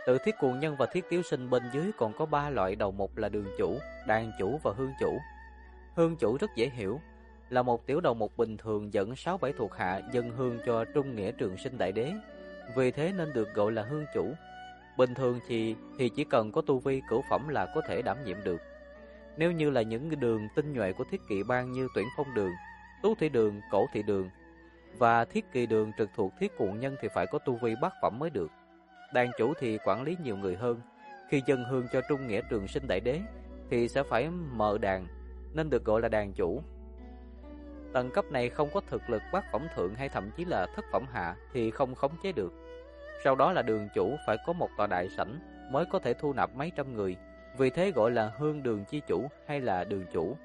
Từ Thiết Cuồng Nhân và Thiết Tiếu Sinh bên dưới còn có 3 loại đầu mục là đường chủ, đàn chủ và hương chủ. Hương chủ rất dễ hiểu, là một tiểu đầu mục bình thường dẫn 6-7 thuộc hạ dâng hương cho Trung Nghĩa Trường Sinh Đại Đế, vì thế nên được gọi là hương chủ. Bình thường thì chỉ cần có tu vi cửu phẩm là có thể đảm nhiệm được. Nếu như là những đường tinh nhuệ của Thiết Kỵ Bang như Tuyển Phong Đường, Tú Thị Đường, Cổ Thị Đường và Thiết Kỵ Đường trực thuộc Thiết Cuồng Nhân thì phải có tu vi bát phẩm mới được. Đàn chủ thì quản lý nhiều người hơn, khi dâng hương cho Trung Nghĩa Trường Sinh Đại Đế thì sẽ phải mở đàn, nên được gọi là đàn chủ. Tầng cấp này không có thực lực bát phẩm thượng hay thậm chí là thất phẩm hạ thì không khống chế được. Sau đó là đường chủ phải có một tòa đại sảnh mới có thể thu nạp mấy trăm người, vì thế gọi là hương đường chi chủ hay là đường chủ.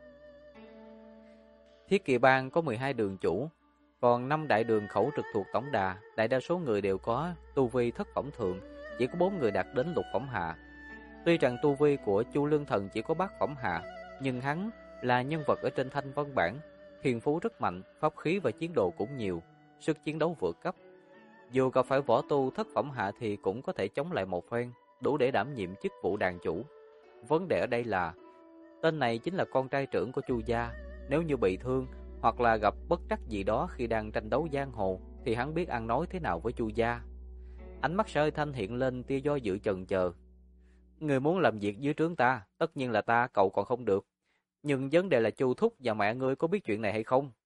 Thiết Kỵ Bang có 12 đường chủ, còn 5 đại đường khẩu trực thuộc tổng đà, đại đa số người đều có tu vi thất phẩm thượng, chỉ có 4 người đạt đến lục phẩm hạ. Tuy rằng tu vi của Chu Lương Thần chỉ có bát phẩm hạ, nhưng hắn là nhân vật ở trên thanh văn bản, thiên phú rất mạnh, pháp khí và chiến đồ cũng nhiều, sức chiến đấu vượt cấp. Dù gặp phải võ tu thất phẩm hạ thì cũng có thể chống lại một phen, đủ để đảm nhiệm chức vụ đàn chủ. Vấn đề ở đây là tên này chính là con trai trưởng của Chu gia, nếu như bị thương hoặc là gặp bất trắc gì đó khi đang tranh đấu giang hồ thì hắn biết ăn nói thế nào với Chu gia. Ánh mắt Sở Thanh hiện lên tia do dự chần chờ. Người muốn làm việc dưới trướng ta, tất nhiên là ta cậu còn không được, nhưng vấn đề là Chu thúc và mẹ ngươi có biết chuyện này hay không?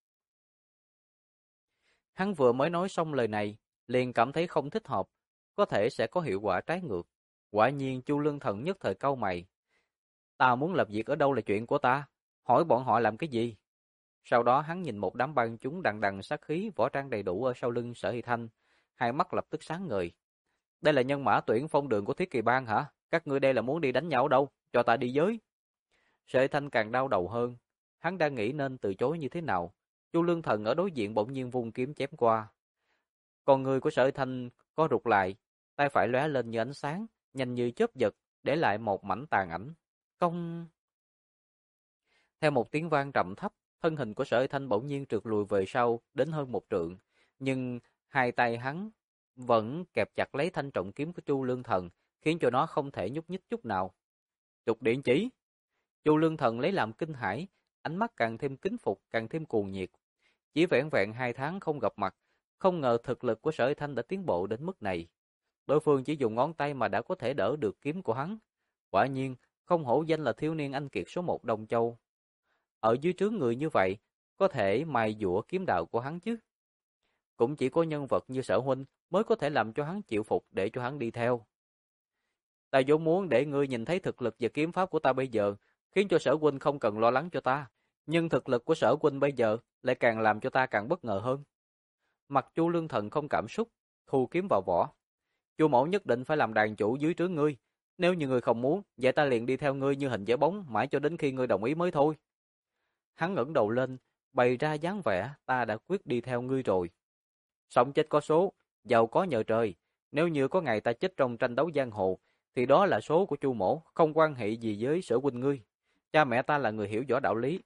Hắn vừa mới nói xong lời này, liền cảm thấy không thích hợp, có thể sẽ có hiệu quả trái ngược. Quả nhiên Chu Lương Thần nhất thời cau mày. Ta muốn làm việc ở đâu là chuyện của ta, hỏi bọn họ làm cái gì? Sau đó hắn nhìn một đám bang chúng đằng đằng sát khí, võ trang đầy đủ ở sau lưng Sở Hy Thanh, hai mắt lập tức sáng ngời. Đây là nhân mã Tuyển Phong Đường của Thiết Kỵ Bang hả? Các ngươi đây là muốn đi đánh nhau ở đâu? Cho ta đi với. Sở Hy Thanh càng đau đầu hơn, hắn đang nghĩ nên từ chối như thế nào. Chu Lương Thần ở đối diện bỗng nhiên vung kiếm chém qua. Con người của Sở Hy Thanh có rụt lại, tay phải lóe lên như ánh sáng, nhanh như chớp giật, để lại một mảnh tàn ảnh. Công! Theo một tiếng vang trầm thấp, thân hình của Sở Hy Thanh bỗng nhiên trượt lùi về sau đến hơn 1 trượng, nhưng hai tay hắn vẫn kẹp chặt lấy thanh trọng kiếm của Chu Lương Thần, khiến cho nó không thể nhúc nhích chút nào. Trục điện chỉ! Chu Lương Thần lấy làm kinh hãi, ánh mắt càng thêm kính phục, càng thêm cuồng nhiệt. Chỉ vẻn vẹn 2 tháng không gặp mặt, không ngờ thực lực của Sở Hy Thanh đã tiến bộ đến mức này. Đối phương chỉ dùng ngón tay mà đã có thể đỡ được kiếm của hắn. Quả nhiên, không hổ danh là thiếu niên anh kiệt số 1 Đông Châu. Ở dưới trướng người như vậy, có thể mài dũa kiếm đạo của hắn chứ. Cũng chỉ có nhân vật như Sở huynh mới có thể làm cho hắn chịu phục để cho hắn đi theo. Ta vốn muốn để ngươi nhìn thấy thực lực và kiếm pháp của ta bây giờ, khiến cho Sở huynh không cần lo lắng cho ta. Nhưng thực lực của Sở huynh bây giờ lại càng làm cho ta càng bất ngờ hơn. Mặt Chu Lương Thần không cảm xúc, thu kiếm vào vỏ. Chu mẫu nhất định phải làm đàn chủ dưới trướng ngươi. Nếu như ngươi không muốn, vậy ta liền đi theo ngươi như hình vẽ bóng mãi cho đến khi ngươi đồng ý mới thôi. Hắn ngẩng đầu lên, bày ra dáng vẻ ta đã quyết đi theo ngươi rồi. Sống chết có số, giàu có nhờ trời. Nếu như có ngày ta chết trong tranh đấu giang hồ, thì đó là số của Chu mẫu, không quan hệ gì với Sở huynh ngươi. Cha mẹ ta là người hiểu rõ đạo lý.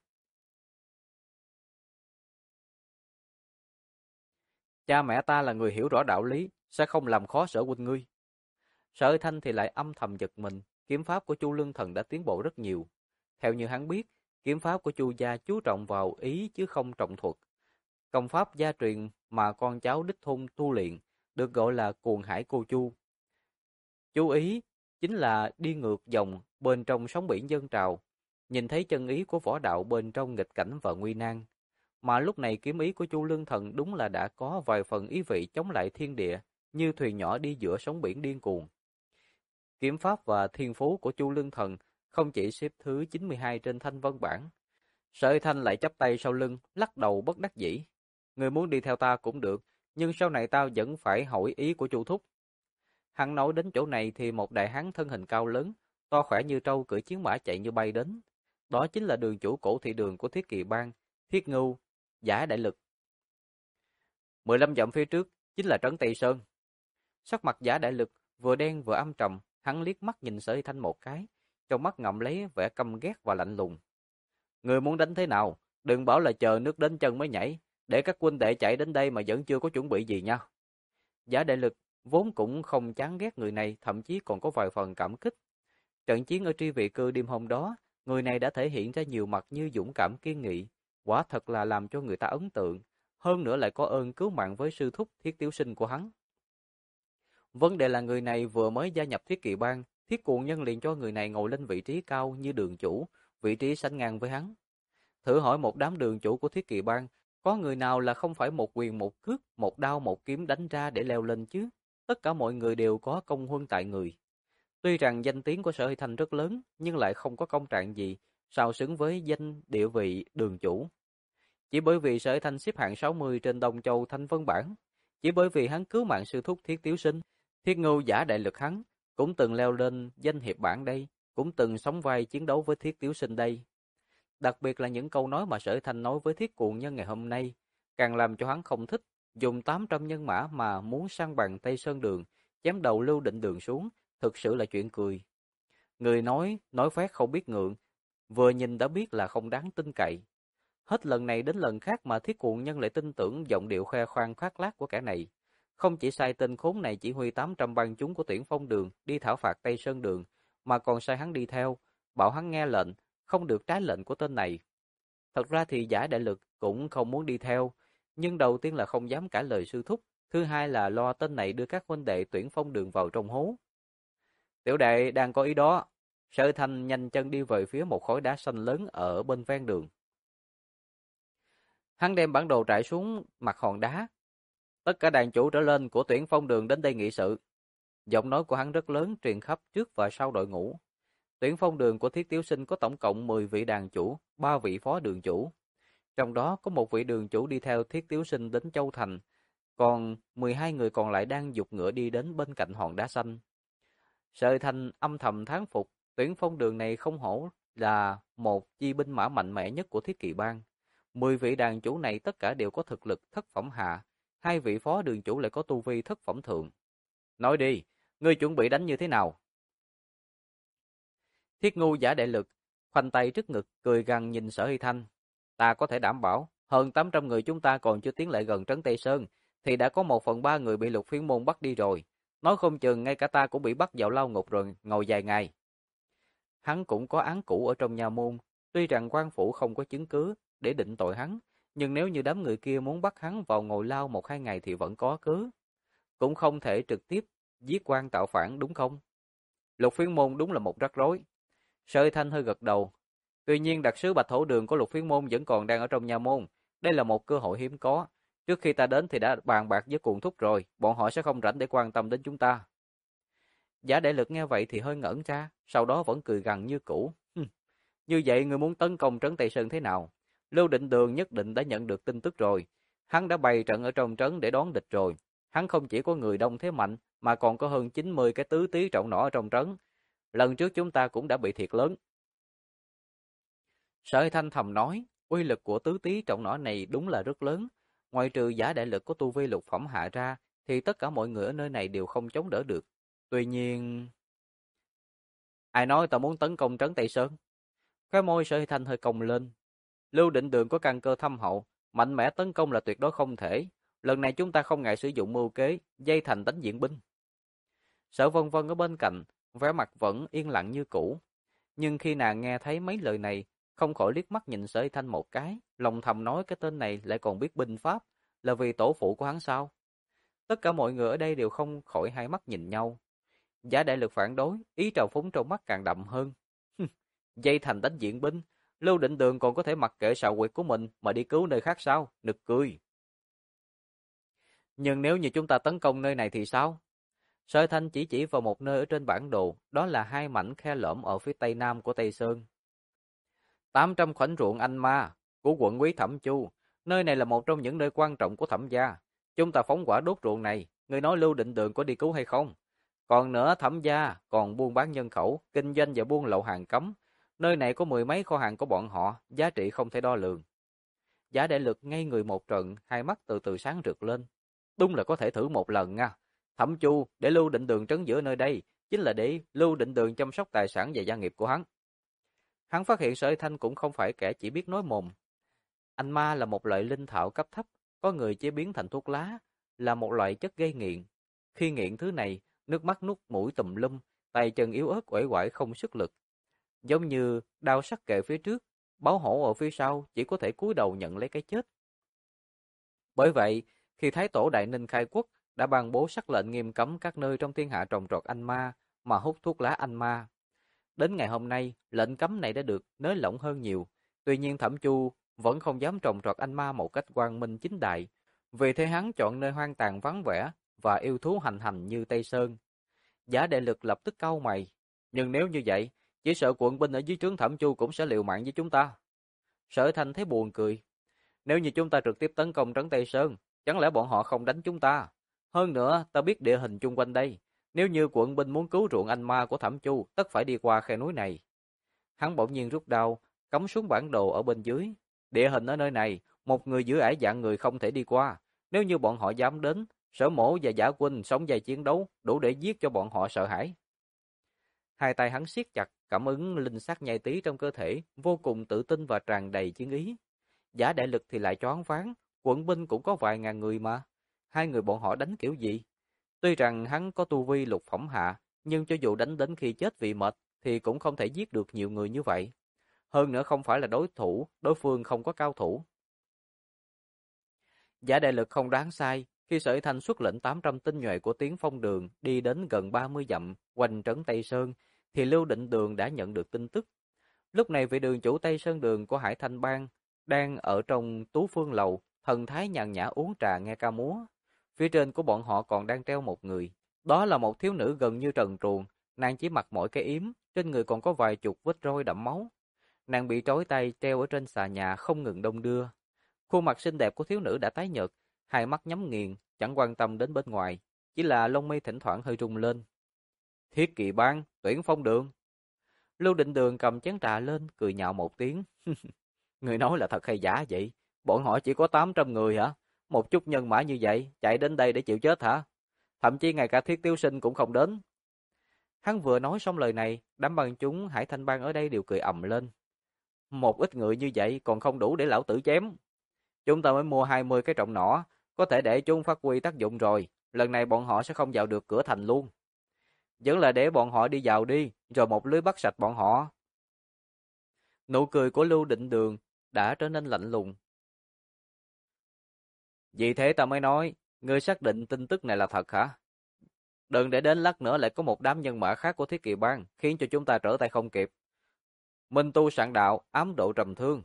Cha mẹ ta là người hiểu rõ đạo lý, sẽ không làm khó Sở huynh ngươi. Sở Thanh thì lại âm thầm giật mình, kiếm pháp của Chu Lương Thần đã tiến bộ rất nhiều. Theo như hắn biết, kiếm pháp của Chu gia chú trọng vào ý chứ không trọng thuật. Công pháp gia truyền mà con cháu đích thôn tu luyện, được gọi là Cuồng Hải Cô Chu. Chú ý chính là đi ngược dòng bên trong sóng biển dâng trào, nhìn thấy chân ý của võ đạo bên trong nghịch cảnh và nguy nan. Mà lúc này kiếm ý của Chu Lương Thần đúng là đã có vài phần ý vị chống lại thiên địa, như thuyền nhỏ đi giữa sóng biển điên cuồng. Kiếm pháp và thiên phú của Chu Lương Thần không chỉ xếp thứ 92 trên thanh văn bản. Sở Thanh lại chắp tay sau lưng, lắc đầu bất đắc dĩ. Người muốn đi theo ta cũng được, nhưng sau này tao vẫn phải hỏi ý của Chu thúc. Hắn nói đến chỗ này thì một đại hán thân hình cao lớn, to khỏe như trâu cưỡi chiến mã chạy như bay đến. Đó chính là đường chủ Cổ Thị Đường của Thiết Kỵ Bang, Thiết Ngưu, Giả Đại Lực. 15 dặm phía trước chính là trấn Tây Sơn. Sắc mặt Giả Đại Lực vừa đen vừa âm trầm, hắn liếc mắt nhìn Sở Thanh một cái, trong mắt ngậm lấy vẻ căm ghét và lạnh lùng. Người muốn đánh thế nào, đừng bảo là chờ nước đến chân mới nhảy, để các huynh đệ chạy đến đây mà vẫn chưa có chuẩn bị gì nha. Giả Đại Lực vốn cũng không chán ghét người này, thậm chí còn có vài phần cảm kích. Trận chiến ở tri vị cư đêm hôm đó, người này đã thể hiện ra nhiều mặt như dũng cảm kiên nghị, quả thật là làm cho người ta ấn tượng, hơn nữa lại có ơn cứu mạng với sư thúc Thiết Tiểu Sinh của hắn. Vấn đề là người này vừa mới gia nhập Thiết Kỵ Bang, Thiết Cuồng Nhân liền cho người này ngồi lên vị trí cao như đường chủ, vị trí sánh ngang với hắn. Thử hỏi một đám đường chủ của Thiết Kỵ Bang, có người nào là không phải một quyền một cước, một đao một kiếm đánh ra để leo lên chứ? Tất cả mọi người đều có công huân tại người. Tuy rằng danh tiếng của Sở Hy Thanh rất lớn, nhưng lại không có công trạng gì, sao xứng với danh địa vị đường chủ. Chỉ bởi vì Sở Hy Thanh xếp hạng 60 trên Đông Châu Thanh Vân Bảng, chỉ bởi vì hắn cứu mạng sư thúc Thiết Tiếu Sinh, Thiết Ngưu giả đại lực hắn, cũng từng leo lên danh hiệp bảng đây, cũng từng sóng vai chiến đấu với Thiết Tiếu Sinh đây. Đặc biệt là những câu nói mà Sở Hy Thanh nói với Thiết Cuồng Nhân ngày hôm nay, càng làm cho hắn không thích, dùng 800 nhân mã mà muốn săn bằng Tây Sơn Đường, chém đầu Lưu Định Đường xuống, thực sự là chuyện cười. Người nói phét không biết ngượng, vừa nhìn đã biết là không đáng tin cậy. Hết lần này đến lần khác mà Thiết Cuồng Nhân lại tin tưởng giọng điệu khoe khoang khoác lác của kẻ này. Không chỉ sai tên khốn này chỉ huy 800 bang chúng của Tuyển Phong Đường đi thảo phạt Tây Sơn Đường, mà còn sai hắn đi theo, bảo hắn nghe lệnh, không được trái lệnh của tên này. Thật ra thì giả đại lực cũng không muốn đi theo, nhưng đầu tiên là không dám cãi lời sư thúc, thứ hai là lo tên này đưa các huynh đệ Tuyển Phong Đường vào trong hố. Tiểu đệ đang có ý đó. Sở Thanh nhanh chân đi về phía một khối đá xanh lớn ở bên ven đường. Hắn đem bản đồ trải xuống mặt hòn đá. Tất cả đàn chủ trở lên của Tuyển Phong Đường đến đây nghị sự. Giọng nói của hắn rất lớn, truyền khắp trước và sau đội ngũ. Tuyển Phong Đường của Thiết Tiểu Sinh có tổng cộng 10 vị đàn chủ, 3 vị phó đường chủ. Trong đó có một vị đường chủ đi theo Thiết Tiểu Sinh đến Châu Thành, còn 12 người còn lại đang giục ngựa đi đến bên cạnh hòn đá xanh. Sở Thanh âm thầm thán phục, Tuyển Phong Đường này không hổ là một chi binh mã mạnh mẽ nhất của Thiết Kỵ Bang. 10 vị đàn chủ này tất cả đều có thực lực thất phẩm hạ, 2 vị phó đường chủ lại có tu vi thất phẩm thượng. Nói đi, ngươi chuẩn bị đánh như thế nào? Thiết Ngu giả đại lực, khoanh tay trước ngực, cười gằn nhìn Sở Hy Thanh. Ta có thể đảm bảo, hơn 800 người chúng ta còn chưa tiến lại gần trấn Tây Sơn, thì đã có 1/3 người bị Lục Phiến Môn bắt đi rồi. Nói không chừng ngay cả ta cũng bị bắt vào lao ngục rồi, ngồi dài ngày. Hắn cũng có án cũ ở trong nhà môn, tuy rằng quan phủ không có chứng cứ để định tội hắn, nhưng nếu như đám người kia muốn bắt hắn vào ngồi lao 1-2 ngày thì vẫn có cớ. Cũng không thể trực tiếp giết quan tạo phản đúng không? Lục Phiến Môn đúng là một rắc rối. Sở Thanh hơi gật đầu. Tuy nhiên đặc sứ Bạch Thổ Đường của Lục Phiến Môn vẫn còn đang ở trong nhà môn. Đây là một cơ hội hiếm có. Trước khi ta đến thì đã bàn bạc với Cuồng Thúc rồi, bọn họ sẽ không rảnh để quan tâm đến chúng ta. Giả Đại Lực nghe vậy thì hơi ngẩn ra, sau đó vẫn cười gằn như cũ. Như vậy người muốn tấn công trấn Tây Sơn thế nào? Lưu Định Đường nhất định đã nhận được tin tức rồi. Hắn đã bày trận ở trong trấn để đón địch rồi. Hắn không chỉ có người đông thế mạnh, mà còn có hơn 90 cái tứ tí trọng nỏ ở trong trấn. Lần trước chúng ta cũng đã bị thiệt lớn. Sở Thanh thầm nói, uy lực của tứ tí trọng nỏ này đúng là rất lớn. Ngoài trừ Giả Đại Lực có tu vi lục phẩm hạ ra, thì tất cả mọi người ở nơi này đều không chống đỡ được. Tuy nhiên... Ai nói ta muốn tấn công trấn Tây Sơn? Khóe môi Sở Thanh hơi cong lên. Lưu Định Đường có căn cơ thâm hậu, mạnh mẽ tấn công là tuyệt đối không thể. Lần này chúng ta không ngại sử dụng mưu kế, dây thành đánh diện binh. Sở Vân Vân ở bên cạnh, vẻ mặt vẫn yên lặng như cũ. Nhưng khi nàng nghe thấy mấy lời này, không khỏi liếc mắt nhìn Sở Thanh một cái, lòng thầm nói cái tên này lại còn biết binh pháp, là vì tổ phụ của hắn sao? Tất cả mọi người ở đây đều không khỏi hai mắt nhìn nhau. Giả Đại Lực phản đối, ý trào phúng trong mắt càng đậm hơn. Dây thành đánh diện binh, Lưu Định Đường còn có thể mặc kệ sào quyệt của mình mà đi cứu nơi khác sao? Nực cười. Nhưng nếu như chúng ta tấn công nơi này thì sao? Sở Thanh chỉ vào một nơi ở trên bản đồ, đó là 2 mảnh khe lõm ở phía tây nam của Tây Sơn. 800 khoảnh ruộng Anh Ma của quận Quý Thẩm Chu, nơi này là một trong những nơi quan trọng của Thẩm gia. Chúng ta phóng hỏa đốt ruộng này, người nói Lưu Định Đường có đi cứu hay không? Còn nữa Thẩm gia còn buôn bán nhân khẩu, kinh doanh và buôn lậu hàng cấm. Nơi này có 10 mấy kho hàng của bọn họ, giá trị không thể đo lường. Giả Đại Lực ngay người một trận, hai mắt từ từ sáng rực lên. Đúng là có thể thử một lần nha. Thẩm Chu để Lưu Định Đường trấn giữ nơi đây, chính là để Lưu Định Đường chăm sóc tài sản và gia nghiệp của hắn. Hắn phát hiện Sở Thanh cũng không phải kẻ chỉ biết nói mồm. Anh ma là một loại linh thảo cấp thấp, có người chế biến thành thuốc lá, là một loại chất gây nghiện. Khi nghiện thứ này, nước mắt nuốt mũi tùm lum, tay chân yếu ớt uể oải không sức lực. Giống như đao sắc kề phía trước, báo hổ ở phía sau chỉ có thể cúi đầu nhận lấy cái chết. Bởi vậy, khi Thái Tổ Đại Ninh khai quốc đã ban bố sắc lệnh nghiêm cấm các nơi trong thiên hạ trồng trọt anh ma mà hút thuốc lá anh ma. Đến ngày hôm nay, lệnh cấm này đã được nới lỏng hơn nhiều. Tuy nhiên Thẩm Chu vẫn không dám trồng trọt anh ma một cách quang minh chính đại, vì thế hắn chọn nơi hoang tàn vắng vẻ và yêu thú hành hành như Tây Sơn. Giả Đệ Lực lập tức cau mày, nhưng nếu như vậy, chỉ sợ quận binh ở dưới trướng Thẩm Chu cũng sẽ liều mạng với chúng ta. Sở Thanh thấy buồn cười, nếu như chúng ta trực tiếp tấn công trấn Tây Sơn, chẳng lẽ bọn họ không đánh chúng ta? Hơn nữa, ta biết địa hình chung quanh đây, nếu như quận binh muốn cứu ruộng anh ma của Thẩm Chu, tất phải đi qua khe núi này. Hắn bỗng nhiên rút đao, cắm xuống bản đồ ở bên dưới. Địa hình ở nơi này, một người giữ ải dạng người không thể đi qua. Nếu như bọn họ dám đến, Sở Mổ và Giả Huynh sống dày chiến đấu, đủ để giết cho bọn họ sợ hãi. Hai tay hắn siết chặt, cảm ứng linh sắc nhai tí trong cơ thể, vô cùng tự tin và tràn đầy chiến ý. Giả Đại Lực thì lại choáng váng, quận binh cũng có vài ngàn người mà. Hai người bọn họ đánh kiểu gì? Tuy rằng hắn có tu vi lục phẩm hạ, nhưng cho dù đánh đến khi chết vì mệt, thì cũng không thể giết được nhiều người như vậy. Hơn nữa không phải là đối thủ, đối phương không có cao thủ. Giả Đại Lực không đoán sai, khi Sở Thanh xuất lệnh 800 tinh nhuệ của Tiến Phong Đường đi đến gần 30 dặm quanh trấn Tây Sơn, thì Lưu Định Đường đã nhận được tin tức. Lúc này vị đường chủ Tây Sơn Đường của Hải Thanh Bang đang ở trong Tú Phương Lầu, thần thái nhàn nhã uống trà nghe ca múa. Phía trên của bọn họ còn đang treo một người. Đó là một thiếu nữ gần như trần truồng, nàng chỉ mặc mỗi cái yếm, trên người còn có vài chục vết roi đẫm máu. Nàng bị trói tay treo ở trên xà nhà không ngừng đong đưa. Khuôn mặt xinh đẹp của thiếu nữ đã tái nhợt, hai mắt nhắm nghiền, chẳng quan tâm đến bên ngoài, chỉ là lông mi thỉnh thoảng hơi rung lên. Thiết Kỵ Bang, Tuyển Phong Đường. Lưu Định Đường cầm chén trà lên, cười nhạo một tiếng. Người nói là thật hay giả vậy? Bọn họ chỉ có 800 người hả? Một chút nhân mã như vậy, chạy đến đây để chịu chết hả? Thậm chí ngay cả Thiết Tiếu Sinh cũng không đến. Hắn vừa nói xong lời này, đám bang chúng Hải Thanh Bang ở đây đều cười ầm lên. Một ít người như vậy còn không đủ để lão tử chém. Chúng ta mới mua 20 cái trọng nỏ, có thể để chúng phát huy tác dụng rồi. Lần này bọn họ sẽ không vào được cửa thành luôn. Vẫn là để bọn họ đi vào đi, rồi một lưới bắt sạch bọn họ. Nụ cười của Lưu Định Đường đã trở nên lạnh lùng. Vì thế ta mới nói, ngươi xác định tin tức này là thật hả? Đừng để đến lát nữa lại có một đám nhân mã khác của Thiết Kỵ Bang, khiến cho chúng ta trở tay không kịp. Minh tu sạn đạo, ám độ trầm thương.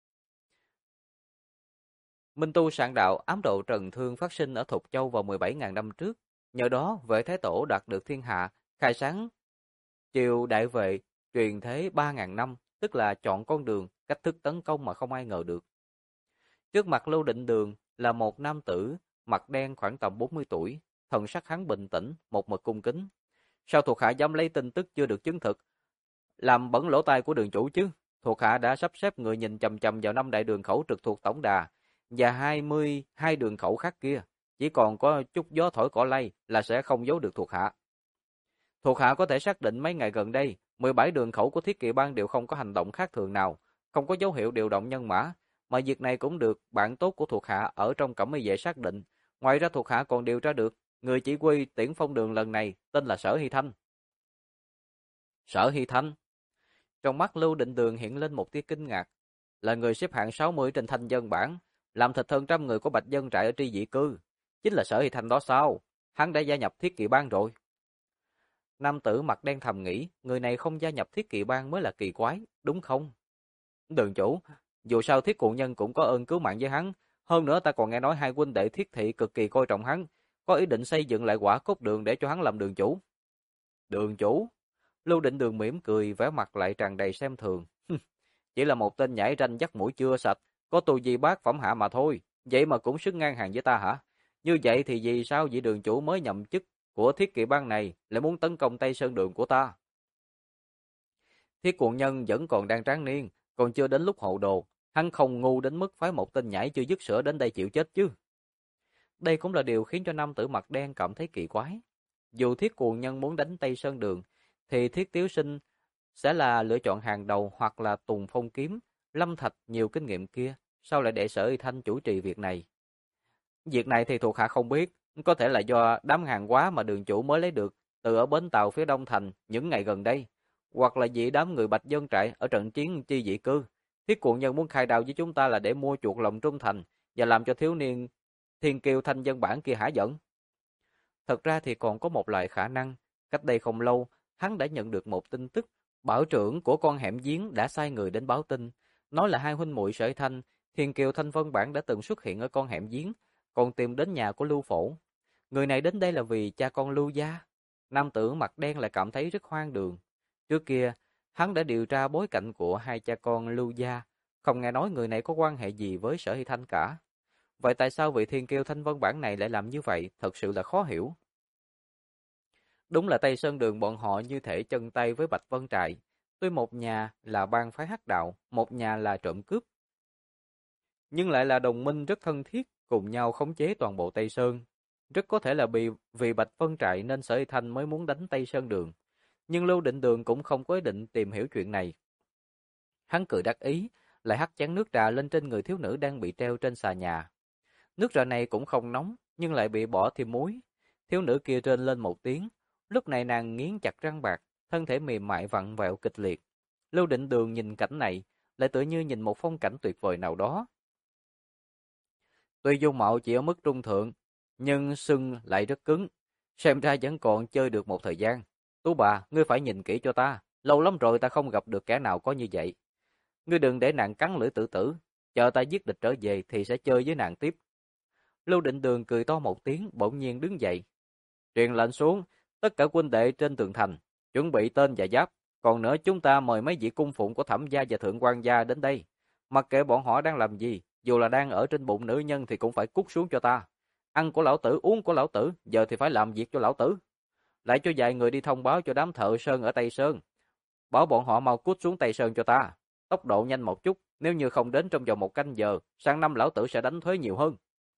Minh tu sạn đạo, ám độ trầm thương phát sinh ở Thục Châu vào 17.000 năm trước. Nhờ đó, Vệ Thái Tổ đạt được thiên hạ, khai sáng triều đại vệ, truyền thế 3.000 năm, tức là chọn con đường, cách thức tấn công mà không ai ngờ được. Trước mặt Lưu Định Đường là một nam tử, mặt đen khoảng tầm 40 tuổi, thần sắc hắn bình tĩnh, một mực cung kính. Sao thuộc hạ dám lấy tin tức chưa được chứng thực, làm bẩn lỗ tai của đường chủ chứ? Thuộc hạ đã sắp xếp người nhìn chằm chằm vào 5 đại đường khẩu trực thuộc tổng đà và 22 đường khẩu khác kia, chỉ còn có chút gió thổi cỏ lay là sẽ không giấu được thuộc hạ. Thuộc hạ có thể xác định mấy ngày gần đây, 17 đường khẩu của Thiết Kỵ Bang đều không có hành động khác thường nào, không có dấu hiệu điều động nhân mã, mà việc này cũng được bạn tốt của thuộc hạ ở trong Cẩm Y Vệ xác định. Ngoài ra thuộc hạ còn điều tra được, người chỉ huy Tiễn Phong Đường lần này tên là Sở Hy Thanh. Sở Hy Thanh? Trong mắt Lưu Định Đường hiện lên một tia kinh ngạc, là người xếp hạng 60 trên thanh dân bảng, làm thịt hơn trăm người của Bạch Dân trại ở Tri Dị Cư. Chính là Sở Hy Thanh đó sao? Hắn đã gia nhập Thiết Kỵ Bang rồi. Nam tử mặt đen thầm nghĩ, người này không gia nhập Thiết Kỵ Bang mới là kỳ quái, đúng không? Đường chủ, dù sao Thiết Cụ Nhân cũng có ơn cứu mạng với hắn, hơn nữa ta còn nghe nói hai huynh đệ Thiết Thị cực kỳ coi trọng hắn, có ý định xây dựng lại Quả Cốt Đường để cho hắn làm đường chủ. Đường chủ? Lưu Định Đường mỉm cười, vẻ mặt lại tràn đầy xem thường. Chỉ là một tên nhảy ranh dắt mũi chưa sạch, có tu vi bát phẩm hạ mà thôi, vậy mà cũng sức ngang hàng với ta hả? Như vậy thì vì sao vị đường chủ mới nhậm chức của Thiết Kỵ Bang này lại muốn tấn công Tây Sơn Đường của ta? Thiết Cuồng Nhân vẫn còn đang tráng niên, còn chưa đến lúc hộ đồ, hắn không ngu đến mức phái một tên nhảy chưa dứt sữa đến đây chịu chết chứ. Đây cũng là điều khiến cho nam tử mặt đen cảm thấy kỳ quái. Dù Thiết Cuồng Nhân muốn đánh Tây Sơn Đường, thì Thiết Tiếu Sinh sẽ là lựa chọn hàng đầu, hoặc là Tùng Phong Kiếm, Lâm Thạch nhiều kinh nghiệm kia, sao lại để Sở Y Thanh chủ trì việc này? Việc này thì thuộc hạ không biết, Có thể là do đám hàng hóa mà đường chủ mới lấy được từ ở bến tàu phía đông thành những ngày gần đây, hoặc là vì đám người Bạch Dân Trại ở trận chiến chi dị cư. Thiết Cuồng Nhân muốn khai đao với chúng ta là để mua chuộc lòng trung thành và làm cho thiếu niên thiên kiêu thanh dân bản kia hả giận. Thật ra thì còn có một loại khả năng, cách đây không lâu, hắn đã nhận được một tin tức, bảo trưởng của con hẻm giếng đã sai người đến báo tin, nói là hai huynh muội Sở Thanh, Thiên Kiều Thanh Vân Bản đã từng xuất hiện ở con hẻm giếng, còn tìm đến nhà của Lưu Phổ. Người này đến đây là vì cha con Lưu gia. Nam tử mặt đen lại cảm thấy rất hoang đường. Trước kia, hắn đã điều tra bối cảnh của hai cha con Lưu gia, không nghe nói người này có quan hệ gì với Sở Hy Thanh cả. Vậy tại sao vị Thiên Kiêu Thanh Vân Bản này lại làm như vậy, thật sự là khó hiểu. Đúng là Tây Sơn Đường bọn họ như thể chân tay với Bạch Vân Trại. Tuy một nhà là bang phái hắc đạo, một nhà là trộm cướp, nhưng lại là đồng minh rất thân thiết, cùng nhau khống chế toàn bộ Tây Sơn. Rất có thể là vì Bạch Vân Trại nên Sở Hy Thanh mới muốn đánh Tây Sơn Đường. Nhưng Lưu Định Đường cũng không có ý định tìm hiểu chuyện này. Hắn cười đắc ý, lại hắt chén nước trà lên trên người thiếu nữ đang bị treo trên xà nhà. Nước trà này cũng không nóng, nhưng lại bị bỏ thêm muối. Thiếu nữ kia rên lên một tiếng. Lúc này nàng nghiến chặt răng bạc, thân thể mềm mại vặn vẹo kịch liệt. Lưu Định Đường nhìn cảnh này, lại tự như nhìn một phong cảnh tuyệt vời nào đó. Tuy dung mạo chỉ ở mức trung thượng, nhưng sưng lại rất cứng. Xem ra vẫn còn chơi được một thời gian. Tú bà, ngươi phải nhìn kỹ cho ta. Lâu lắm rồi ta không gặp được kẻ nào có như vậy. Ngươi đừng để nàng cắn lưỡi tự tử. Chờ ta giết địch trở về thì sẽ chơi với nàng tiếp. Lưu Định Đường cười to một tiếng, bỗng nhiên đứng dậy. Truyền lệnh xuống, tất cả quân đệ trên tường thành, chuẩn bị tên và giáp. Còn nữa chúng ta mời mấy vị cung phụng của Thẩm gia và Thượng quan gia đến đây. Mặc kệ bọn họ đang làm gì, dù là đang ở trên bụng nữ nhân thì cũng phải cút xuống cho ta. Ăn của lão tử, uống của lão tử, giờ thì phải làm việc cho lão tử. Lại cho vài người đi thông báo cho đám thợ sơn ở Tây Sơn. Bảo bọn họ mau cút xuống Tây Sơn cho ta. Tốc độ nhanh một chút, nếu như không đến trong vòng 1 canh giờ, sang năm lão tử sẽ đánh thuế nhiều hơn.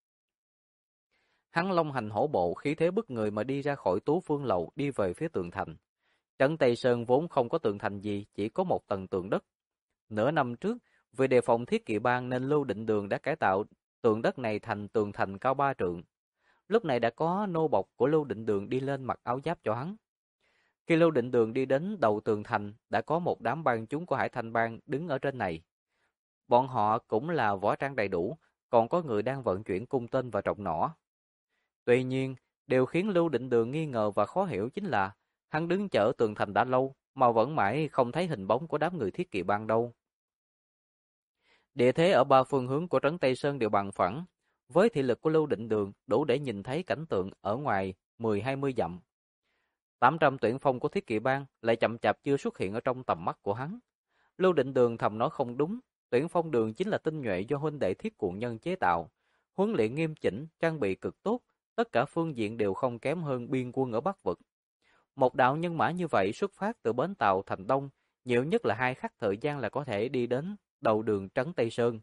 Hắn long hành hổ bộ, khí thế bức người mà đi ra khỏi Tú Phương lầu, đi về phía tường thành. Trấn Tây Sơn vốn không có tường thành gì, chỉ có một tầng tường đất. Nửa năm trước, vì đề phòng Thiết Kỵ Bang nên Lưu Định Đường đã cải tạo tường đất này thành tường thành cao 3 trượng. Lúc này đã có nô bộc của Lưu Định Đường đi lên mặc áo giáp cho hắn. Khi Lưu Định Đường đi đến đầu tường thành, đã có một đám bang chúng của Hải Thanh Bang đứng ở trên này. Bọn họ cũng là võ trang đầy đủ, còn có người đang vận chuyển cung tên và trọng nỏ. Tuy nhiên, điều khiến Lưu Định Đường nghi ngờ và khó hiểu chính là hắn đứng chở tường thành đã lâu mà vẫn mãi không thấy hình bóng của đám người Thiết Kỵ Bang đâu. Địa thế ở ba phương hướng của trấn Tây Sơn đều bằng phẳng, với thị lực của Lưu Định Đường đủ để nhìn thấy cảnh tượng ở ngoài 10-20 dặm. 800 tuyển phong của Thiết Kỵ Bang lại chậm chạp chưa xuất hiện ở trong tầm mắt của hắn. Lưu Định Đường thầm nói không đúng, tuyển phong đường chính là tinh nhuệ do huynh đệ Thiết Cuồng Nhân chế tạo, huấn luyện nghiêm chỉnh, trang bị cực tốt, tất cả phương diện đều không kém hơn biên quân ở Bắc vực. Một đạo nhân mã như vậy xuất phát từ bến tàu thành Đông, nhiều nhất là 2 khắc thời gian là có thể đi đến đầu đường trấn Tây Sơn.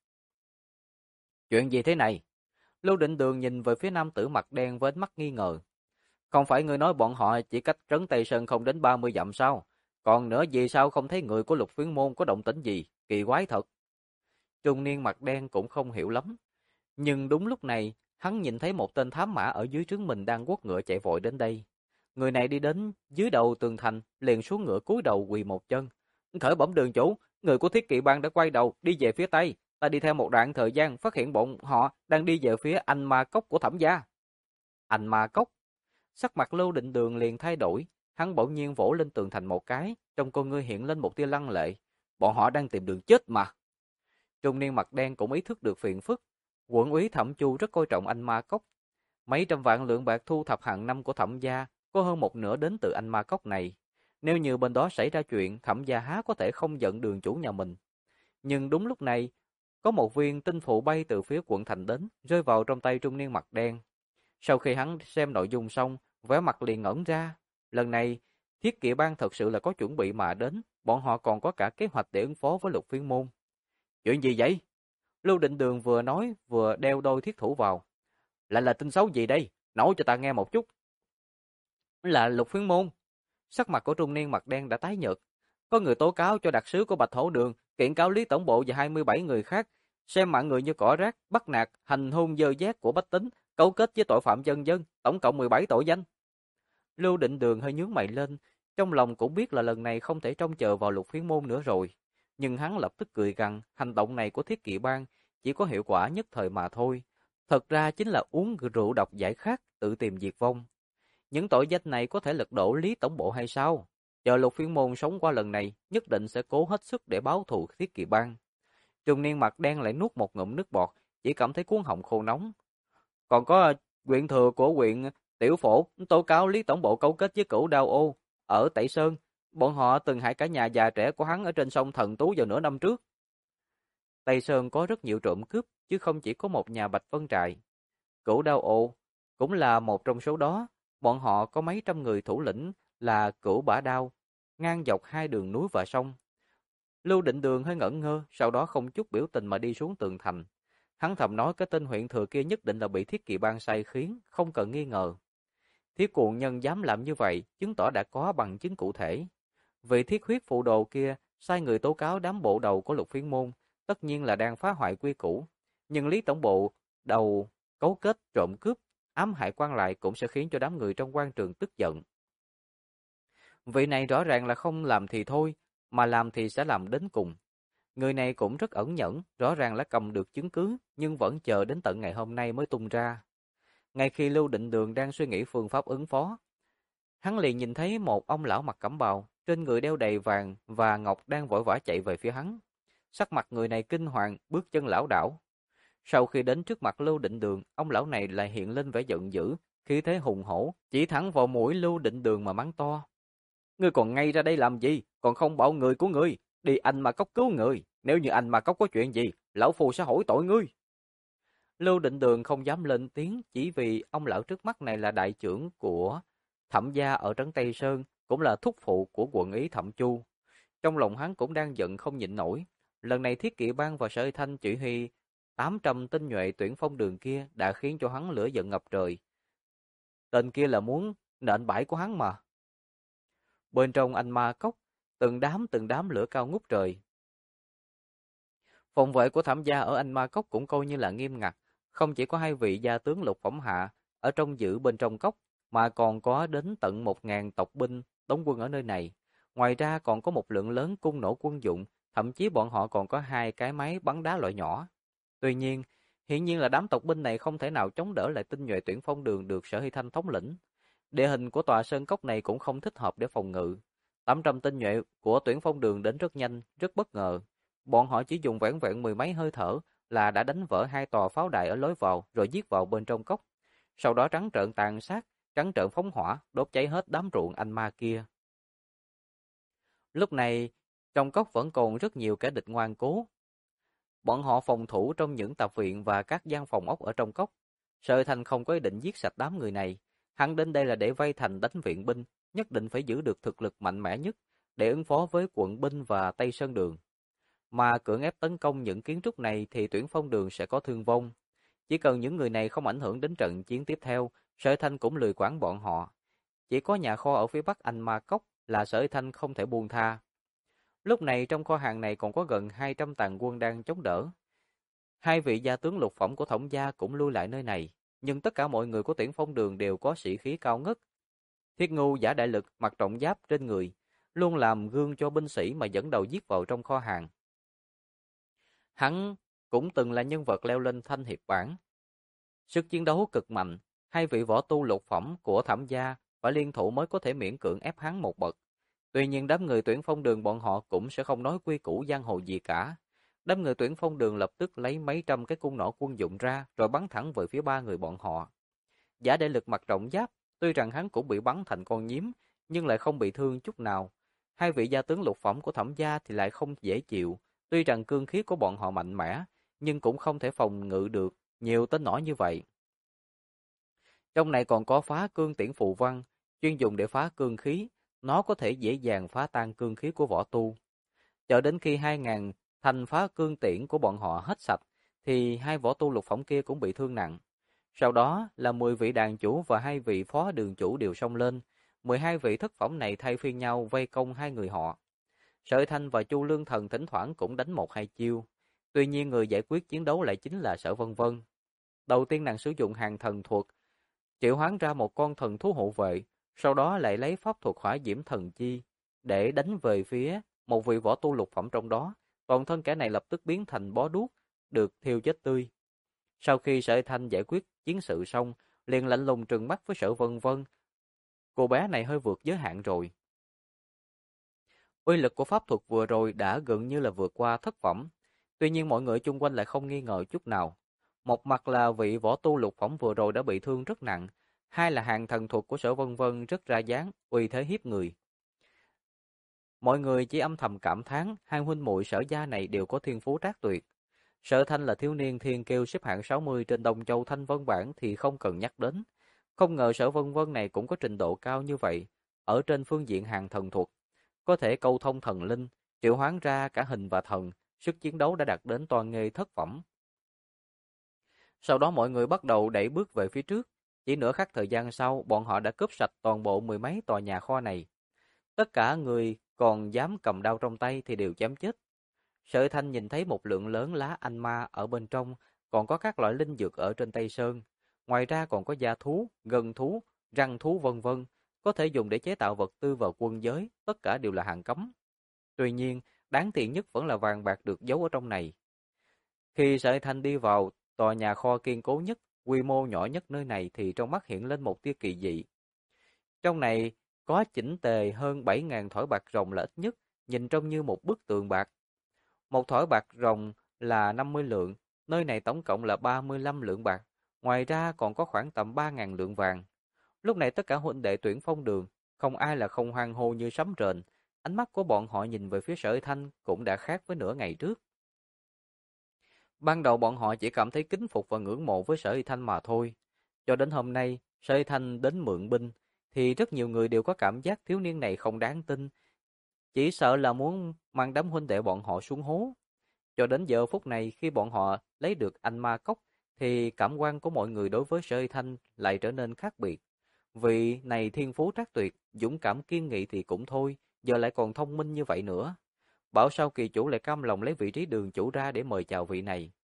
Chuyện gì thế này? Lưu Định Đường nhìn về phía nam tử mặt đen với ánh mắt nghi ngờ. Không phải ngươi nói bọn họ chỉ cách trấn Tây Sơn không đến 30 dặm sao? Còn nữa vì sao không thấy người của Lục Phiến Môn có động tĩnh gì? Kỳ quái thật. Trung niên mặt đen cũng không hiểu lắm. Nhưng đúng lúc này, hắn nhìn thấy một tên thám mã ở dưới trướng mình đang quất ngựa chạy vội đến đây. Người này đi đến dưới đầu tường thành, liền xuống ngựa cúi đầu quỳ một chân. Khởi bẩm đường chủ, người của Thiết Kỵ Bang đã quay đầu đi về phía Tây. Ta đi theo một đoạn thời gian phát hiện bọn họ đang đi về phía Anh Ma Cốc của Thẩm gia. Anh Ma Cốc? Sắc mặt Lưu Định Đường liền thay đổi, hắn bỗng nhiên vỗ lên tường thành một cái, trong con ngươi hiện lên một tia lăng lệ. Bọn họ đang tìm đường chết mà. Trung niên mặt đen cũng ý thức được phiền phức. Quận úy Thẩm Chu rất coi trọng Anh Ma Cốc. Mấy trăm vạn lượng bạc thu thập hàng năm của Thẩm gia có hơn một nửa đến từ Anh Ma Cốc này. Nếu như bên đó xảy ra chuyện, Thẩm gia há có thể không giận đường chủ nhà mình. Nhưng đúng lúc này, có một viên tinh phụ bay từ phía quận thành đến, rơi vào trong tay trung niên mặt đen. Sau khi hắn xem nội dung xong, vẻ mặt liền ngẩn ra. Lần này, Thiết Kỵ Bang thật sự là có chuẩn bị mà đến, bọn họ còn có cả kế hoạch để ứng phó với Lục Phiến Môn. Chuyện gì vậy? Lưu Định Đường vừa nói vừa đeo đôi thiết thủ vào. Lại là tin xấu gì đây? Nói cho ta nghe một chút. Là Lục Phiến Môn. Sắc mặt của trung niên mặt đen đã tái nhợt. Có người tố cáo cho đặc sứ của Bạch Hổ Đường, kiện cáo Lý Tổng Bộ và 27 người khác, xem mạng người như cỏ rác, bắt nạt, hành hung dơ dét của bách tính, cấu kết với tội phạm dân dân, tổng cộng 17 tội danh. Lưu Định Đường hơi nhướng mày lên, trong lòng cũng biết là lần này không thể trông chờ vào Lục Phiến môn nữa rồi. Nhưng hắn lập tức cười gằn, hành động này của Thiết Kỵ Bang chỉ có hiệu quả nhất thời mà thôi. Thật ra chính là uống rượu độc giải khát, tự tìm diệt vong. Những tội danh này có thể lật đổ Lý Tổng Bộ hay sao? Chờ Lục Phiên Môn sống qua lần này, nhất định sẽ cố hết sức để báo thù Thiết Kỵ Bang. Trung niên mặt đen lại nuốt một ngụm nước bọt, chỉ cảm thấy cuống họng khô nóng. Còn có huyện thừa của huyện Tiểu Phổ tố cáo Lý Tổng Bộ cấu kết với Cửu Đao Ô ở Tây Sơn. Bọn họ từng hại cả nhà già trẻ của hắn ở trên sông Thần Tú vào nửa năm trước. Tây Sơn có rất nhiều trộm cướp, chứ không chỉ có một nhà Bạch Vân Trại. Cửu Đao Ộ cũng là một trong số đó. Bọn họ có mấy trăm người thủ lĩnh là Cửu Bả Đao, ngang dọc hai đường núi và sông. Lưu Định Đường hơi ngẩn ngơ, sau đó không chút biểu tình mà đi xuống tường thành. Hắn thầm nói cái tên huyện thừa kia nhất định là bị Thiết Kỵ Bang sai khiến, không cần nghi ngờ. Thiết Cuồng Nhân dám làm như vậy, chứng tỏ đã có bằng chứng cụ thể. Vị thiết huyết phụ đồ kia sai người tố cáo đám bộ đầu của Lục Phiến môn, tất nhiên là đang phá hoại quy củ. Nhưng Lý Tổng Bộ đầu cấu kết trộm cướp, ám hại quan lại cũng sẽ khiến cho đám người trong quan trường tức giận. Vị này rõ ràng là không làm thì thôi, mà làm thì sẽ làm đến cùng. Người này cũng rất ẩn nhẫn, rõ ràng là cầm được chứng cứ, nhưng vẫn chờ đến tận ngày hôm nay mới tung ra. Ngay khi Lưu Định Đường đang suy nghĩ phương pháp ứng phó, hắn liền nhìn thấy một ông lão mặc cẩm bào, trên người đeo đầy vàng và ngọc đang vội vã chạy về phía hắn. Sắc mặt người này kinh hoàng, bước chân lảo đảo. Sau khi đến trước mặt Lưu Định Đường, ông lão này lại hiện lên vẻ giận dữ, khí thế hùng hổ, chỉ thẳng vào mũi Lưu Định Đường mà mắng to. Ngươi còn ngay ra đây làm gì, còn không bảo người của ngươi, đi anh mà cốc cứu người, nếu như anh mà cốc có chuyện gì, lão phu sẽ hỏi tội ngươi. Lưu Định Đường không dám lên tiếng, chỉ vì ông lão trước mắt này là đại trưởng của Thẩm gia ở trấn Tây Sơn, cũng là thúc phụ của quận úy Thẩm Chu. Trong lòng hắn cũng đang giận không nhịn nổi. Lần này Thiết Kỵ Bang và Sở Thanh chỉ huy 800 tinh nhuệ tuyển phong đường kia đã khiến cho hắn lửa giận ngập trời. Tên kia là muốn nện bãi của hắn mà. Bên trong anh ma cốc, từng đám lửa cao ngút trời. Phòng vệ của Thẩm gia ở anh ma cốc cũng coi như là nghiêm ngặt, không chỉ có hai vị gia tướng Lục Phẩm Hạ ở trong giữ bên trong cốc, mà còn có đến tận 1000 tộc binh đóng quân ở nơi này. Ngoài ra còn có một lượng lớn cung nổ quân dụng, thậm chí bọn họ còn có 2 cái máy bắn đá loại nhỏ. Tuy nhiên, hiển nhiên là đám tộc binh này không thể nào chống đỡ lại tinh nhuệ tuyển phong đường được Sở Hy Thanh thống lĩnh. Địa hình của tòa sơn cốc này cũng không thích hợp để phòng ngự. 800 tinh nhuệ của tuyển phong đường đến rất nhanh, rất bất ngờ. Bọn họ chỉ dùng vẻn vẹn mười mấy hơi thở là đã đánh vỡ 2 tòa pháo đài ở lối vào rồi giết vào bên trong cốc. Sau đó trắng trợn tàn sát, trắng trợn phóng hỏa, đốt cháy hết đám ruộng anh ma kia. Lúc này, trong cốc vẫn còn rất nhiều kẻ địch ngoan cố. Bọn họ phòng thủ trong những tạp viện và các gian phòng ốc ở trong cốc. Sở Thành không có ý định giết sạch đám người này. Hắn đến đây là để vây thành đánh viện binh, nhất định phải giữ được thực lực mạnh mẽ nhất để ứng phó với quận binh và Tây Sơn Đường. Mà cưỡng ép tấn công những kiến trúc này thì tuyển phong đường sẽ có thương vong. Chỉ cần những người này không ảnh hưởng đến trận chiến tiếp theo, Sở Thanh cũng lười quản bọn họ. Chỉ có nhà kho ở phía bắc Anh Ma Cốc là Sở Thanh không thể buông tha. Lúc này trong kho hàng này còn có gần 200 tàn quân đang chống đỡ. Hai vị gia tướng lục phẩm của Thống gia cũng lui lại nơi này, nhưng tất cả mọi người của tuyển phong đường đều có sĩ khí cao ngất. Thiết Ngu giả đại lực mặc trọng giáp trên người, luôn làm gương cho binh sĩ mà dẫn đầu giết vào trong kho hàng. Hắn cũng từng là nhân vật leo lên thanh hiệp bảng. Sức chiến đấu cực mạnh, hai vị võ tu lục phẩm của Thẩm gia phải liên thủ mới có thể miễn cưỡng ép hắn một bậc. Tuy nhiên đám người tuyển phong đường bọn họ cũng sẽ không nói quy củ giang hồ gì cả. Đám người tuyển phong đường lập tức lấy mấy trăm cái cung nỏ quân dụng ra rồi bắn thẳng về phía ba người bọn họ. Giả Đệ Lực mặc trọng giáp, tuy rằng hắn cũng bị bắn thành con nhím, nhưng lại không bị thương chút nào. Hai vị gia tướng lục phẩm của Thẩm gia thì lại không dễ chịu, tuy rằng cương khí của bọn họ mạnh mẽ, nhưng cũng không thể phòng ngự được nhiều tên nỏ như vậy. Trong này còn có phá cương tiễn phù văn, chuyên dùng để phá cương khí, nó có thể dễ dàng phá tan cương khí của võ tu. Cho đến khi 2000 thanh phá cương tiễn của bọn họ hết sạch, thì hai võ tu lục phẩm kia cũng bị thương nặng. Sau đó là 10 vị đàn chủ và 2 vị phó đường chủ đều xông lên, 12 vị thất phẩm này thay phiên nhau vây công hai người họ. Sở Thanh và Chu Lương Thần thỉnh thoảng cũng đánh một hai chiêu, tuy nhiên người giải quyết chiến đấu lại chính là Sở Vân Vân. Đầu tiên nàng sử dụng hàng thần thuật, triệu hoán ra một con thần thú hộ vệ, sau đó lại lấy pháp thuật hỏa diễm thần chi để đánh về phía một vị võ tu lục phẩm trong đó. Toàn thân kẻ này lập tức biến thành bó đuốc, được thiêu chết tươi. Sau khi Sở Thanh giải quyết chiến sự xong, liền lạnh lùng trừng mắt với Sở Vân Vân. Cô bé này hơi vượt giới hạn rồi. Uy lực của pháp thuật vừa rồi đã gần như là vượt qua thất phẩm. Tuy nhiên mọi người chung quanh lại không nghi ngờ chút nào. Một mặt là vị võ tu lục phẩm vừa rồi đã bị thương rất nặng, hai là hàng thần thuật của Sở Vân Vân rất ra dáng, uy thế hiếp người. Mọi người chỉ âm thầm cảm thán, hai huynh muội Sở gia này đều có thiên phú trác tuyệt. Sở Thanh là thiếu niên thiên kiêu xếp hạng 60 trên Đông Châu Thanh Vân bảng thì không cần nhắc đến. Không ngờ Sở Vân Vân này cũng có trình độ cao như vậy, ở trên phương diện hàng thần thuật, có thể câu thông thần linh, triệu hoán ra cả hình và thần, sức chiến đấu đã đạt đến toàn nghề thất phẩm. Sau đó mọi người bắt đầu đẩy bước về phía trước, chỉ nửa khắc thời gian sau, bọn họ đã cướp sạch toàn bộ mười mấy tòa nhà kho này. Tất cả người còn dám cầm đao trong tay thì đều chém chết. Sở Thanh nhìn thấy một lượng lớn lá anh ma ở bên trong, còn có các loại linh dược ở trên Tây Sơn. Ngoài ra còn có da thú, gân thú, răng thú vân vân, có thể dùng để chế tạo vật tư vào quân giới, tất cả đều là hàng cấm. Tuy nhiên, đáng tiền nhất vẫn là vàng bạc được giấu ở trong này. Khi Sở Thanh đi vào tòa nhà kho kiên cố nhất, quy mô nhỏ nhất nơi này thì trong mắt hiện lên một tia kỳ dị. Trong này có chỉnh tề hơn 7.000 thỏi bạc ròng là ít nhất, nhìn trông như một bức tường bạc. Một thỏi bạc ròng là 50 lượng, nơi này tổng cộng là 35 lượng bạc, ngoài ra còn có khoảng tầm 3.000 lượng vàng. Lúc này tất cả huynh đệ Tuyển Phong Đường, không ai là không hoan hô như sấm rền, ánh mắt của bọn họ nhìn về phía Sở Thanh cũng đã khác với nửa ngày trước. Ban đầu bọn họ chỉ cảm thấy kính phục và ngưỡng mộ với Sở Thanh mà thôi. Cho đến hôm nay, Sở Thanh đến mượn binh, thì rất nhiều người đều có cảm giác thiếu niên này không đáng tin, chỉ sợ là muốn mang đám huynh đệ bọn họ xuống hố. Cho đến giờ phút này khi bọn họ lấy được anh ma cốc thì cảm quan của mọi người đối với Sở Thanh lại trở nên khác biệt. Vị này thiên phú trác tuyệt, dũng cảm kiên nghị thì cũng thôi, giờ lại còn thông minh như vậy nữa. Bảo sao kỳ chủ lại cam lòng lấy vị trí đường chủ ra để mời chào vị này.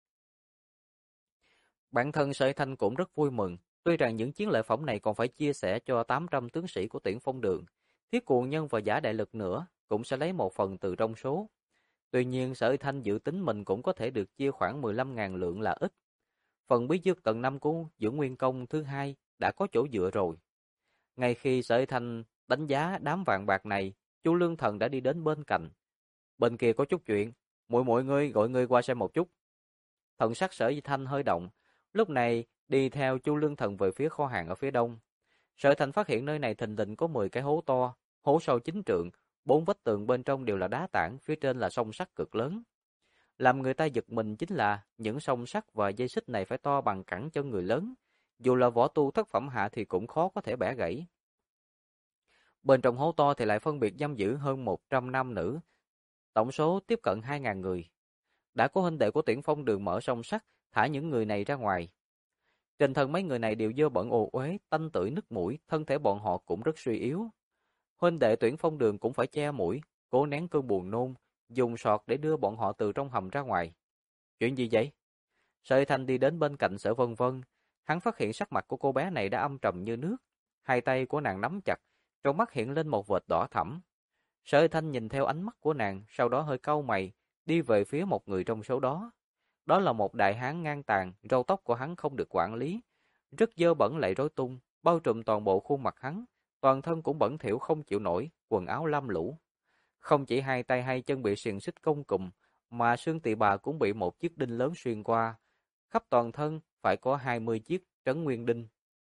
Bản thân Sở Thanh cũng rất vui mừng, tuy rằng những chiến lợi phẩm này còn phải chia sẻ cho 800 tướng sĩ của Tuyển Phong Đường, Thiết Cuồng Nhân và Giả Đại Lực nữa cũng sẽ lấy một phần từ trong số. Tuy nhiên Sở Thanh dự tính mình cũng có thể được chia khoảng 15.000 lượng là ít. Phần bí dược tầng 5 của Dưỡng Nguyên Công thứ hai đã có chỗ dựa rồi. Ngay khi Sở Thanh đánh giá đám vàng bạc này, Chu Lương Thần đã đi đến bên cạnh. Bên kia có chút chuyện, mọi người gọi người qua xem một chút. Thần sắc Sở Thanh hơi động, lúc này đi theo Chu Lương Thần về phía kho hàng ở phía đông. Sở Thanh phát hiện nơi này thình lình có 10 cái hố to, hố sâu 9 trượng, 4 vách tường bên trong đều là đá tảng, phía trên là song sắt cực lớn. Làm người ta giật mình chính là những song sắt và dây xích này phải to bằng cẳng chân người lớn, dù là võ tu thất phẩm hạ thì cũng khó có thể bẻ gãy. Bên trong hố to thì lại phân biệt giam giữ hơn 100 nam nữ, tổng số tiếp cận 2.000 người. Đã có huynh đệ của Tuyển Phong Đường mở song sắt, thả những người này ra ngoài. Trên thân mấy người này đều dơ bẩn ồ uế, tanh tưởi nứt mũi, thân thể bọn họ cũng rất suy yếu. Huynh đệ Tuyển Phong Đường cũng phải che mũi, cố nén cơn buồn nôn, dùng sọt để đưa bọn họ từ trong hầm ra ngoài. Chuyện gì vậy? Sở Thanh đi đến bên cạnh Sở Vân Vân, hắn phát hiện sắc mặt của cô bé này đã âm trầm như nước, hai tay của nàng nắm chặt, trong mắt hiện lên một vệt đỏ thẫm. Sở Thanh nhìn theo ánh mắt của nàng, sau đó hơi cau mày, đi về phía một người trong số đó. Đó là một đại hán ngang tàn, râu tóc của hắn không được quản lý, rất dơ bẩn lại rối tung, bao trùm toàn bộ khuôn mặt hắn, toàn thân cũng bẩn thỉu không chịu nổi, quần áo lam lũ. Không chỉ hai tay hai chân bị xiềng xích cong cụm, mà xương tỳ bà cũng bị một chiếc đinh lớn xuyên qua, khắp toàn thân phải có 20 chiếc trấn nguyên đinh.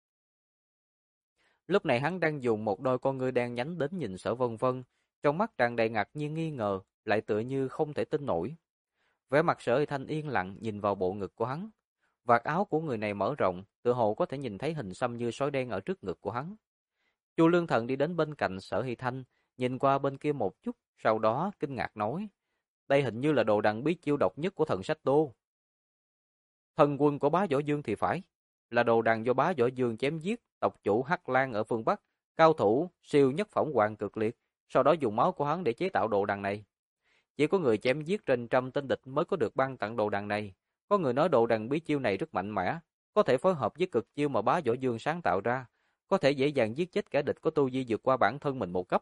Lúc này hắn đang dùng một đôi con ngươi đen nhánh đến nhìn Sở Vân Vân, trong mắt tràn đầy ngạc nhiên nghi ngờ, lại tựa như không thể tin nổi. Vẻ mặt Sở Thanh yên lặng nhìn vào bộ ngực của hắn. Vạt áo của người này mở rộng, tựa hồ có thể nhìn thấy hình xăm như sói đen ở trước ngực của hắn. Chu Lương Thần đi đến bên cạnh Sở Hy Thanh, nhìn qua bên kia một chút, sau đó kinh ngạc nói: "Đây hình như là đồ đằng bí chiêu độc nhất của thần Sách Đô." Thần quân của bá Võ Dương thì phải, là đồ đằng do bá Võ Dương chém giết tộc chủ Hắc Lan ở phương Bắc, cao thủ siêu nhất phẩm Hoàng Cực Liệt, sau đó dùng máu của hắn để chế tạo đồ đằng này. Chỉ có người chém giết trên trăm tên địch mới có được ban tặng đồ đằng này. Có người nói đồ đằng bí chiêu này rất mạnh mẽ, có thể phối hợp với cực chiêu mà Bá Võ Dương sáng tạo ra, có thể dễ dàng giết chết kẻ địch có tu vi vượt qua bản thân mình một cấp.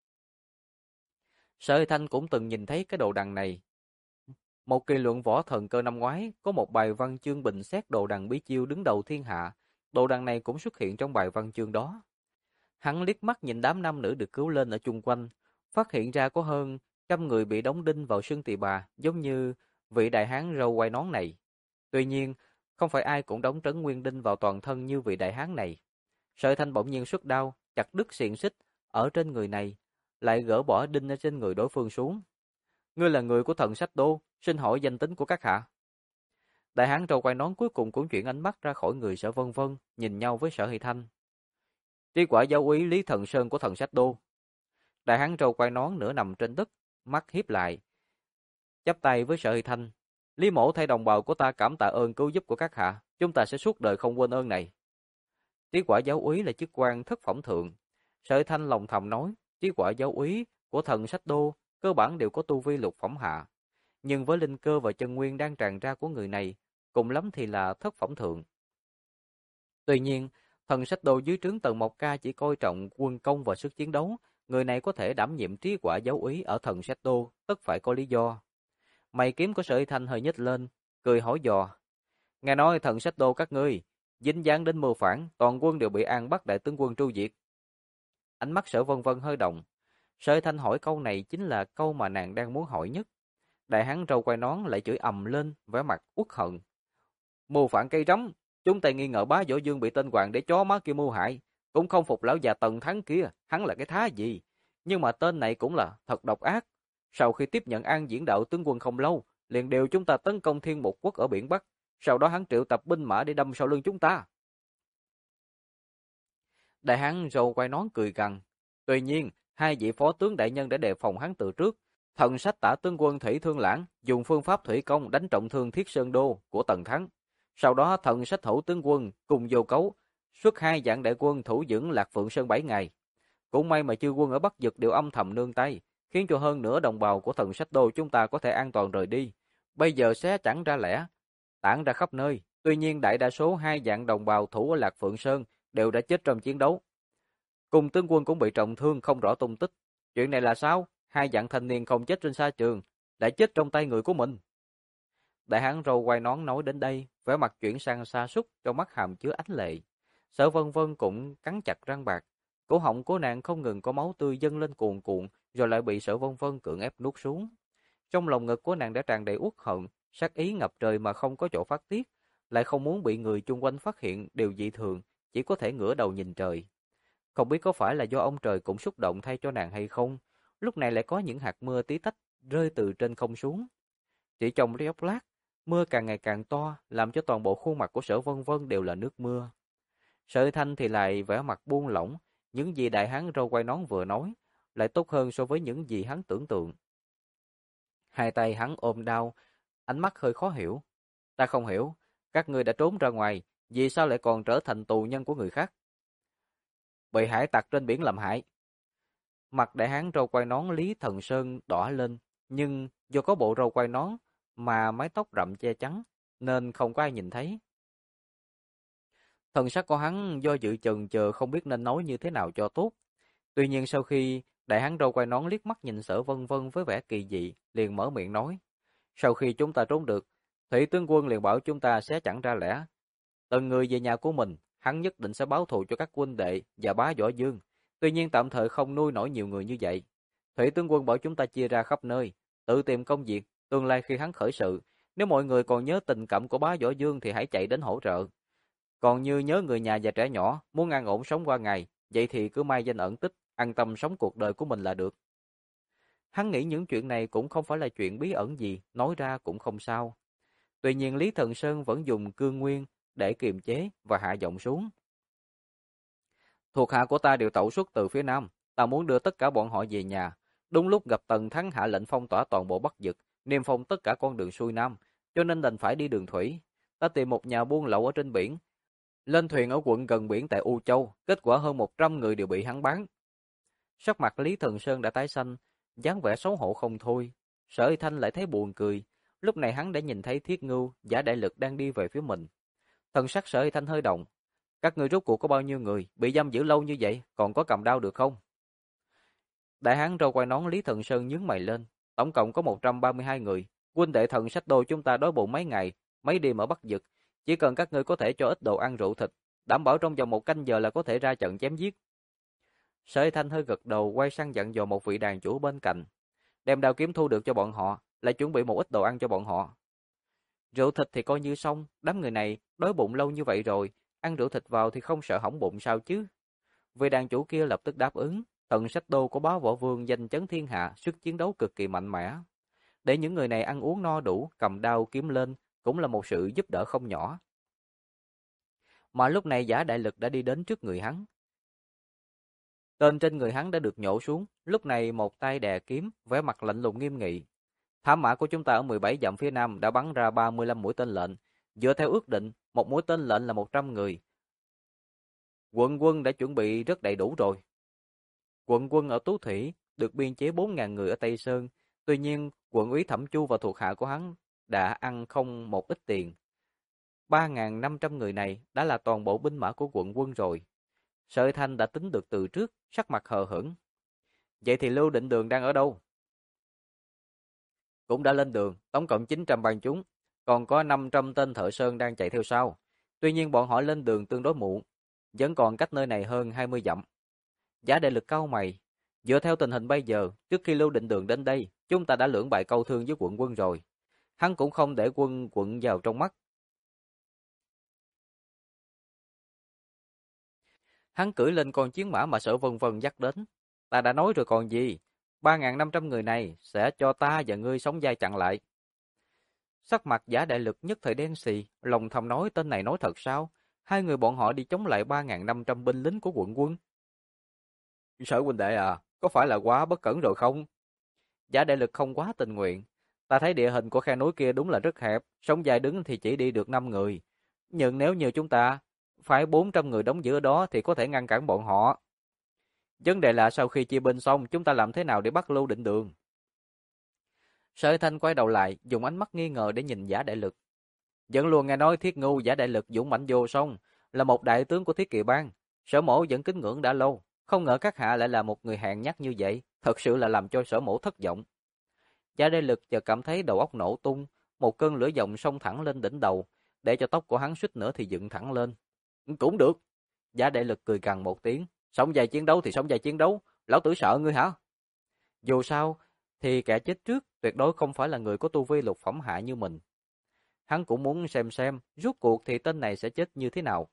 Sở Huy Thanh cũng từng nhìn thấy cái đồ đằng này. Một kỳ luận võ thần cơ năm ngoái có một bài văn chương bình xét đồ đằng bí chiêu đứng đầu thiên hạ, đồ đằng này cũng xuất hiện trong bài văn chương đó. Hắn liếc mắt nhìn đám nam nữ được cứu lên ở chung quanh, phát hiện ra có hơn trăm người bị đóng đinh vào xương tỳ bà, giống như vị đại hán râu quai nón này. Tuy nhiên, không phải ai cũng đóng trấn nguyên đinh vào toàn thân như vị đại hán này. Sở Thanh bỗng nhiên xuất đao, chặt đứt xiềng xích ở trên người này, lại gỡ bỏ đinh ở trên người đối phương xuống. Ngươi là người của thần sách đô, xin hỏi danh tính của các hạ. Đại hán râu quai nón cuối cùng cũng chuyển ánh mắt ra khỏi người Sở Vân Vân, nhìn nhau với Sở Huy Thanh. Trí quả giáo úy Lý Thần Sơn của thần sách đô. Đại hán râu quai nón nửa nằm trên đất, mắt hiếp lại, chắp tay với Sở Huy Thanh. Lý mổ thay đồng bào của ta cảm tạ ơn cứu giúp của các hạ, chúng ta sẽ suốt đời không quên ơn này. Trí quả giáo úy là chức quan thất phẩm thượng. Sở Huy Thanh lòng thầm nói, trí quả giáo úy của thần sách đô cơ bản đều có tu vi lục phẩm hạ, nhưng với linh cơ và chân nguyên đang tràn ra của người này, cùng lắm thì là thất phẩm thượng. Tuy nhiên, thần sách đô dưới trướng Tần Mộc Ca chỉ coi trọng quân công và sức chiến đấu, người này có thể đảm nhiệm trí quả giáo úy ở thần sách đô, tất phải có lý do. Mày kiếm của Sở Huy Thanh hơi nhếch lên, cười hỏi dò. Nghe nói thần sách đô các ngươi dính dáng đến mưu phản, toàn quân đều bị An bắt đại tướng quân tru diệt. Ánh mắt Sở Vân Vân hơi động. Sở Huy Thanh hỏi câu này chính là câu mà nàng đang muốn hỏi nhất. Đại hán râu quai nón lại chửi ầm lên, vẻ mặt uất hận. Mưu phản cây rắm, chúng ta nghi ngờ Bá Võ Dương bị tên hoàng để chó má kia mưu hại, cũng không phục lão già Tần Thắng kia, hắn là cái thá gì? Nhưng mà tên này cũng là thật độc ác. Sau khi tiếp nhận An Diễn đạo tướng quân không lâu, liền điều chúng ta tấn công Thiên Mục Quốc ở biển Bắc, sau đó hắn triệu tập binh mã để đâm sau lưng chúng ta. Đại hán râu quai nón cười gằn. Tuy nhiên, hai vị phó tướng đại nhân đã đề phòng hắn từ trước. Thần sách tả tướng quân Thủy Thương Lãng dùng phương pháp thủy công đánh trọng thương Thiết Sơn Đô của Tần Thắng. Sau đó thần sách hữu tướng quân cùng Vô Cấu xuất hai vạn đại quân thủ giữ Lạc Phượng Sơn 7 ngày. Cũng may mà chư quân ở Bắc Dực đều âm thầm nương tay, khiến cho hơn nửa đồng bào của thần sách đô chúng ta có thể an toàn rời đi. Bây giờ sẽ chẳng ra lẽ, tản ra khắp nơi. Tuy nhiên đại đa số hai vạn đồng bào thủ ở Lạc Phượng Sơn đều đã chết trong chiến đấu. Cùng tướng quân cũng bị trọng thương không rõ tung tích. Chuyện này là sao? Hai vạn thanh niên không chết trên sa trường, đã chết trong tay người của mình. Đại hán râu quai nón nói đến đây, vẻ mặt chuyển sang sa sút, trong mắt hàm chứa ánh lệ. Sở Vân Vân cũng cắn chặt răng bạc, cổ họng của nàng không ngừng có máu tươi dâng lên cuồn cuộn, rồi lại bị Sở Vân Vân cưỡng ép nuốt xuống. Trong lòng ngực của nàng đã tràn đầy uất hận, sát ý ngập trời mà không có chỗ phát tiết, lại không muốn bị người chung quanh phát hiện điều dị thường, chỉ có thể ngửa đầu nhìn trời. Không biết có phải là do ông trời cũng xúc động thay cho nàng hay không, lúc này lại có những hạt mưa tí tách rơi từ trên không xuống. Chỉ trong chốc lát, mưa càng ngày càng to, làm cho toàn bộ khuôn mặt của Sở Vân Vân đều là nước mưa. Sở Thanh thì lại vẻ mặt buông lỏng, những gì đại hán râu quai nón vừa nói, lại tốt hơn so với những gì hắn tưởng tượng. Hai tay hắn ôm đau, ánh mắt hơi khó hiểu. Ta không hiểu, các ngươi đã trốn ra ngoài, vì sao lại còn trở thành tù nhân của người khác? Bị hải tặc trên biển làm hại. Mặt đại hán râu quai nón Lý Thần Sơn đỏ lên, nhưng do có bộ râu quai nón mà mái tóc rậm che chắn, nên không có ai nhìn thấy. Thần sắc của hắn do dự chần chờ không biết nên nói như thế nào cho tốt. Tuy nhiên sau khi đại hán râu quai nón liếc mắt nhìn Sở Vân Vân với vẻ kỳ dị, liền mở miệng nói. Sau khi chúng ta trốn được, Thủy tướng quân liền bảo chúng ta sẽ chẳng ra lẽ. Từng người về nhà của mình, hắn nhất định sẽ báo thù cho các huynh đệ và Bá Võ Dương. Tuy nhiên tạm thời không nuôi nổi nhiều người như vậy. Thủy tướng quân bảo chúng ta chia ra khắp nơi, tự tìm công việc, tương lai khi hắn khởi sự, nếu mọi người còn nhớ tình cảm của Bá Võ Dương thì hãy chạy đến hỗ trợ. Còn như nhớ người nhà và trẻ nhỏ, muốn an ổn sống qua ngày, vậy thì cứ mai danh ẩn tích, an tâm sống cuộc đời của mình là được. Hắn nghĩ những chuyện này cũng không phải là chuyện bí ẩn gì, nói ra cũng không sao. Tuy nhiên Lý Thần Sơn vẫn dùng cương nguyên để kiềm chế và hạ giọng xuống. Thuộc hạ của ta đều tẩu xuất từ phía Nam, ta muốn đưa tất cả bọn họ về nhà. Đúng lúc gặp Tần Thắng hạ lệnh phong tỏa toàn bộ Bắc Dực, niêm phong tất cả con đường xuôi Nam, cho nên đành phải đi đường thủy. Ta tìm một nhà buôn lậu ở trên biển, lên thuyền ở quận gần biển tại U Châu, kết quả hơn 100 người đều bị hắn bán. Sắc mặt Lý Thần Sơn đã tái xanh, dáng vẻ xấu hổ không thôi. Sở Y Thanh lại thấy buồn cười, lúc này hắn đã nhìn thấy Thiết Ngưu, giả đại lực đang đi về phía mình. Thần sắc Sở Hy Thanh hơi động. Các ngươi rốt cuộc có bao nhiêu người, bị giam giữ lâu như vậy, còn có cầm đao được không? Đại hán râu quai nón Lý Thần Sơn nhướng mày lên. Tổng cộng có 132 người. Huynh đệ Thần Sách Đô chúng ta đói bụng mấy ngày, mấy đêm ở Bắc Dực. Chỉ cần các ngươi có thể cho ít đồ ăn rượu thịt, đảm bảo trong vòng 1 canh giờ là có thể ra trận chém giết. Sở Hy Thanh hơi gật đầu, quay sang dặn dò một vị đàn chủ bên cạnh. Đem đao kiếm thu được cho bọn họ, lại chuẩn bị một ít đồ ăn cho bọn họ. Rượu thịt thì coi như xong, đám người này đói bụng lâu như vậy rồi, ăn rượu thịt vào thì không sợ hỏng bụng sao chứ? Vị đàn chủ kia lập tức đáp ứng. Thần Sách Đô của bá võ vương danh chấn thiên hạ, sức chiến đấu cực kỳ mạnh mẽ. Để những người này ăn uống no đủ, cầm đao kiếm lên, cũng là một sự giúp đỡ không nhỏ. Mà lúc này Giả Đại Lực đã đi đến trước người hắn. Tên trên người hắn đã được nhổ xuống, lúc này một tay đè kiếm, vẻ mặt lạnh lùng nghiêm nghị. Thám mã của chúng ta ở 17 dặm phía nam đã bắn ra 35 mũi tên lệnh. Dựa theo ước định, một mũi tên lệnh là 100 người. Quận quân đã chuẩn bị rất đầy đủ rồi. Quận quân ở Tú Thủy được biên chế 4.000 người ở Tây Sơn. Tuy nhiên, quận úy Thẩm Chu và thuộc hạ của hắn đã ăn không một ít tiền. 3.500 người này đã là toàn bộ binh mã của quận quân rồi. Sở Thanh đã tính được từ trước, sắc mặt hờ hững. Vậy thì Lưu Định Đường đang ở đâu? Cũng đã lên đường, tổng cộng 900 bang chúng, còn có 500 tên thợ sơn đang chạy theo sau. Tuy nhiên bọn họ lên đường tương đối muộn, vẫn còn cách nơi này hơn 20 dặm. Giả Đại Lực cau mày, dựa theo tình hình bây giờ, trước khi Lưu Định Đường đến đây, chúng ta đã lưỡng bại câu thương với quận quân rồi. Hắn cũng không để quân quận vào trong mắt. Hắn cưỡi lên con chiến mã mà Sở Vân Vân dắt đến. Ta đã nói rồi còn gì, 3.500 người này sẽ cho ta và ngươi sống dai chặn lại. Sắc mặt Giả Đại Lực nhất thời đen xì, lòng thầm nói tên này nói thật sao? Hai người bọn họ đi chống lại 3.500 binh lính của quận quân. Sở huynh đệ à, có phải là quá bất cẩn rồi không? Giả Đại Lực không quá tình nguyện. Ta thấy địa hình của khe núi kia đúng là rất hẹp, sống dài đứng thì chỉ đi được 5 người. Nhưng nếu như chúng ta phải 400 người đóng giữ ở đó thì có thể ngăn cản bọn họ. Vấn đề là sau khi chia binh xong, chúng ta làm thế nào để bắt Lưu Định Đường? Sở Thanh quay đầu lại, dùng ánh mắt nghi ngờ để nhìn Giả Đại Lực. Vẫn luôn nghe nói Thiết Ngu Giả Đại Lực dũng mãnh vô song, là một đại tướng của Thiết Kỵ Bang. Sở Mỗ vẫn kính ngưỡng đã lâu, không ngờ các hạ lại là một người hèn nhát như vậy, thật sự là làm cho Sở Mỗ thất vọng. Giả Đại Lực chợt cảm thấy đầu óc nổ tung, một cơn lửa giận xông thẳng lên đỉnh đầu, để cho tóc của hắn suýt nữa thì dựng thẳng lên. Cũng được. Giả Đại Lực cười gằn một tiếng, sống dài chiến đấu thì sống dài chiến đấu, lão tử sợ ngươi hả? Dù sao thì kẻ chết trước tuyệt đối không phải là người có tu vi lục phẩm hạ như mình. Hắn cũng muốn xem rốt cuộc thì tên này sẽ chết như thế nào.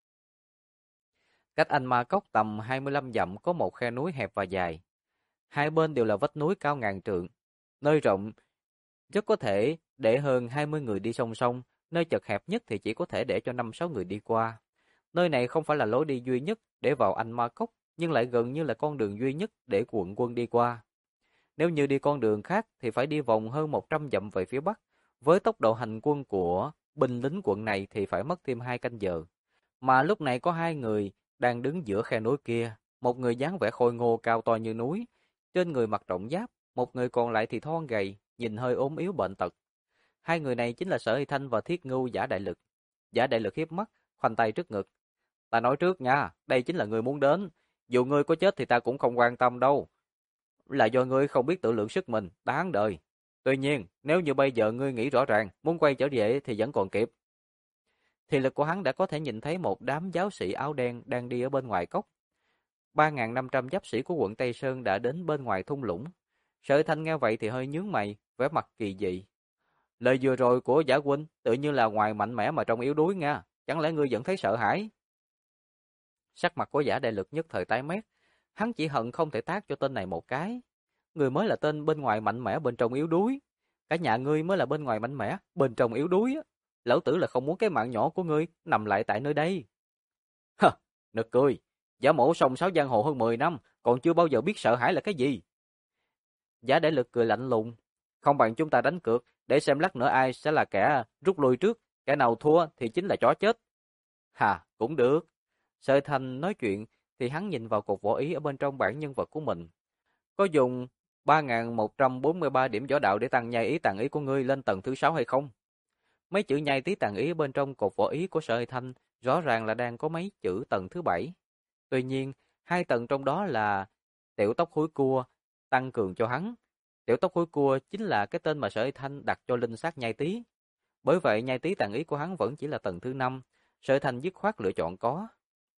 Cách Anh Ma Cốc tầm 25 dặm có một khe núi hẹp và dài. Hai bên đều là vách núi cao ngàn trượng. Nơi rộng rất có thể để hơn 20 người đi song song, nơi chật hẹp nhất thì chỉ có thể để cho 5-6 người đi qua. Nơi này không phải là lối đi duy nhất để vào Anh Ma Cốc, nhưng lại gần như là con đường duy nhất để quận quân đi qua. Nếu như đi con đường khác thì phải đi vòng hơn 100 dặm về phía bắc. Với tốc độ hành quân của binh lính quận này thì phải mất thêm 2 canh giờ. Mà lúc này có hai người đang đứng giữa khe núi kia. Một người dáng vẻ khôi ngô cao to như núi, trên người mặc trọng giáp. Một người còn lại thì thon gầy, nhìn hơi ốm yếu bệnh tật. Hai người này chính là Sở Hy Thanh và Thiết Ngưu Giả Đại Lực. Giả Đại Lực hiếp mắt, khoanh tay trước ngực. Ta nói trước nha, đây chính là người muốn đến. Dù ngươi có chết thì ta cũng không quan tâm đâu. Là do ngươi không biết tự lượng sức mình, đáng đời. Tuy nhiên, nếu như bây giờ ngươi nghĩ rõ ràng, muốn quay trở về thì vẫn còn kịp. Thì lực của hắn đã có thể nhìn thấy một đám giáo sĩ áo đen đang đi ở bên ngoài cốc. 3.500 giáp sĩ của quận Tây Sơn đã đến bên ngoài thung lũng. Sở Thanh nghe vậy thì hơi nhướng mày, vẻ mặt kỳ dị. Lời vừa rồi của Giả huynh tự như là ngoài mạnh mẽ mà trong yếu đuối nha, chẳng lẽ ngươi vẫn thấy sợ hãi? Sắc mặt của Giả Đại Lực nhất thời tái mét, hắn chỉ hận không thể tát cho tên này một cái. Người mới là tên bên ngoài mạnh mẽ bên trong yếu đuối, cả nhà ngươi mới là bên ngoài mạnh mẽ, bên trong yếu đuối á. Lão tử là không muốn cái mạng nhỏ của ngươi nằm lại tại nơi đây. Hơ, nực cười, Giả mổ sông sáo giang hồ hơn 10 năm, còn chưa bao giờ biết sợ hãi là cái gì. Giả Đại Lực cười lạnh lùng, không bằng chúng ta đánh cược, để xem lát nữa ai sẽ là kẻ rút lui trước, kẻ nào thua thì chính là chó chết. Hà, cũng được. Sở Thành nói chuyện thì hắn nhìn vào cột võ ý ở bên trong bảng nhân vật của mình. Có dùng 3.143 điểm võ đạo để tăng nhai ý tàng ý của ngươi lên tầng thứ 6 hay không? Mấy chữ nhai tí tàn ý bên trong cột võ ý của Sở Hy Thanh rõ ràng là đang có mấy chữ tầng thứ 7. Tuy nhiên, hai tầng trong đó là tiểu tóc húi cua, tăng cường cho hắn. Tiểu tóc húi cua chính là cái tên mà Sở Hy Thanh đặt cho linh sát nhai tí. Bởi vậy nhai tí tàn ý của hắn vẫn chỉ là tầng thứ 5, Sở Hy Thanh dứt khoát lựa chọn có.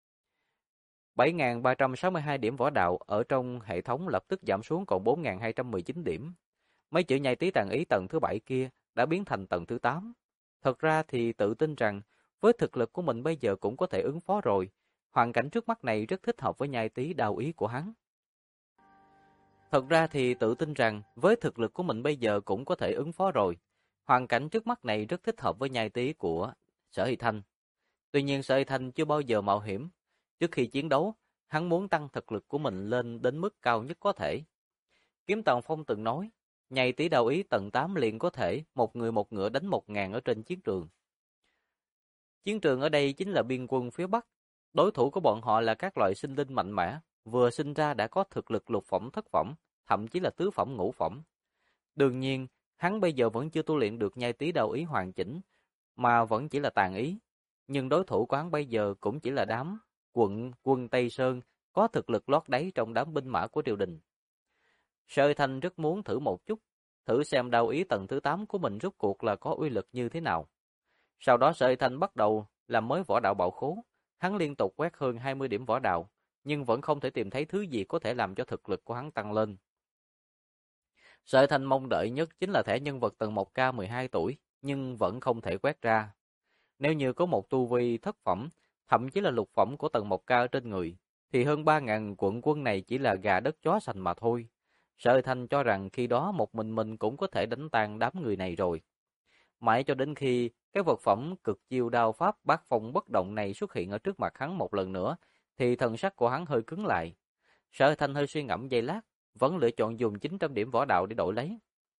7.362 điểm võ đạo ở trong hệ thống lập tức giảm xuống còn 4.219 điểm. Mấy chữ nhai tí tàn ý tầng thứ 7 kia đã biến thành tầng thứ 8. Thật ra thì tự tin rằng với thực lực của mình bây giờ cũng có thể ứng phó rồi. Hoàn cảnh trước mắt này rất thích hợp với nhai tí đao ý của hắn. Thật ra thì tự tin rằng với thực lực của mình bây giờ cũng có thể ứng phó rồi. Hoàn cảnh trước mắt này rất thích hợp với nhai tí của Sở Hy Thanh. Tuy nhiên Sở Hy Thanh chưa bao giờ mạo hiểm. Trước khi chiến đấu, hắn muốn tăng thực lực của mình lên đến mức cao nhất có thể. Kiếm Tần Phong từng nói, nhai tí đao ý tầng 8 liền có thể một người một ngựa đánh 1.000 ở trên chiến trường. Chiến trường ở đây chính là biên quân phía Bắc. Đối thủ của bọn họ là các loại sinh linh mạnh mẽ, vừa sinh ra đã có thực lực lục phẩm thất phẩm, thậm chí là tứ phẩm ngũ phẩm. Đương nhiên, hắn bây giờ vẫn chưa tu luyện được nhai tí đao ý hoàn chỉnh, mà vẫn chỉ là tàn ý. Nhưng đối thủ của hắn bây giờ cũng chỉ là đám quân Tây Sơn có thực lực lót đáy trong đám binh mã của triều đình. Sở Thanh rất muốn thử một chút, thử xem đao ý tầng thứ 8 của mình rốt cuộc là có uy lực như thế nào. Sau đó Sở Thanh bắt đầu làm mới võ đạo bảo khố, hắn liên tục quét hơn 20 điểm võ đạo, nhưng vẫn không thể tìm thấy thứ gì có thể làm cho thực lực của hắn tăng lên. Sở Thanh mong đợi nhất chính là thẻ nhân vật tầng 1K 12 tuổi, nhưng vẫn không thể quét ra. Nếu như có một tu vi thất phẩm, thậm chí là lục phẩm của tầng 1K ở trên người, thì hơn 3.000 quận quân này chỉ là gà đất chó sành mà thôi. Sở Thanh cho rằng khi đó một mình cũng có thể đánh tan đám người này rồi. Mãi cho đến khi cái vật phẩm cực chiêu đao pháp bát phong bất động này xuất hiện ở trước mặt hắn một lần nữa, thì thần sắc của hắn hơi cứng lại. Sở Thanh hơi suy ngẫm giây lát, vẫn lựa chọn dùng 900 điểm võ đạo để đổi lấy.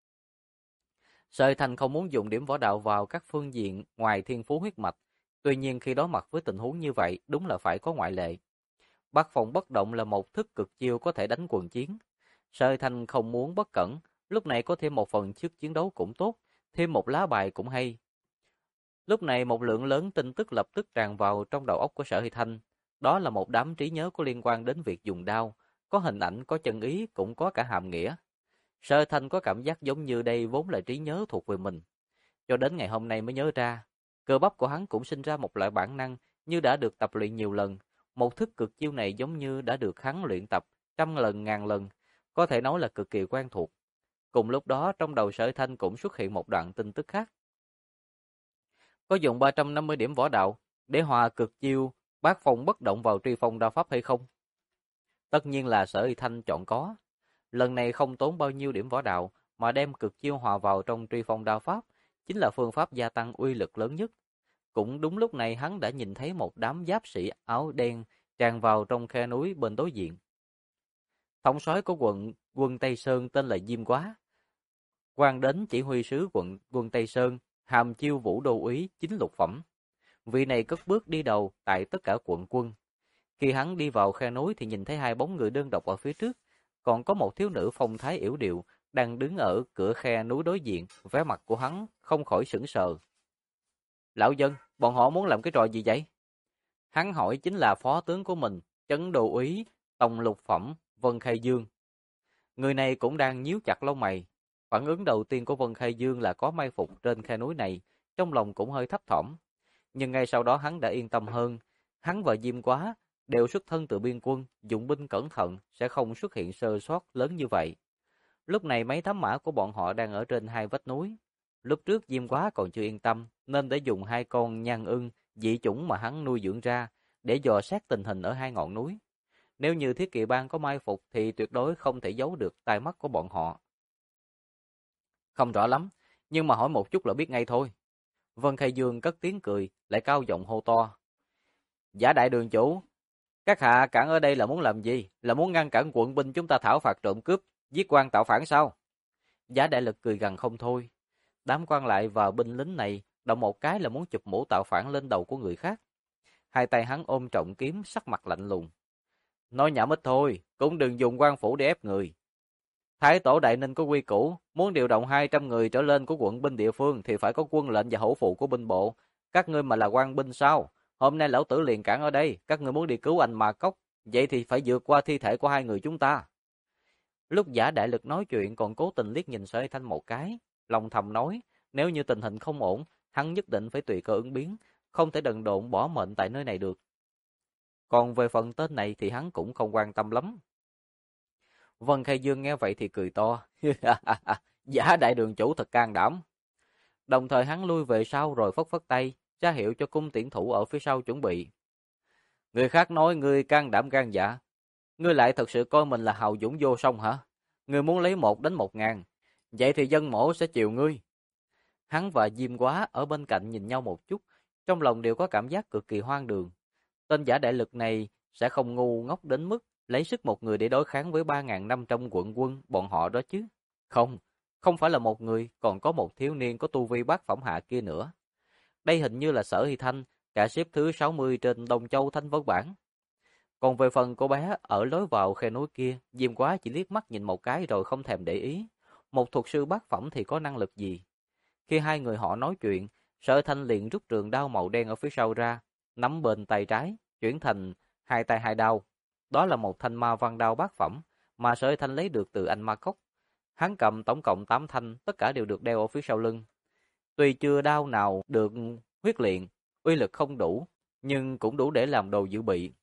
Sở Thanh không muốn dùng điểm võ đạo vào các phương diện ngoài thiên phú huyết mạch, tuy nhiên khi đối mặt với tình huống như vậy, đúng là phải có ngoại lệ. Bát phong bất động là một thức cực chiêu có thể đánh quần chiến. Sở Thanh không muốn bất cẩn, lúc này có thêm một phần sức chiến đấu cũng tốt, thêm một lá bài cũng hay. Lúc này một lượng lớn tin tức lập tức tràn vào trong đầu óc của Sở Hy Thanh. Đó là một đám trí nhớ có liên quan đến việc dùng đao, có hình ảnh, có chân ý, cũng có cả hàm nghĩa. Sở Hy Thanh có cảm giác giống như đây vốn là trí nhớ thuộc về mình. Cho đến ngày hôm nay mới nhớ ra, cơ bắp của hắn cũng sinh ra một loại bản năng như đã được tập luyện nhiều lần. Một thức cực chiêu này giống như đã được hắn luyện tập trăm lần ngàn lần, có thể nói là cực kỳ quen thuộc. Cùng lúc đó trong đầu Sở Hy Thanh cũng xuất hiện một đoạn tin tức khác. Có dùng 350 điểm võ đạo để hòa cực chiêu bát phong bất động vào truy phong đao pháp hay không? Tất nhiên là Sở Hy Thanh chọn có. Lần này không tốn bao nhiêu điểm võ đạo mà đem cực chiêu hòa vào trong truy phong đao pháp, chính là phương pháp gia tăng uy lực lớn nhất. Cũng đúng lúc này hắn đã nhìn thấy một đám giáp sĩ áo đen tràn vào trong khe núi bên đối diện. Thống soái của quân Tây Sơn tên là Diêm Quá. Quan đến chỉ huy sứ quân Tây Sơn, hàm chiêu vũ đô úy chính lục phẩm. Vị này cất bước đi đầu tại tất cả quận quân. Khi hắn đi vào khe núi thì nhìn thấy hai bóng người đơn độc ở phía trước, còn có một thiếu nữ phong thái yểu điệu đang đứng ở cửa khe núi đối diện, vẻ mặt của hắn không khỏi sững sờ. Lão dân, bọn họ muốn làm cái trò gì vậy? Hắn hỏi chính là phó tướng của mình, Trấn Đô úy, Tông lục phẩm, Vân Khai Dương. Người này cũng đang nhíu chặt lông mày. Phản ứng đầu tiên của Vân Khai Dương là có mai phục trên khe núi này, trong lòng cũng hơi thấp thỏm. Nhưng ngay sau đó hắn đã yên tâm hơn. Hắn và Diêm Quá đều xuất thân từ biên quân, dụng binh cẩn thận, sẽ không xuất hiện sơ sót lớn như vậy. Lúc này mấy thám mã của bọn họ đang ở trên hai vách núi. Lúc trước Diêm Quá còn chưa yên tâm, nên đã dùng hai con nhan ưng, dị chủng mà hắn nuôi dưỡng ra, để dò xét tình hình ở hai ngọn núi. Nếu như Thiết Kỵ Bang có mai phục thì tuyệt đối không thể giấu được tai mắt của bọn họ. Không rõ lắm, nhưng mà hỏi một chút là biết ngay thôi. Vân Khai Dương cất tiếng cười, lại cao giọng hô to. Giả đại đường chủ, các hạ cản ở đây là muốn làm gì? Là muốn ngăn cản quận binh chúng ta thảo phạt trộm cướp, giết quan tạo phản sao? Giả đại lực cười gằn không thôi. Đám quan lại và binh lính này động một cái là muốn chụp mũ tạo phản lên đầu của người khác. Hai tay hắn ôm trọng kiếm, sắc mặt lạnh lùng. Nói nhảm ít thôi, cũng đừng dùng quan phủ để ép người. Thái tổ Đại Ninh có quy củ, muốn điều động 200 người trở lên của quận binh địa phương thì phải có quân lệnh và hổ phụ của binh bộ. Các ngươi mà là quan binh sao? Hôm nay lão tử liền cản ở đây, các ngươi muốn đi cứu anh mà cốc, vậy thì phải vượt qua thi thể của hai người chúng ta. Lúc Giả Đại Lực nói chuyện còn cố tình liếc nhìn Sở Hi Thanh một cái, lòng thầm nói, nếu như tình hình không ổn, hắn nhất định phải tùy cơ ứng biến, không thể đần độn bỏ mệnh tại nơi này được. Còn về phần tên này thì hắn cũng không quan tâm lắm. Vân Khai Dương nghe vậy thì cười to. Giả Đại đường chủ thật can đảm. Đồng thời hắn lui về sau rồi phất phất tay, ra hiệu cho cung tiễn thủ ở phía sau chuẩn bị. Người khác nói ngươi can đảm gan dạ. Ngươi lại thật sự coi mình là hào dũng vô song hả? Ngươi muốn lấy 1 đánh 1.000. Vậy thì dân mổ sẽ chiều ngươi. Hắn và Diêm Quá ở bên cạnh nhìn nhau một chút, trong lòng đều có cảm giác cực kỳ hoang đường. Tên Giả Đại Lực này sẽ không ngu ngốc đến mức lấy sức một người để đối kháng với 3.500 quận quân bọn họ đó chứ. Không, không phải là một người, còn có một thiếu niên có tu vi bát phẩm hạ kia nữa. Đây hình như là Sở Hi Thanh, cả xếp thứ 60 trên Đông Châu Thanh Vân bảng. Còn về phần cô bé ở lối vào khe núi kia, Diêm Quá chỉ liếc mắt nhìn một cái rồi không thèm để ý. Một thuật sư bát phẩm thì có năng lực gì? Khi hai người họ nói chuyện, Sở Hi Thanh liền rút trường đao màu đen ở phía sau ra, nắm bên tay trái, chuyển thành hai tay hai đao. Đó là một thanh ma văn đao bát phẩm mà Sở Hi Thanh lấy được từ anh Ma Cốc. Hắn cầm tổng cộng 8 thanh, tất cả đều được đeo ở phía sau lưng. Tuy chưa đao nào được huyết luyện, uy lực không đủ, nhưng cũng đủ để làm đồ dự bị.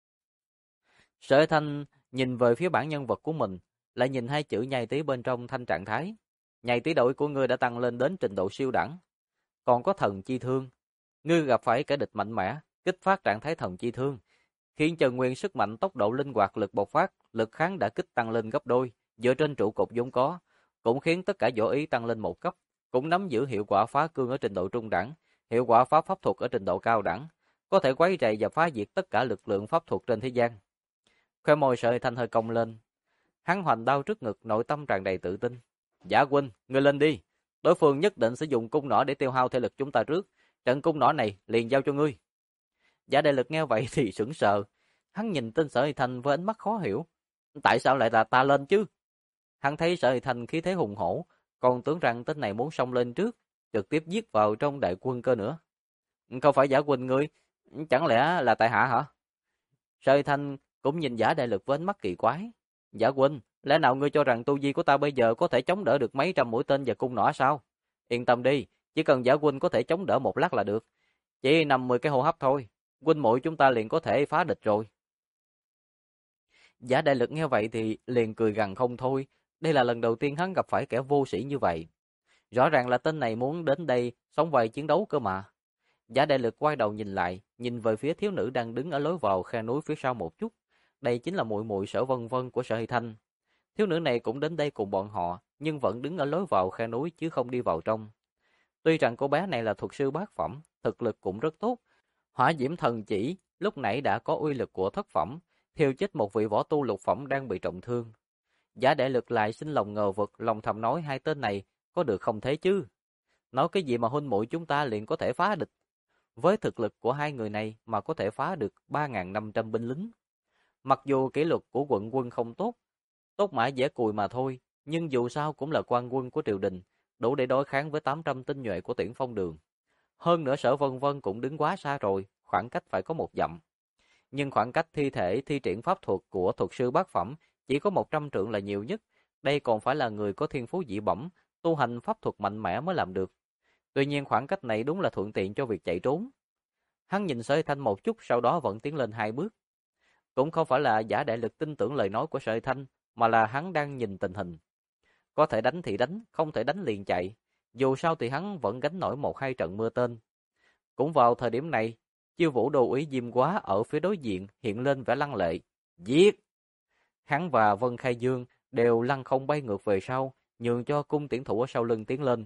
Sở Hi Thanh nhìn về phía bản nhân vật của mình, lại nhìn hai chữ nhai tí bên trong thanh trạng thái. Nhai tí đội của ngươi đã tăng lên đến trình độ siêu đẳng. Còn có thần chi thương. Ngươi gặp phải kẻ địch mạnh mẽ, kích phát trạng thái thần chi thương, khiến cho nguyên sức mạnh, tốc độ, linh hoạt, lực bộc phát, lực kháng đã kích tăng lên gấp đôi, dựa trên trụ cột vốn có, cũng khiến tất cả võ ý tăng lên một cấp, cũng nắm giữ hiệu quả phá cương ở trình độ trung đẳng, hiệu quả phá pháp thuật ở trình độ cao đẳng, có thể quấy rầy và phá diệt tất cả lực lượng pháp thuật trên thế gian. Khóe môi Sở Hi Thanh hơi cong lên, hắn hoành đao trước ngực, nội tâm tràn đầy tự tin. Giả huynh, ngươi lên đi, đối phương nhất định sẽ dùng cung nỏ để tiêu hao thể lực chúng ta trước, trận cung nỏ này liền giao cho ngươi. Giả Đại Lực nghe vậy thì sững sờ, hắn nhìn tên Sở Hi Thanh với ánh mắt khó hiểu. Tại sao lại là ta lên chứ? Hắn thấy Sở Hi Thanh khí thế hùng hổ, còn tưởng rằng tên này muốn xông lên trước, trực tiếp giết vào trong đại quân cơ nữa. Không phải Giả huynh ngươi, chẳng lẽ là tại hạ hả? Sở Hi Thanh cũng nhìn Giả Đại Lực với ánh mắt kỳ quái. Giả huynh, lẽ nào ngươi cho rằng tu vi của ta bây giờ có thể chống đỡ được mấy trăm mũi tên và cung nỏ sao? Yên tâm đi, chỉ cần Giả huynh có thể chống đỡ một lát là được. Chỉ 50 cái hô hấp thôi, huynh muội chúng ta liền có thể phá địch rồi. Giả Đại Lực nghe vậy thì liền cười gằn không thôi, đây là lần đầu tiên hắn gặp phải kẻ vô sĩ như vậy. Rõ ràng là tên này muốn đến đây sống vai chiến đấu cơ mà. Giả Đại Lực quay đầu nhìn lại, nhìn về phía thiếu nữ đang đứng ở lối vào khe núi phía sau một chút. Đây chính là muội muội Sở Vân Vân của Sở Hi Thanh. Thiếu nữ này cũng đến đây cùng bọn họ, nhưng vẫn đứng ở lối vào khe núi chứ không đi vào trong. Tuy rằng cô bé này là thuật sư bát phẩm, thực lực cũng rất tốt. Hỏa Diễm Thần Chỉ lúc nãy đã có uy lực của thất phẩm, thiêu chết một vị võ tu lục phẩm đang bị trọng thương. Giả Đại Lực lại sinh lòng ngờ vực, lòng thầm nói hai tên này có được không thế chứ? Nói cái gì mà huynh muội chúng ta liền có thể phá địch? Với thực lực của hai người này mà có thể phá được 3.500 binh lính. Mặc dù kỷ luật của quận quân không tốt, tốt mãi dễ cùi mà thôi, nhưng dù sao cũng là quan quân của triều đình, đủ để đối kháng với 800 tinh nhuệ của Tiễn Phong Đường. Hơn nữa Sở Vân Vân cũng đứng quá xa rồi, khoảng cách phải có 1 dặm. Nhưng khoảng cách thi thể thi triển pháp thuật của thuật sư bát phẩm chỉ có 100 trượng là nhiều nhất, đây còn phải là người có thiên phú dị bẩm, tu hành pháp thuật mạnh mẽ mới làm được. Tuy nhiên khoảng cách này đúng là thuận tiện cho việc chạy trốn. Hắn nhìn Sở Hi Thanh một chút, sau đó vẫn tiến lên 2 bước. Cũng không phải là Giả Đại Lực tin tưởng lời nói của Sở Hi Thanh, mà là hắn đang nhìn tình hình. Có thể đánh thì đánh, không thể đánh liền chạy. Dù sao thì hắn vẫn gánh nổi 1-2 trận mưa tên. Cũng vào thời điểm này, Chiêu Vũ Đô úy Diêm Quá ở phía đối diện hiện lên vẻ lăng lệ. Giết! Hắn và Vân Khai Dương đều lăn không bay ngược về sau, nhường cho cung tiễn thủ ở sau lưng tiến lên.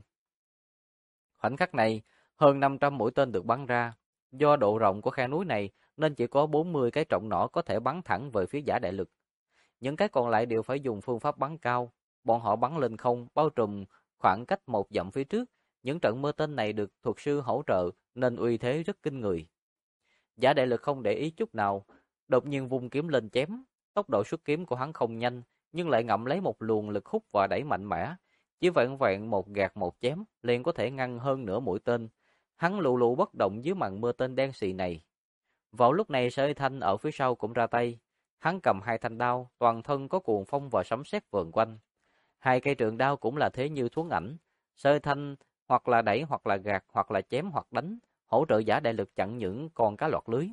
Khoảnh khắc này, hơn 500 mũi tên được bắn ra. Do độ rộng của khe núi này nên chỉ có 40 cái trọng nỏ có thể bắn thẳng về phía Giả Đại Lực. Những cái còn lại đều phải dùng phương pháp bắn cao. Bọn họ bắn lên không, bao trùm khoảng cách 1 dặm phía trước. Những trận mưa tên này được thuật sư hỗ trợ nên uy thế rất kinh người. Giả Đại Lực không để ý chút nào, đột nhiên vung kiếm lên chém. Tốc độ xuất kiếm của hắn không nhanh, nhưng lại ngậm lấy một luồng lực hút và đẩy mạnh mẽ. Chỉ vẹn vẹn một gạt một chém, liền có thể ngăn hơn nửa mũi tên. Hắn lù lù bất động dưới màn mưa tên đen xì này. Vào lúc này Sở Hy Thanh ở phía sau cũng ra tay. Hắn cầm hai thanh đao, toàn thân có cuồng phong và sấm sét vờn quanh. Hai cây trường đao cũng là thế như thuấn ảnh. Sở Hy Thanh hoặc là đẩy, hoặc là gạt, hoặc là chém, hoặc đánh, hỗ trợ Giả Đại Lực chặn những con cá lọt lưới.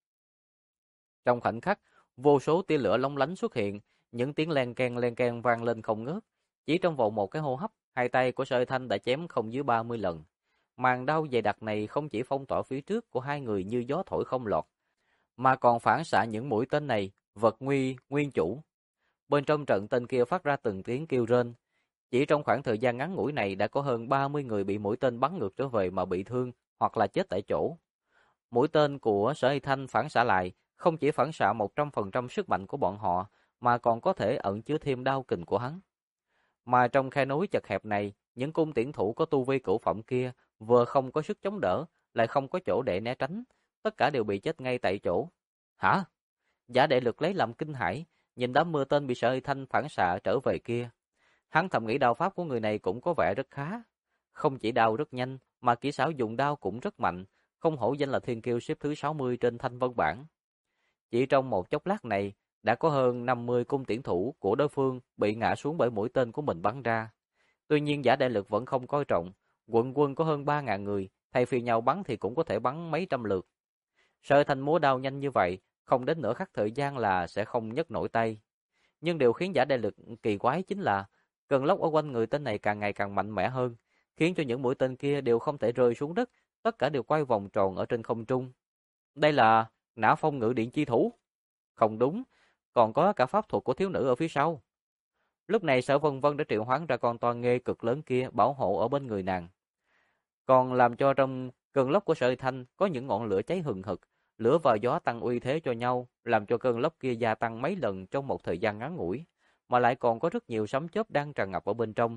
Trong khoảnh khắc, vô số tia lửa lóng lánh xuất hiện, những tiếng len keng vang lên không ngớt. Chỉ trong vòng một cái hô hấp, hai tay của Sở Hy Thanh đã chém không dưới 30 lần. Màn đao dày đặc này không chỉ phong tỏa phía trước của hai người như gió thổi không lọt, mà còn phản xạ những mũi tên này, vật nguy, nguyên chủ. Bên trong trận tên kia phát ra từng tiếng kêu rên. Chỉ trong khoảng thời gian ngắn ngủi này đã có hơn 30 người bị mũi tên bắn ngược trở về mà bị thương hoặc là chết tại chỗ. Mũi tên của Sở Hy Thanh phản xạ lại, không chỉ phản xạ 100% sức mạnh của bọn họ, mà còn có thể ẩn chứa thêm đao kình của hắn. Mà trong khe núi chật hẹp này, những cung tiễn thủ có tu vi cửu phẩm kia vừa không có sức chống đỡ, lại không có chỗ để né tránh, tất cả đều bị chết ngay tại chỗ. Hả? Giả Đệ Lực lấy làm kinh hãi, nhìn đám mưa tên bị Sở Hy Thanh phản xạ trở về kia. Hắn thầm nghĩ đao pháp của người này cũng có vẻ rất khá. Không chỉ đao rất nhanh, mà kỹ xảo dùng đao cũng rất mạnh, không hổ danh là thiên kiêu xếp thứ 60 trên thanh vân bảng. Chỉ trong một chốc lát này, đã có hơn 50 cung tiễn thủ của đối phương bị ngã xuống bởi mũi tên của mình bắn ra. Tuy nhiên Giả Đại Lực vẫn không coi trọng, quân có hơn 3.000 người, thay phiên nhau bắn thì cũng có thể bắn mấy trăm lượt. Sở Thành múa đao nhanh như vậy, không đến nửa khắc thời gian là sẽ không nhấc nổi tay. Nhưng điều khiến Giả Đại Lực kỳ quái chính là cơn lốc ở quanh người tên này càng ngày càng mạnh mẽ hơn, khiến cho những mũi tên kia đều không thể rơi xuống đất, tất cả đều quay vòng tròn ở trên không trung. Đây là Nã Phong Ngự Điện chi thủ? Không đúng, còn có cả pháp thuật của thiếu nữ ở phía sau. Lúc này Sở Vân Vân đã triệu hoán ra con toa nghê cực lớn kia bảo hộ ở bên người nàng. Còn làm cho trong cơn lốc của Sở Thanh có những ngọn lửa cháy hừng hực, lửa và gió tăng uy thế cho nhau, làm cho cơn lốc kia gia tăng mấy lần trong một thời gian ngắn ngủi, mà lại còn có rất nhiều sấm chớp đang tràn ngập ở bên trong.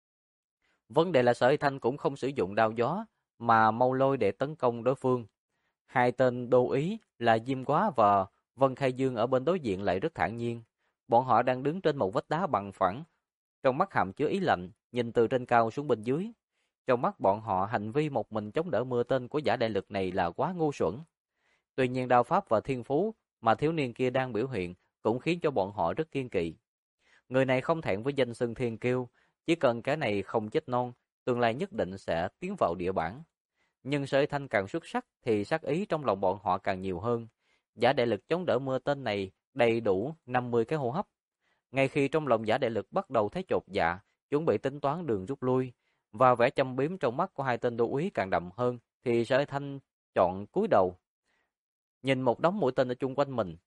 Vấn đề là Sở Thanh cũng không sử dụng đao gió, mà mâu lôi để tấn công đối phương. Hai tên đô ý là Diêm Quá và Vân Khai Dương ở bên đối diện lại rất thản nhiên. Bọn họ đang đứng trên một vách đá bằng phẳng, trong mắt hàm chứa ý lạnh, nhìn từ trên cao xuống bên dưới. Trong mắt bọn họ hành vi một mình chống đỡ mưa tên của Giả Đại Lực này là quá ngu xuẩn. Tuy nhiên đao pháp và thiên phú mà thiếu niên kia đang biểu hiện cũng khiến cho bọn họ rất kiên kỵ. Người này không thẹn với danh xưng thiên kiêu, chỉ cần cái này không chết non, tương lai nhất định sẽ tiến vào địa bảng. Nhưng Sở Thanh càng xuất sắc thì sát ý trong lòng bọn họ càng nhiều hơn. Giả Đại Lực chống đỡ mưa tên này đầy đủ 50 cái hô hấp. Ngay khi trong lòng Giả Đại Lực bắt đầu thấy chột dạ, chuẩn bị tính toán đường rút lui, và vẻ châm biếm trong mắt của hai tên đô úy càng đậm hơn, thì Sở Thanh chọn cúi đầu, nhìn một đống mũi tên ở chung quanh mình.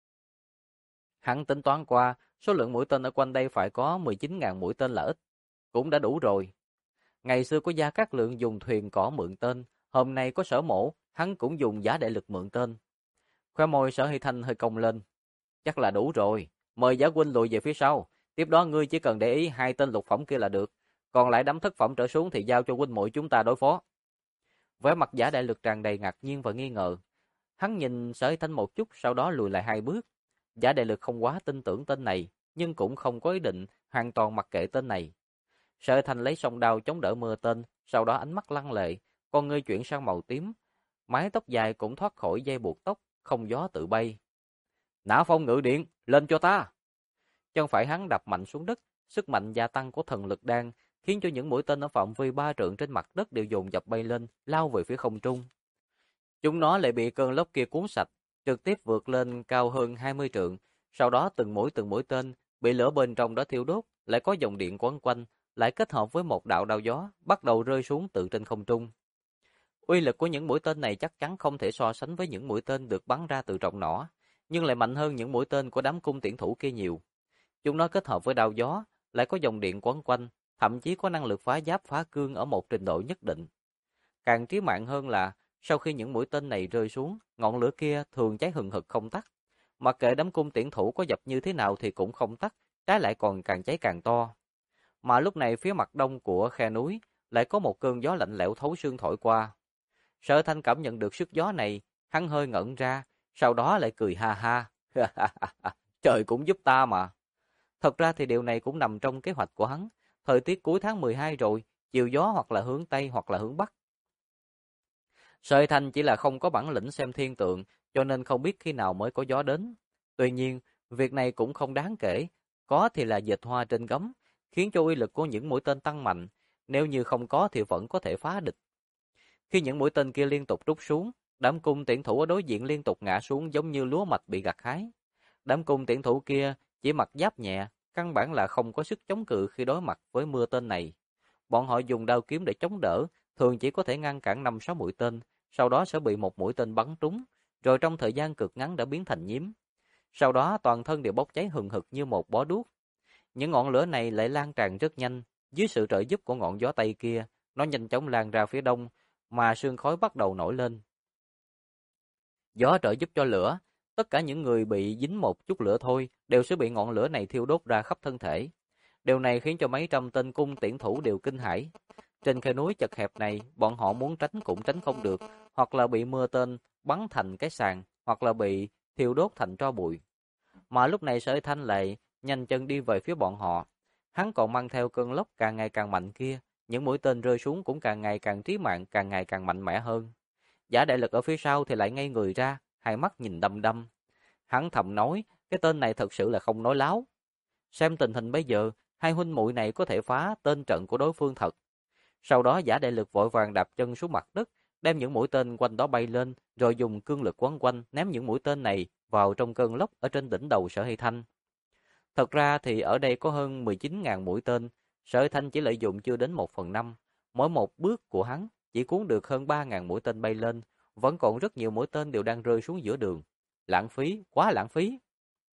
Hắn tính toán qua, số lượng mũi tên ở quanh đây phải có 19.000 mũi tên là ít, cũng đã đủ rồi. Ngày xưa có Gia Cát Lượng dùng thuyền cỏ mượn tên, hôm nay có Sở Mổ, hắn cũng dùng Giả Đại Lực mượn tên. Khóe môi Sở Hy Thanh hơi cong lên, chắc là đủ rồi, mời Giả huynh lùi về phía sau, tiếp đó ngươi chỉ cần để ý hai tên lục phẩm kia là được, còn lại đám thất phẩm trở xuống thì giao cho huynh muội chúng ta đối phó. Vẻ mặt Giả Đại Lực tràn đầy ngạc nhiên và nghi ngờ. Hắn nhìn Sở Hy Thanh một chút, sau đó lùi lại hai bước. Giả Đại Lực không quá tin tưởng tên này, nhưng cũng không có ý định hoàn toàn mặc kệ tên này. Sở Hy Thanh lấy song đao chống đỡ mưa tên, sau đó ánh mắt lăng lệ, con ngươi chuyển sang màu tím, mái tóc dài cũng thoát khỏi dây buộc tóc, không gió tự bay. Nã Phong Ngự Điện, lên cho ta! Chân phải hắn đập mạnh xuống đất, sức mạnh gia tăng của thần lực đan khiến cho những mũi tên ở phạm vi 3 trượng trên mặt đất đều dồn dập bay lên, lao về phía không trung. Chúng nó lại bị cơn lốc kia cuốn sạch, trực tiếp vượt lên cao hơn 20 trượng, sau đó từng mũi tên bị lửa bên trong đó thiêu đốt, lại có dòng điện quấn quanh, lại kết hợp với một đạo đao gió, bắt đầu rơi xuống từ trên không trung. Uy lực của những mũi tên này chắc chắn không thể so sánh với những mũi tên được bắn ra từ trọng nỏ, nhưng lại mạnh hơn những mũi tên của đám cung tiễn thủ kia nhiều. Chúng nó kết hợp với đao gió, lại có dòng điện quấn quanh, thậm chí có năng lực phá giáp phá cương ở một trình độ nhất định. Càng trí mạng hơn là, sau khi những mũi tên này rơi xuống, ngọn lửa kia thường cháy hừng hực không tắt. Mặc kệ đám cung tiễn thủ có dập như thế nào thì cũng không tắt, trái lại còn càng cháy càng to. Mà lúc này phía mặt đông của khe núi lại có một cơn gió lạnh lẽo thấu xương thổi qua. Sở Thanh cảm nhận được sức gió này, hắn hơi ngẩn ra, sau đó lại cười ha ha. Trời cũng giúp ta mà. Thật ra thì điều này cũng nằm trong kế hoạch của hắn. Thời tiết cuối tháng 12 rồi, chiều gió hoặc là hướng Tây hoặc là hướng Bắc. Sợi Thanh chỉ là không có bản lĩnh xem thiên tượng, cho nên không biết khi nào mới có gió đến. Tuy nhiên, việc này cũng không đáng kể, có thì là dệt hoa trên gấm, khiến cho uy lực của những mũi tên tăng mạnh, nếu như không có thì vẫn có thể phá địch. Khi những mũi tên kia liên tục rút xuống, đám cung tiễn thủ ở đối diện liên tục ngã xuống giống như lúa mạch bị gặt hái. Đám cung tiễn thủ kia chỉ mặc giáp nhẹ, căn bản là không có sức chống cự khi đối mặt với mưa tên này. Bọn họ dùng đao kiếm để chống đỡ, thường chỉ có thể ngăn cản 5-6 mũi tên, sau đó sẽ bị một mũi tên bắn trúng, rồi trong thời gian cực ngắn đã biến thành nhím. Sau đó toàn thân đều bốc cháy hừng hực như một bó đuốc. Những ngọn lửa này lại lan tràn rất nhanh, dưới sự trợ giúp của ngọn gió Tây kia, nó nhanh chóng lan ra phía đông, mà sương khói bắt đầu nổi lên. Gió trợ giúp cho lửa, tất cả những người bị dính một chút lửa thôi đều sẽ bị ngọn lửa này thiêu đốt ra khắp thân thể. Điều này khiến cho mấy trăm tên cung tiễn thủ đều kinh hãi. Trên khe núi chật hẹp này, bọn họ muốn tránh cũng tránh không được, hoặc là bị mưa tên bắn thành cái sàn, hoặc là bị thiêu đốt thành tro bụi. Mà lúc này Sở Thanh lại nhanh chân đi về phía bọn họ. Hắn còn mang theo cơn lốc càng ngày càng mạnh kia, những mũi tên rơi xuống cũng càng ngày càng trí mạng, càng ngày càng mạnh mẽ hơn. Giả Đại Lực ở phía sau thì lại ngây người ra, hai mắt nhìn đăm đăm. Hắn thầm nói, cái tên này thật sự là không nói láo. Xem tình hình bây giờ, hai huynh muội này có thể phá tên trận của đối phương thật. Sau đó Giả Đại Lực vội vàng đạp chân xuống mặt đất, đem những mũi tên quanh đó bay lên, rồi dùng cương lực quấn quanh ném những mũi tên này vào trong cơn lốc ở trên đỉnh đầu Sở Hay Thanh. Thật ra thì ở đây có hơn 19.000 mũi tên, Sở Hay Thanh chỉ lợi dụng chưa đến 1/5. Mỗi một bước của hắn chỉ cuốn được hơn 3.000 mũi tên bay lên, vẫn còn rất nhiều mũi tên đều đang rơi xuống giữa đường. Lãng phí, quá lãng phí.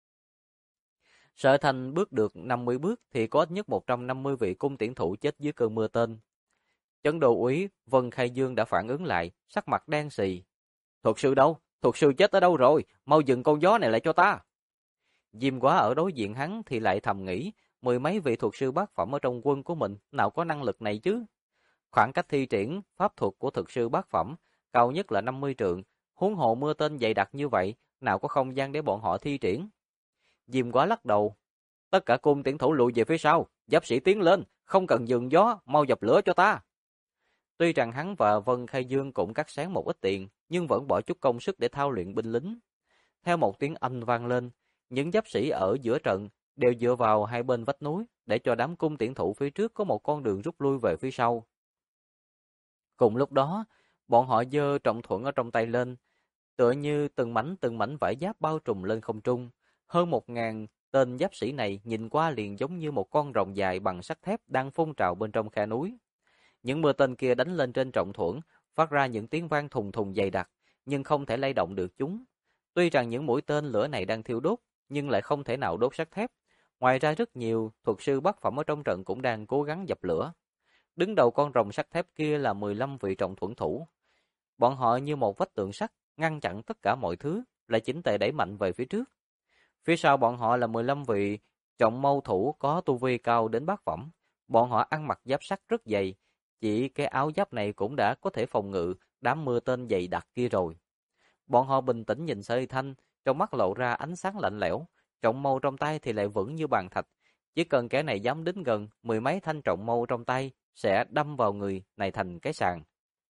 Sở Thành bước được 50 bước thì có ít nhất 150 vị cung tiễn thủ chết dưới cơn mưa tên. Chấn đồ úy Vân Khai Dương đã phản ứng lại, sắc mặt đen xì. Thuật sư đâu? Thuật sư chết ở đâu rồi? Mau dừng con gió này lại cho ta. Diêm Quá ở đối diện hắn thì lại thầm nghĩ, mười mấy vị thuật sư bát phẩm ở trong quân của mình nào có năng lực này chứ? Khoảng cách thi triển pháp thuật của thuật sư bát phẩm cao nhất là 50 trượng, huống hồ mưa tên dày đặc như vậy, nào có không gian để bọn họ thi triển. Diêm Quá lắc đầu, tất cả cung tiễn thủ lùi về phía sau, giáp sĩ tiến lên, không cần dừng gió, mau dập lửa cho ta. Tuy rằng hắn và Vân Khai Dương cũng cắt sáng một ít tiền, nhưng vẫn bỏ chút công sức để thao luyện binh lính. Theo một tiếng anh vang lên, những giáp sĩ ở giữa trận đều dựa vào hai bên vách núi để cho đám cung tiễn thủ phía trước có một con đường rút lui về phía sau. Cùng lúc đó, bọn họ giơ trọng thuẫn ở trong tay lên, tựa như từng mảnh vải giáp bao trùm lên không trung. Hơn 1.000 tên giáp sĩ này nhìn qua liền giống như một con rồng dài bằng sắt thép đang phun trào bên trong khe núi. Những mưa tên kia đánh lên trên trọng thuẫn, phát ra những tiếng vang thùng thùng dày đặc, nhưng không thể lay động được chúng. Tuy rằng những mũi tên lửa này đang thiêu đốt, nhưng lại không thể nào đốt sắt thép. Ngoài ra rất nhiều thuật sư bát phẩm ở trong trận cũng đang cố gắng dập lửa. Đứng đầu con rồng sắt thép kia là 15 vị trọng thuẫn thủ. Bọn họ như một vách tường sắt, ngăn chặn tất cả mọi thứ, lại chỉnh tề đẩy mạnh về phía trước. Phía sau bọn họ là 15 vị trọng mâu thủ có tu vi cao đến bát phẩm. Bọn họ ăn mặc giáp sắt rất dày, chỉ cái áo giáp này cũng đã có thể phòng ngự đám mưa tên dày đặc kia rồi. Bọn họ bình tĩnh nhìn Sở Thanh, trong mắt lộ ra ánh sáng lạnh lẽo, trọng mâu trong tay thì lại vững như bàn thạch. Chỉ cần kẻ này dám đến gần, mười mấy thanh trọng mâu trong tay sẽ đâm vào người này thành cái sàng.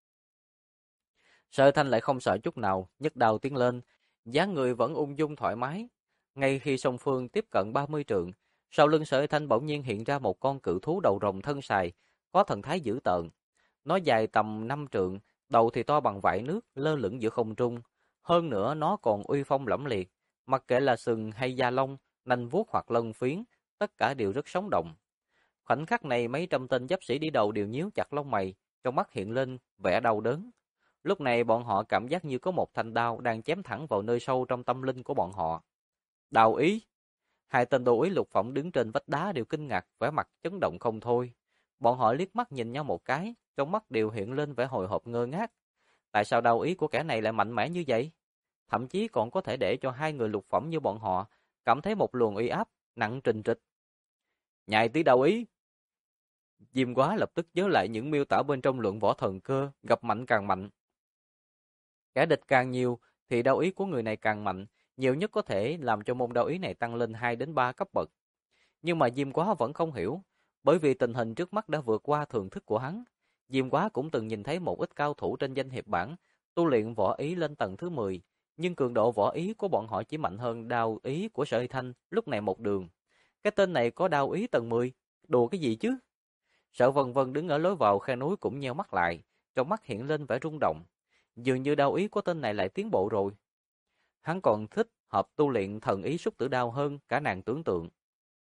Sở Thanh lại không sợ chút nào, nhấc đao tiến lên, dáng người vẫn ung dung thoải mái. Ngay khi song phương tiếp cận 30 trượng, sau lưng Sở Thanh bỗng nhiên hiện ra một con cự thú đầu rồng thân sài, có thần thái dữ tợn. Nó dài tầm 5 trượng, đầu thì to bằng vải nước, lơ lửng giữa không trung. Hơn nữa nó còn uy phong lẫm liệt, mặc kệ là sừng hay da lông, nanh vuốt hoặc lân phiến, tất cả đều rất sống động. Khoảnh khắc này mấy trăm tên giáp sĩ đi đầu đều nhíu chặt lông mày, trong mắt hiện lên vẻ đau đớn. Lúc này bọn họ cảm giác như có một thanh đao đang chém thẳng vào nơi sâu trong tâm linh của bọn họ. Đào ý! Hai tên đô úy lục phẩm đứng trên vách đá đều kinh ngạc, vẻ mặt chấn động không thôi. Bọn họ liếc mắt nhìn nhau một cái, trong mắt đều hiện lên vẻ hồi hộp ngơ ngác. Tại sao đao ý của kẻ này lại mạnh mẽ như vậy? Thậm chí còn có thể để cho hai người lục phẩm như bọn họ cảm thấy một luồng uy áp nặng trình trịch. Nhại tí đao ý! Diêm Quá lập tức nhớ lại những miêu tả bên trong luận võ thần cơ, gặp mạnh càng mạnh. Kẻ địch càng nhiều thì đao ý của người này càng mạnh, nhiều nhất có thể làm cho môn đao ý này tăng lên 2 đến 3 cấp bậc. Nhưng mà Diêm Quá vẫn không hiểu, bởi vì tình hình trước mắt đã vượt qua thường thức của hắn. Diêm Quá cũng từng nhìn thấy một ít cao thủ trên danh hiệp bảng tu luyện võ ý lên tầng thứ 10, nhưng cường độ võ ý của bọn họ chỉ mạnh hơn đao ý của Sở Hy Thanh lúc này một đường. Cái tên này có đao ý tầng 10, đùa cái gì chứ? Sở Vân Vân đứng ở lối vào khe núi cũng nheo mắt lại, trong mắt hiện lên vẻ rung động. Dường như đao ý của tên này lại tiến bộ rồi. Hắn còn thích hợp tu luyện thần ý xúc tử đao hơn cả nàng tưởng tượng.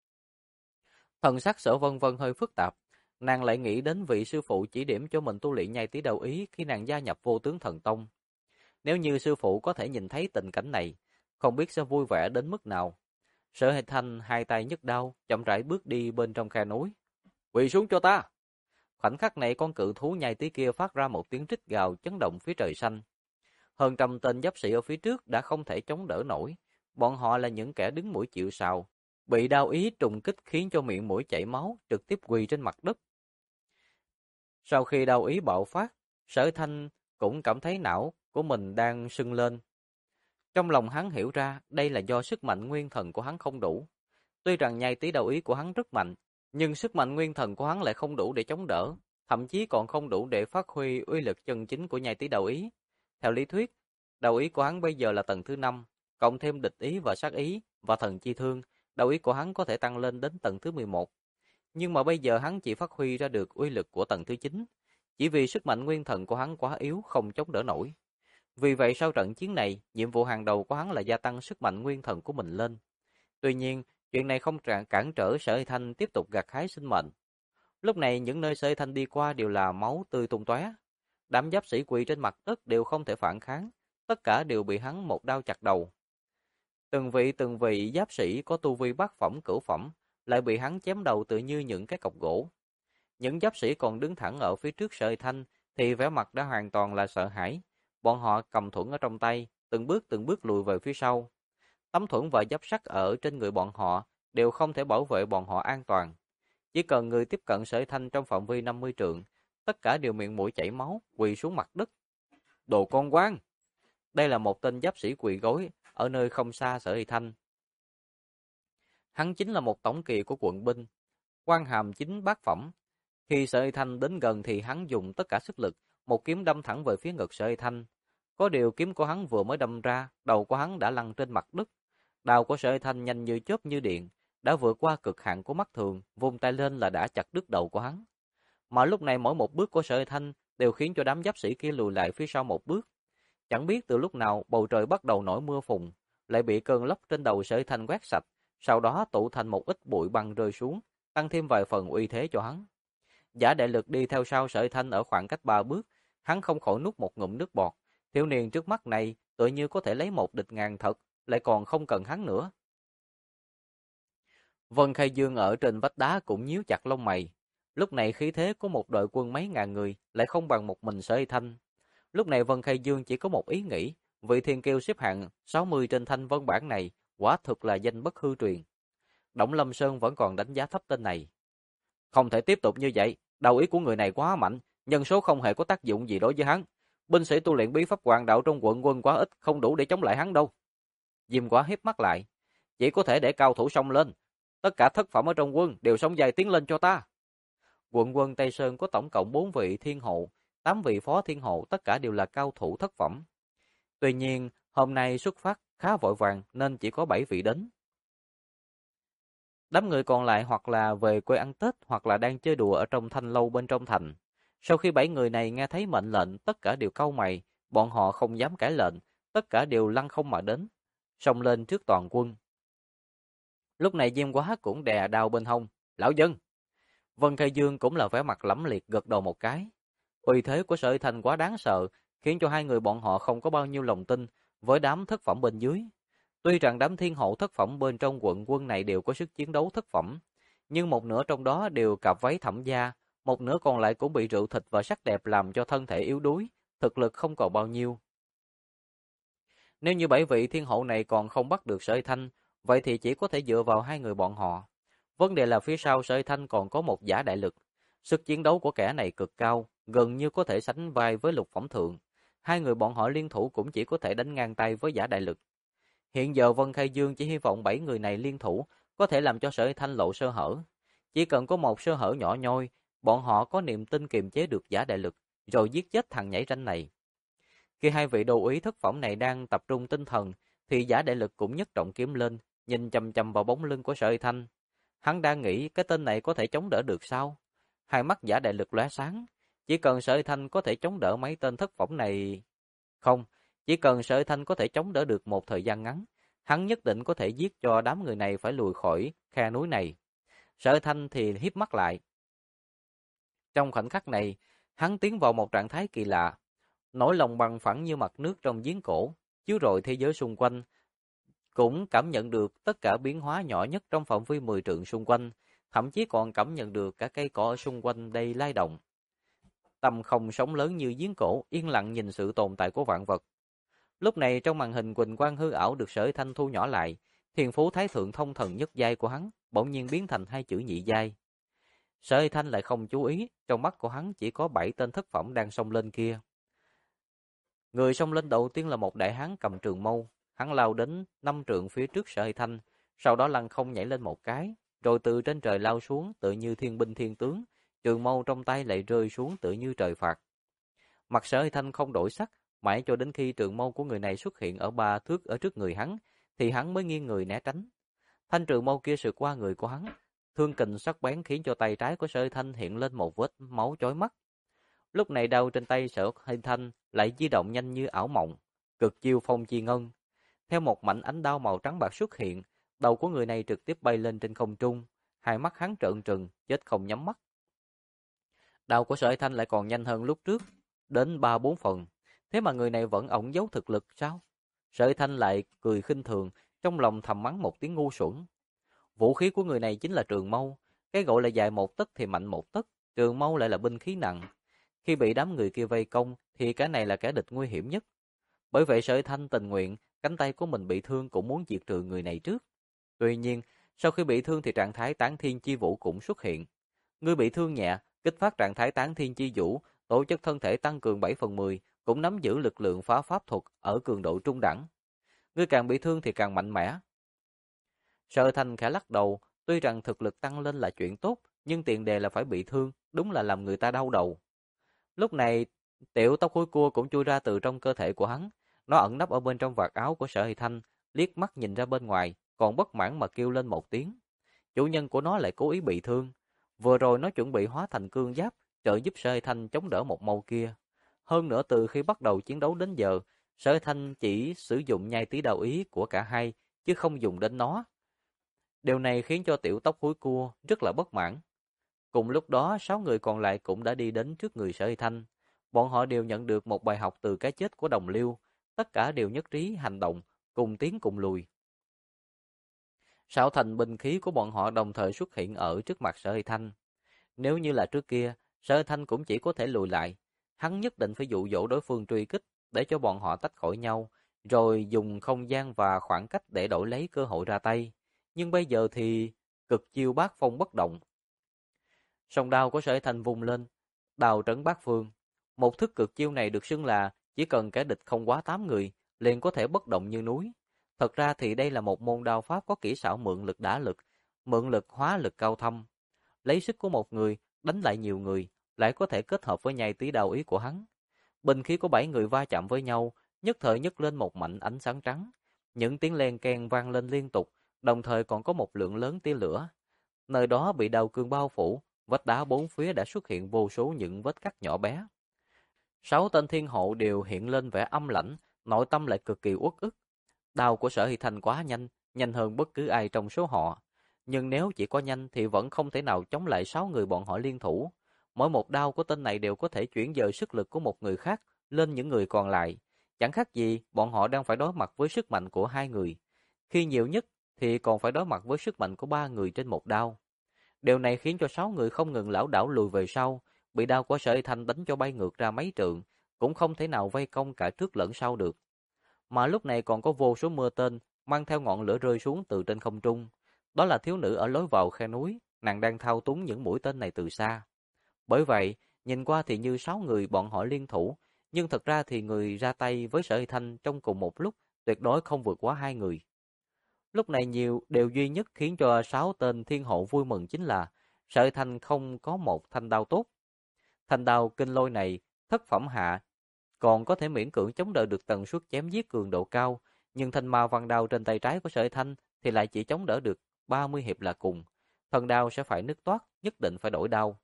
Thần sắc Sở Vân Vân hơi phức tạp, nàng lại nghĩ đến vị sư phụ chỉ điểm cho mình tu luyện nhai tí đao ý khi nàng gia nhập Vô Tướng Thần Tông. Nếu như sư phụ có thể nhìn thấy tình cảnh này, không biết sẽ vui vẻ đến mức nào. Sở Hệ Thanh hai tay nhấc đao, chậm rãi bước đi bên trong khe núi. Quỳ xuống cho ta! Khoảnh khắc này con cự thú nhai tí kia phát ra một tiếng rít gào chấn động phía trời xanh. Hơn trăm tên giáp sĩ ở phía trước đã không thể chống đỡ nổi. Bọn họ là những kẻ đứng mũi chịu sào, bị đao ý trùng kích khiến cho miệng mũi chảy máu, trực tiếp quỳ trên mặt đất. Sau khi đao ý bạo phát, Sở Thanh cũng cảm thấy não của mình đang sưng lên. Trong lòng hắn hiểu ra đây là do sức mạnh nguyên thần của hắn không đủ. Tuy rằng nhai tí đao ý của hắn rất mạnh, nhưng sức mạnh nguyên thần của hắn lại không đủ để chống đỡ, thậm chí còn không đủ để phát huy uy lực chân chính của nhai tí đao ý. Theo lý thuyết, đao ý của hắn bây giờ là tầng thứ 5, cộng thêm địch ý và sát ý và thần chi thương, đao ý của hắn có thể tăng lên đến tầng thứ 11. Nhưng mà bây giờ hắn chỉ phát huy ra được uy lực của tầng thứ 9, chỉ vì sức mạnh nguyên thần của hắn quá yếu không chống đỡ nổi. Vì vậy sau trận chiến này, nhiệm vụ hàng đầu của hắn là gia tăng sức mạnh nguyên thần của mình lên. Tuy nhiên, chuyện này không cản trở Sở Hy Thanh tiếp tục gặt hái sinh mệnh. Lúc này những nơi Sở Hy Thanh đi qua đều là máu tươi tung tóe. Đám giáp sĩ quỳ trên mặt đất đều không thể phản kháng, tất cả đều bị hắn một đao chặt đầu. Từng vị giáp sĩ có tu vi bát phẩm cửu phẩm lại bị hắn chém đầu tự như những cái cọc gỗ. Những giáp sĩ còn đứng thẳng ở phía trước Sở Hy Thanh thì vẻ mặt đã hoàn toàn là sợ hãi. Bọn họ cầm thuẫn ở trong tay, từng bước lùi về phía sau. Tấm thuẫn và giáp sắt ở trên người bọn họ đều không thể bảo vệ bọn họ an toàn. Chỉ cần người tiếp cận Sở Hy Thanh trong phạm vi 50 trượng, tất cả đều miệng mũi chảy máu, quỳ xuống mặt đất. Đồ con quan! Đây là một tên giáp sĩ quỳ gối ở nơi không xa Sở Hy Thanh. Hắn chính là một tổng kỳ của quận binh, quan hàm chính bát phẩm. Khi Sở Hy Thanh đến gần thì hắn dùng tất cả sức lực, một kiếm đâm thẳng về phía ngực Sở Hy Thanh. Có điều kiếm của hắn vừa mới đâm ra, đầu của hắn đã lăn trên mặt đất. Đao của Sở Hy Thanh nhanh như chớp như điện, đã vượt qua cực hạn của mắt thường, vung tay lên là đã chặt đứt đầu của hắn. Mà lúc này mỗi một bước của Sở Hy Thanh đều khiến cho đám giáp sĩ kia lùi lại phía sau một bước. Chẳng biết từ lúc nào bầu trời bắt đầu nổi mưa phùn, lại bị cơn lốc trên đầu Sở Hy Thanh quét sạch, sau đó tụ thành một ít bụi băng rơi xuống, tăng thêm vài phần uy thế cho hắn. Giả Đại Lực đi theo sau Sở Hy Thanh ở khoảng cách 3 bước, hắn không khỏi nuốt một ngụm nước bọt. Thiếu niên trước mắt này tự như có thể lấy một địch ngàn thật, lại còn không cần hắn nữa. Vân Khai Dương ở trên vách đá cũng nhíu chặt lông mày. Lúc này khí thế của một đội quân mấy ngàn người lại không bằng một mình Sở Hy Thanh. Lúc này Vân Khai Dương chỉ có một ý nghĩ, vị thiên kiêu xếp hạng 60 trên thanh vân bảng này quả thực là danh bất hư truyền. Đổng Lâm Sơn vẫn còn đánh giá thấp tên này. Không thể tiếp tục như vậy, đầu ý của người này quá mạnh, nhân số không hề có tác dụng gì đối với hắn. Binh sĩ tu luyện bí pháp hoàng đạo trong quận quân quá ít, không đủ để chống lại hắn đâu. Diêm Quá hiếp mắt lại, chỉ có thể để cao thủ xông lên. Tất cả thất phẩm ở trong quân đều xông dài tiến lên cho ta. Quận quân Tây Sơn có tổng cộng 4 vị thiên hộ, 8 vị phó thiên hộ, tất cả đều là cao thủ thất phẩm. Tuy nhiên, hôm nay xuất phát khá vội vàng nên chỉ có 7 vị đến. Đám người còn lại hoặc là về quê ăn Tết hoặc là đang chơi đùa ở trong thanh lâu bên trong thành. Sau khi 7 người này nghe thấy mệnh lệnh, tất cả đều cau mày, bọn họ không dám cãi lệnh, tất cả đều lăn không mà đến, xông lên trước toàn quân. Lúc này Diêm Quá cũng đè đao bên hông, "Lão dân!" Vân Khai Dương cũng là vẻ mặt lẫm liệt gật đầu một cái. Uy thế của Sở Hy Thanh quá đáng sợ, khiến cho hai người bọn họ không có bao nhiêu lòng tin với đám thất phẩm bên dưới. Tuy rằng đám thiên hộ thất phẩm bên trong quận quân này đều có sức chiến đấu thất phẩm, nhưng một nửa trong đó đều cặp váy thẩm gia, một nửa còn lại cũng bị rượu thịt và sắc đẹp làm cho thân thể yếu đuối, thực lực không còn bao nhiêu. Nếu như 7 vị thiên hộ này còn không bắt được Sở Hy Thanh, vậy thì chỉ có thể dựa vào hai người bọn họ. Vấn đề là phía sau Sở Hy Thanh còn có một Giả Đại Lực. Sức chiến đấu của kẻ này cực cao, gần như có thể sánh vai với lục phẩm thượng. Hai người bọn họ liên thủ cũng chỉ có thể đánh ngang tay với Giả Đại Lực. Hiện giờ Vân Khai Dương chỉ hy vọng 7 người này liên thủ, có thể làm cho Sở Hy Thanh lộ sơ hở. Chỉ cần có một sơ hở nhỏ nhoi, bọn họ có niềm tin kiềm chế được giả đại lực, rồi giết chết thằng nhảy ranh này. Khi hai vị đô úy thất phẩm này đang tập trung tinh thần, thì giả đại lực cũng nhấc trọng kiếm lên, nhìn chằm chằm vào bóng lưng của Sở Hy Thanh. Hắn đang nghĩ cái tên này có thể chống đỡ được sao? Hai mắt giả đại lực lóe sáng, chỉ cần Sở Hy Thanh có thể chống đỡ mấy tên thất phẩm này. Không, chỉ cần Sở Hy Thanh có thể chống đỡ được một thời gian ngắn, hắn nhất định có thể giết cho đám người này phải lùi khỏi khe núi này. Sở Hy Thanh thì híp mắt lại. Trong khoảnh khắc này, hắn tiến vào một trạng thái kỳ lạ, nỗi lòng bằng phẳng như mặt nước trong giếng cổ, chiếu rọi thế giới xung quanh, cũng cảm nhận được tất cả biến hóa nhỏ nhất trong phạm vi 10 trượng xung quanh, thậm chí còn cảm nhận được cả cây cỏ ở xung quanh đây lay động. Tâm không sóng lớn như giếng cổ, yên lặng nhìn sự tồn tại của vạn vật. Lúc này trong màn hình quỳnh quang hư ảo được Sở Hy Thanh thu nhỏ lại, Thiên Phú Thái Thượng thông thần nhất giai của hắn bỗng nhiên biến thành hai chữ nhị giai. Sở Hy Thanh lại không chú ý, trong mắt của hắn chỉ có 7 tên thất phẩm đang xông lên kia. Người xông lên đầu tiên là một đại hán cầm trường mâu, hắn lao đến 5 trượng phía trước Sở Hy Thanh, sau đó lăng không nhảy lên một cái, rồi từ trên trời lao xuống tự như thiên binh thiên tướng, trường mâu trong tay lại rơi xuống tự như trời phạt. Mặt Sở Hy Thanh không đổi sắc, mãi cho đến khi trường mâu của người này xuất hiện ở 3 thước ở trước người hắn, thì hắn mới nghiêng người né tránh. Thanh trường mâu kia sượt qua người của hắn, thương kình sắc bén khiến cho tay trái của Sở Hy Thanh hiện lên một vết máu chói mắt. Lúc này đao trên tay Sở Hy Thanh lại di động nhanh như ảo mộng, cực chiêu phong chi ngân. Theo một mảnh ánh đao màu trắng bạc xuất hiện, đầu của người này trực tiếp bay lên trên không trung, hai mắt hắn trợn trừng, chết không nhắm mắt. Đao của Sở Hy Thanh lại còn nhanh hơn lúc trước, đến 3-4 phần. Thế mà người này vẫn ẩn giấu thực lực sao? Sở Hy Thanh lại cười khinh thường, trong lòng thầm mắng một tiếng ngu xuẩn. Vũ khí của người này chính là trường mâu, cái gọi là dài 1 tấc thì mạnh 1 tấc, trường mâu lại là binh khí nặng. Khi bị đám người kia vây công thì cái này là kẻ địch nguy hiểm nhất. Bởi vậy Sở Hy Thanh tình nguyện, cánh tay của mình bị thương cũng muốn diệt trừ người này trước. Tuy nhiên, sau khi bị thương thì trạng thái tán thiên chi vũ cũng xuất hiện. Người bị thương nhẹ, kích phát trạng thái tán thiên chi vũ, tổ chức thân thể tăng cường 7/10, cũng nắm giữ lực lượng phá pháp thuật ở cường độ trung đẳng. Người càng bị thương thì càng mạnh mẽ. Sở Thanh khẽ lắc đầu, tuy rằng thực lực tăng lên là chuyện tốt, nhưng tiền đề là phải bị thương, đúng là làm người ta đau đầu. Lúc này, tiểu tóc hối cua cũng chui ra từ trong cơ thể của hắn, nó ẩn nấp ở bên trong vạt áo của Sở Hy Thanh, liếc mắt nhìn ra bên ngoài, còn bất mãn mà kêu lên một tiếng. Chủ nhân của nó lại cố ý bị thương. Vừa rồi nó chuẩn bị hóa thành cương giáp, trợ giúp Sở Hy Thanh chống đỡ một mâu kia. Hơn nữa từ khi bắt đầu chiến đấu đến giờ, Sở Hy Thanh chỉ sử dụng nhai tí đao ý của cả hai, chứ không dùng đến nó. Điều này khiến cho tiểu tóc hối cua rất là bất mãn. Cùng lúc đó, 6 người còn lại cũng đã đi đến trước người Sở Hy Thanh. Bọn họ đều nhận được một bài học từ cái chết của Đồng Liêu, tất cả đều nhất trí hành động, cùng tiến cùng lùi. 6 thành binh khí của bọn họ đồng thời xuất hiện ở trước mặt Sở Hy Thanh. Nếu như là trước kia, Sở Hy Thanh cũng chỉ có thể lùi lại. Hắn nhất định phải dụ dỗ đối phương truy kích để cho bọn họ tách khỏi nhau, rồi dùng không gian và khoảng cách để đổi lấy cơ hội ra tay. Nhưng bây giờ thì cực chiêu bát phong bất động. Song đao của Sở Hy Thanh vung lên, đao trấn bát phương. Một thức cực chiêu này được xưng là chỉ cần kẻ địch không quá 8 người, liền có thể bất động như núi. Thật ra thì đây là một môn đao pháp có kỹ xảo mượn lực đả lực, mượn lực hóa lực cao thâm. Lấy sức của một người, đánh lại nhiều người, lại có thể kết hợp với nhai tí đao ý của hắn. Binh khí của 7 người va chạm với nhau, nhất thời nhấc lên một mảnh ánh sáng trắng. Những tiếng len keng vang lên liên tục, đồng thời còn có một lượng lớn tia lửa. Nơi đó bị đao cương bao phủ, vách đá bốn phía đã xuất hiện vô số những vết cắt nhỏ bé. 6 tên thiên hộ đều hiện lên vẻ âm lãnh, nội tâm lại cực kỳ uất ức. Đao của Sở Hy Thanh quá nhanh, nhanh hơn bất cứ ai trong số họ. Nhưng nếu chỉ có nhanh thì vẫn không thể nào chống lại 6 người bọn họ liên thủ. Mỗi một đao của tên này đều có thể chuyển dời sức lực của một người khác lên những người còn lại. Chẳng khác gì bọn họ đang phải đối mặt với sức mạnh của 2 người. Khi nhiều nhất thì còn phải đối mặt với sức mạnh của 3 người trên một đao. Điều này khiến cho 6 người không ngừng lảo đảo lùi về sau, bị đao của Sở Hy Thanh đánh cho bay ngược ra mấy trượng, cũng không thể nào vây công cả trước lẫn sau được. Mà lúc này còn có vô số mưa tên mang theo ngọn lửa rơi xuống từ trên không trung. Đó là thiếu nữ ở lối vào khe núi, nàng đang thao túng những mũi tên này từ xa. Bởi vậy, nhìn qua thì như 6 người bọn họ liên thủ, nhưng thật ra thì người ra tay với Sở Hy Thanh trong cùng một lúc tuyệt đối không vượt quá 2 người. Lúc này nhiều điều duy nhất khiến cho 6 tên thiên hộ vui mừng chính là Sợi Thanh không có một thanh đao tốt. Thanh đao kinh lôi này thất phẩm hạ còn có thể miễn cưỡng chống đỡ được tần suất chém giết cường độ cao, nhưng thanh ma văn đao trên tay trái của Sợi Thanh thì lại chỉ chống đỡ được 30 hiệp là cùng. Thần đao sẽ phải nứt toát, nhất định phải đổi đao.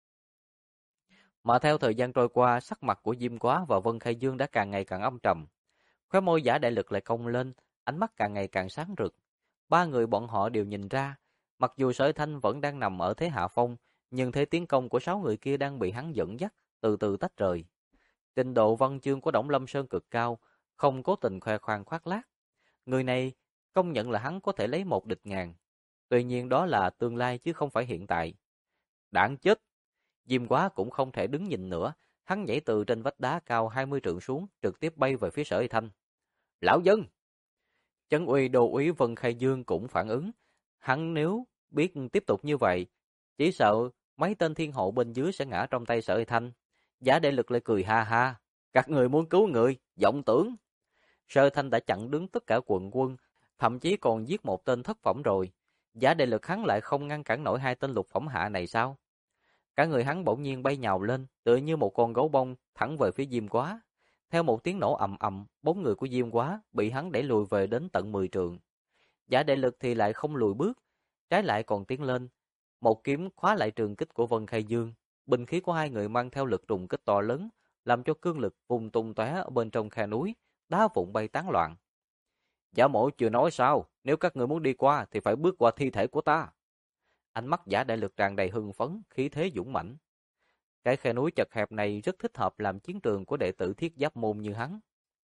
Mà theo thời gian trôi qua, sắc mặt của Diêm Quá và Vân Khai Dương đã càng ngày càng âm trầm. Khóe môi Giả Đại Lực lại cong lên, ánh mắt càng ngày càng sáng rực. Ba người bọn họ đều nhìn ra, mặc dù Sở Thanh vẫn đang nằm ở thế hạ phong, nhưng thế tiến công của 6 người kia đang bị hắn dẫn dắt, từ từ tách rời. Trình độ văn chương của Đổng Lâm Sơn cực cao, không cố tình khoe khoang khoác lác. Người này công nhận là hắn có thể lấy một địch ngàn. Tuy nhiên đó là tương lai chứ không phải hiện tại. Đáng chết! Diêm Quá cũng không thể đứng nhìn nữa, hắn nhảy từ trên vách đá cao 20 trượng xuống, trực tiếp bay về phía Sở Thanh. Lão dân! Chấn uy đô úy Vân Khai Dương cũng phản ứng. Hắn nếu biết tiếp tục như vậy, chỉ sợ mấy tên thiên hộ bên dưới sẽ ngã trong tay Sở Thanh. Giả Đệ Lực lại cười ha ha. Các người muốn cứu người, vọng tưởng. Sở Thanh đã chặn đứng tất cả quận quân, thậm chí còn giết một tên thất phẩm rồi. Giả Đệ Lực hắn lại không ngăn cản nổi 2 tên lục phẩm hạ này sao? Cả người hắn bỗng nhiên bay nhào lên, tựa như một con gấu bông thẳng về phía Diêm Quá. Theo một tiếng nổ ầm ầm, 4 người của Diêm Quá bị hắn đẩy lùi về đến tận 10 trượng. Giả Đệ Lực thì lại không lùi bước, trái lại còn tiến lên. Một kiếm khóa lại trường kích của Vân Khai Dương, binh khí của 2 người mang theo lực trùng kích to lớn, làm cho cương lực vùng tung tóe ở bên trong khe núi, đá vụn bay tán loạn. Giả mổ chưa nói sao, nếu các người muốn đi qua thì phải bước qua thi thể của ta. Ánh mắt Giả Đại Lực tràn đầy hưng phấn, khí thế dũng mãnh. Cái khe núi chật hẹp này rất thích hợp làm chiến trường của đệ tử Thiết Giáp môn như hắn.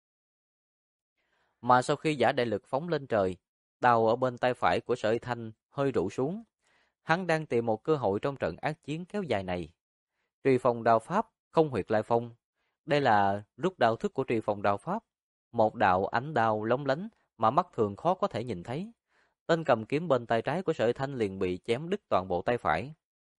Mà sau khi Giả Đại Lực phóng lên trời, đao ở bên tay phải của Sở Thanh hơi rũ xuống. Hắn đang tìm một cơ hội trong trận ác chiến kéo dài này. Truy phong đao pháp, không huyệt lai phong. Đây là rút đao thức của truy phong đao pháp. Một đạo ánh đao lóng lánh mà mắt thường khó có thể nhìn thấy. Tên cầm kiếm bên tay trái của Sở Thanh liền bị chém đứt toàn bộ tay phải.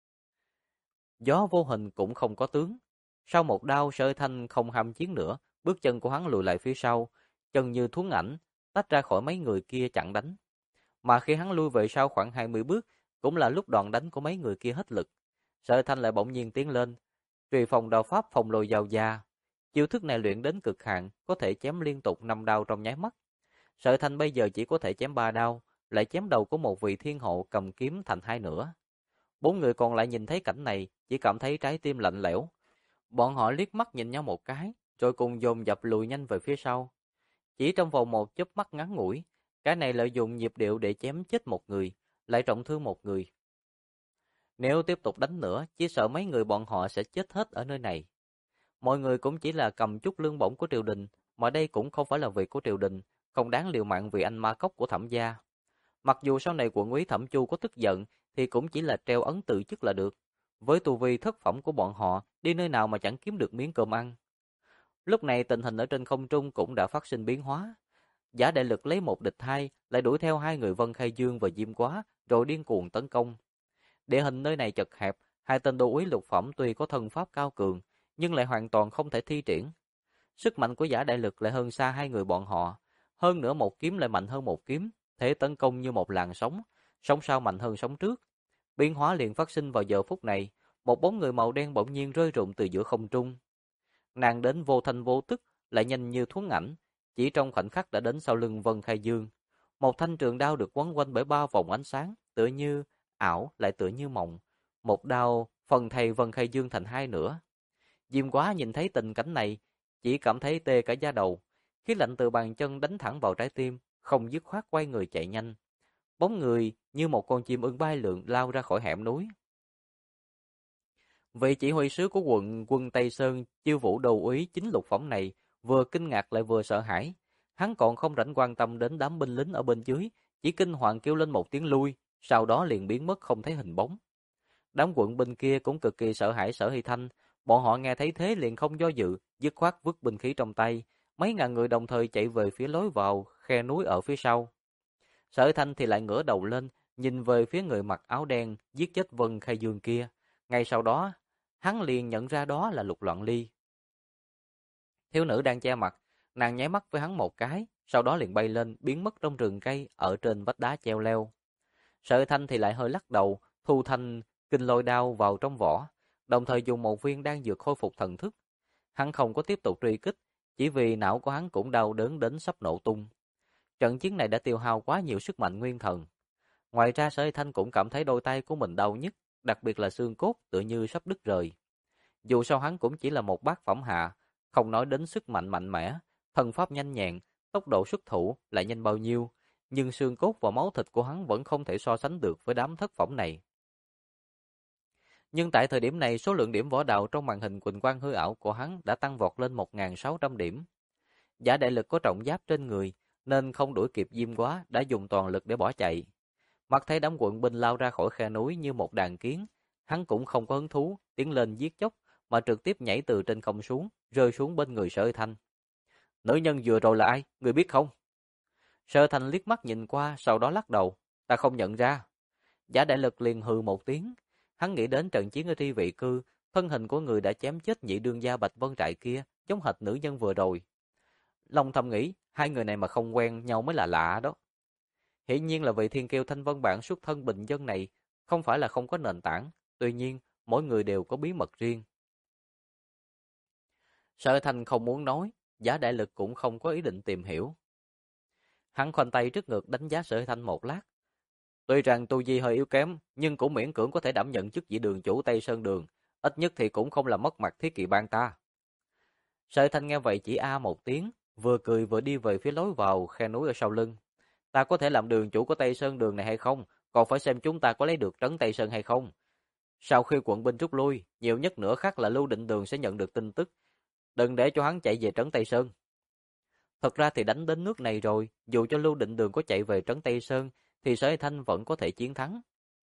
Gió vô hình cũng không có tướng. Sau một đao, Sở Thanh không ham chiến nữa, bước chân của hắn lùi lại phía sau, chân như thuấn ảnh, tách ra khỏi mấy người kia chặn đánh. Mà khi hắn lui về sau khoảng 20 bước, cũng là lúc đòn đánh của mấy người kia hết lực. Sở Thanh lại bỗng nhiên tiến lên, truy phong đao pháp phong lôi dao da. Chiêu thức này luyện đến cực hạn, có thể chém liên tục 5 đao trong nháy mắt. Sở Thanh bây giờ chỉ có thể chém 3 đao, lại chém đầu của một vị thiên hộ cầm kiếm thành 2 nửa. 4 người còn lại nhìn thấy cảnh này, chỉ cảm thấy trái tim lạnh lẽo. Bọn họ liếc mắt nhìn nhau một cái, rồi cùng dồn dập lùi nhanh về phía sau. Chỉ trong vòng một chớp mắt ngắn ngủi, cái này lợi dụng nhịp điệu để chém chết một người, lại trọng thương một người. Nếu tiếp tục đánh nữa, chỉ sợ mấy người bọn họ sẽ chết hết ở nơi này. Mọi người cũng chỉ là cầm chút lương bổng của triều đình, mà đây cũng không phải là việc của triều đình, không đáng liều mạng vì anh ma cốc của Thẩm gia. Mặc dù sau này quận úy Thẩm Chu có tức giận, thì cũng chỉ là treo ấn tự chức là được. Với tu vi thất phẩm của bọn họ, đi nơi nào mà chẳng kiếm được miếng cơm ăn. Lúc này tình hình ở trên không trung cũng đã phát sinh biến hóa. Giả Đại Lực lấy 1 địch 2, lại đuổi theo 2 người Vân Khai Dương và Diêm Quá, rồi điên cuồng tấn công. Địa hình nơi này chật hẹp, 2 tên đô úy lục phẩm tuy có thân pháp cao cường, nhưng lại hoàn toàn không thể thi triển. Sức mạnh của Giả Đại Lực lại hơn xa 2 người bọn họ, hơn nữa một kiếm lại mạnh hơn một kiếm, thế tấn công như một làn sóng, sóng sau mạnh hơn sóng trước. Biến hóa liền phát sinh vào giờ phút này, một bóng người màu đen bỗng nhiên rơi rụng từ giữa không trung. Nàng đến vô thanh vô tức, lại nhanh như thuấn ảnh, chỉ trong khoảnh khắc đã đến sau lưng Vân Khai Dương. Một thanh trường đao được quấn quanh bởi 3 vòng ánh sáng, tựa như ảo lại tựa như mộng. Một đao phần thầy Vân Khai Dương thành 2 nửa. Diêm Quá nhìn thấy tình cảnh này, chỉ cảm thấy tê cả da đầu, khí lạnh từ bàn chân đánh thẳng vào trái tim, không dứt khoát quay người chạy nhanh. Bóng người như một con chim ưng bay lượn lao ra khỏi hẻm núi. Vị chỉ huy sứ của quân Tây Sơn, Chiêu Vũ Đô úy chính lục phẩm này, vừa kinh ngạc lại vừa sợ hãi. Hắn còn không rảnh quan tâm đến đám binh lính ở bên dưới, chỉ kinh hoàng kêu lên một tiếng lui, sau đó liền biến mất không thấy hình bóng. Đám quận binh kia cũng cực kỳ sợ hãi Sở Hy Thanh, bọn họ nghe thấy thế liền không do dự, dứt khoát vứt binh khí trong tay, mấy ngàn người đồng thời chạy về phía lối vào khe núi ở phía sau. Sở Hy Thanh thì lại ngửa đầu lên, nhìn về phía người mặc áo đen giết chết Vân Khai Dương kia. Ngay sau đó, hắn liền nhận ra đó là Lục Loạn Ly. Thiếu nữ đang che mặt, Nàng nháy mắt với hắn một cái, sau đó liền bay lên, biến mất trong rừng cây ở trên vách đá treo leo. Sở Thanh thì lại hơi lắc đầu, thu thanh kinh lôi đao vào trong vỏ, đồng thời dùng một viên đan dược khôi phục thần thức. Hắn không có tiếp tục truy kích, chỉ vì não của hắn cũng đau đớn đến sắp nổ tung. Trận chiến này đã tiêu hao quá nhiều sức mạnh nguyên thần. Ngoài ra Sở Thanh cũng cảm thấy đôi tay của mình đau nhức, đặc biệt là xương cốt tựa như sắp đứt rời. Dù sao hắn cũng chỉ là một bát phẩm hạ, không nói đến sức mạnh mạnh mẽ, thần pháp nhanh nhẹn, tốc độ xuất thủ lại nhanh bao nhiêu, nhưng xương cốt và máu thịt của hắn vẫn không thể so sánh được với đám thất phẩm này. Nhưng tại thời điểm này, số lượng điểm võ đạo trong màn hình quỳnh quang hư ảo của hắn đã tăng vọt lên 1.600 điểm. Giả đại lực có trọng giáp trên người, nên không đuổi kịp Diêm Quá, đã dùng toàn lực để bỏ chạy. Mắt thấy đám quận binh lao ra khỏi khe núi như một đàn kiến, hắn cũng không có hứng thú tiến lên giết chóc, mà trực tiếp nhảy từ trên không xuống, rơi xuống bên người Sở Thanh. Nữ nhân vừa rồi là ai, người biết không? Sở Thanh liếc mắt nhìn qua, sau đó lắc đầu, ta không nhận ra. Giả đại lực liền hừ một tiếng, hắn nghĩ đến trận chiến ở Tri Vị Cư, thân hình của người đã chém chết nhị đương gia Bạch Vân Trại kia, giống hệt nữ nhân vừa rồi. Long thầm nghĩ, hai người này mà không quen nhau mới là lạ đó. Hiển nhiên là vị thiên kiêu Thanh Vân bản xuất thân bình dân này, không phải là không có nền tảng, tuy nhiên, mỗi người đều có bí mật riêng. Sở Thanh không muốn nói, Giả đại lực cũng không có ý định tìm hiểu. Hắn khoanh tay trước ngực đánh giá Sở Thanh một lát. Tuy rằng tu vi hơi yếu kém, nhưng cũng miễn cưỡng có thể đảm nhận chức vị đường chủ Tây Sơn Đường, ít nhất thì cũng không làm mất mặt Thiết Kỵ Bang ta. Sở Thanh nghe vậy chỉ a một tiếng, vừa cười vừa đi về phía lối vào khe núi ở sau lưng. Ta có thể làm đường chủ của Tây Sơn Đường này hay không, còn phải xem chúng ta có lấy được trấn Tây Sơn hay không. Sau khi quận binh rút lui, nhiều nhất nữa khác là Lưu Định Đường sẽ nhận được tin tức. Đừng để cho hắn chạy về trấn Tây Sơn. Thật ra thì đánh đến nước này rồi, dù cho Lưu Định Đường có chạy về trấn Tây Sơn, thì Sở Thanh vẫn có thể chiến thắng.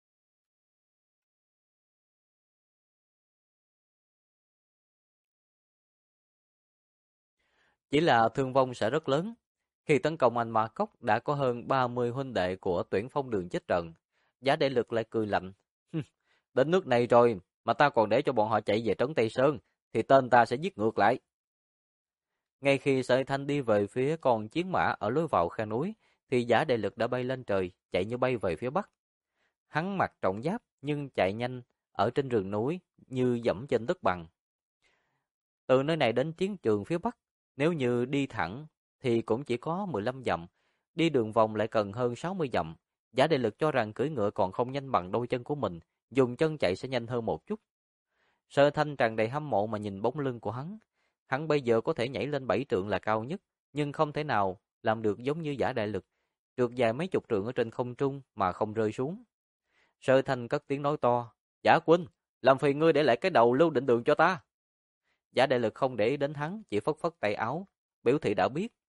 Chỉ là thương vong sẽ rất lớn. Khi tấn công anh Ma Cốc đã có hơn 30 huynh đệ của Tuyển Phong Đường chết trận. Giá Đệ Lực lại cười lạnh. Đến nước này rồi mà ta còn để cho bọn họ chạy về trấn Tây Sơn, thì tên ta sẽ giết ngược lại. Ngay khi Sở Thanh đi về phía con chiến mã ở lối vào khe núi, thì Giả Đệ Lực đã bay lên trời, chạy như bay về phía bắc. Hắn mặc trọng giáp nhưng chạy nhanh ở trên rừng núi như dẫm trên đất bằng. Từ nơi này đến chiến trường phía bắc, nếu như đi thẳng thì cũng chỉ có 15 dặm, đi đường vòng lại cần hơn 60 dặm. Giả Đệ Lực cho rằng cưỡi ngựa còn không nhanh bằng đôi chân của mình, dùng chân chạy sẽ nhanh hơn một chút. Sở Thanh tràn đầy hâm mộ mà nhìn bóng lưng của hắn. Hắn bây giờ có thể nhảy lên 7 trượng là cao nhất, nhưng không thể nào làm được giống như Giả Đại Lực, trượt dài mấy chục trượng ở trên không trung mà không rơi xuống. Sở Thanh cất tiếng nói to, Giả Huynh, làm phiền ngươi để lại cái đầu Lưu Định Đường cho ta. Giả Đại Lực không để ý đến hắn, chỉ phất phất tay áo, biểu thị đã biết.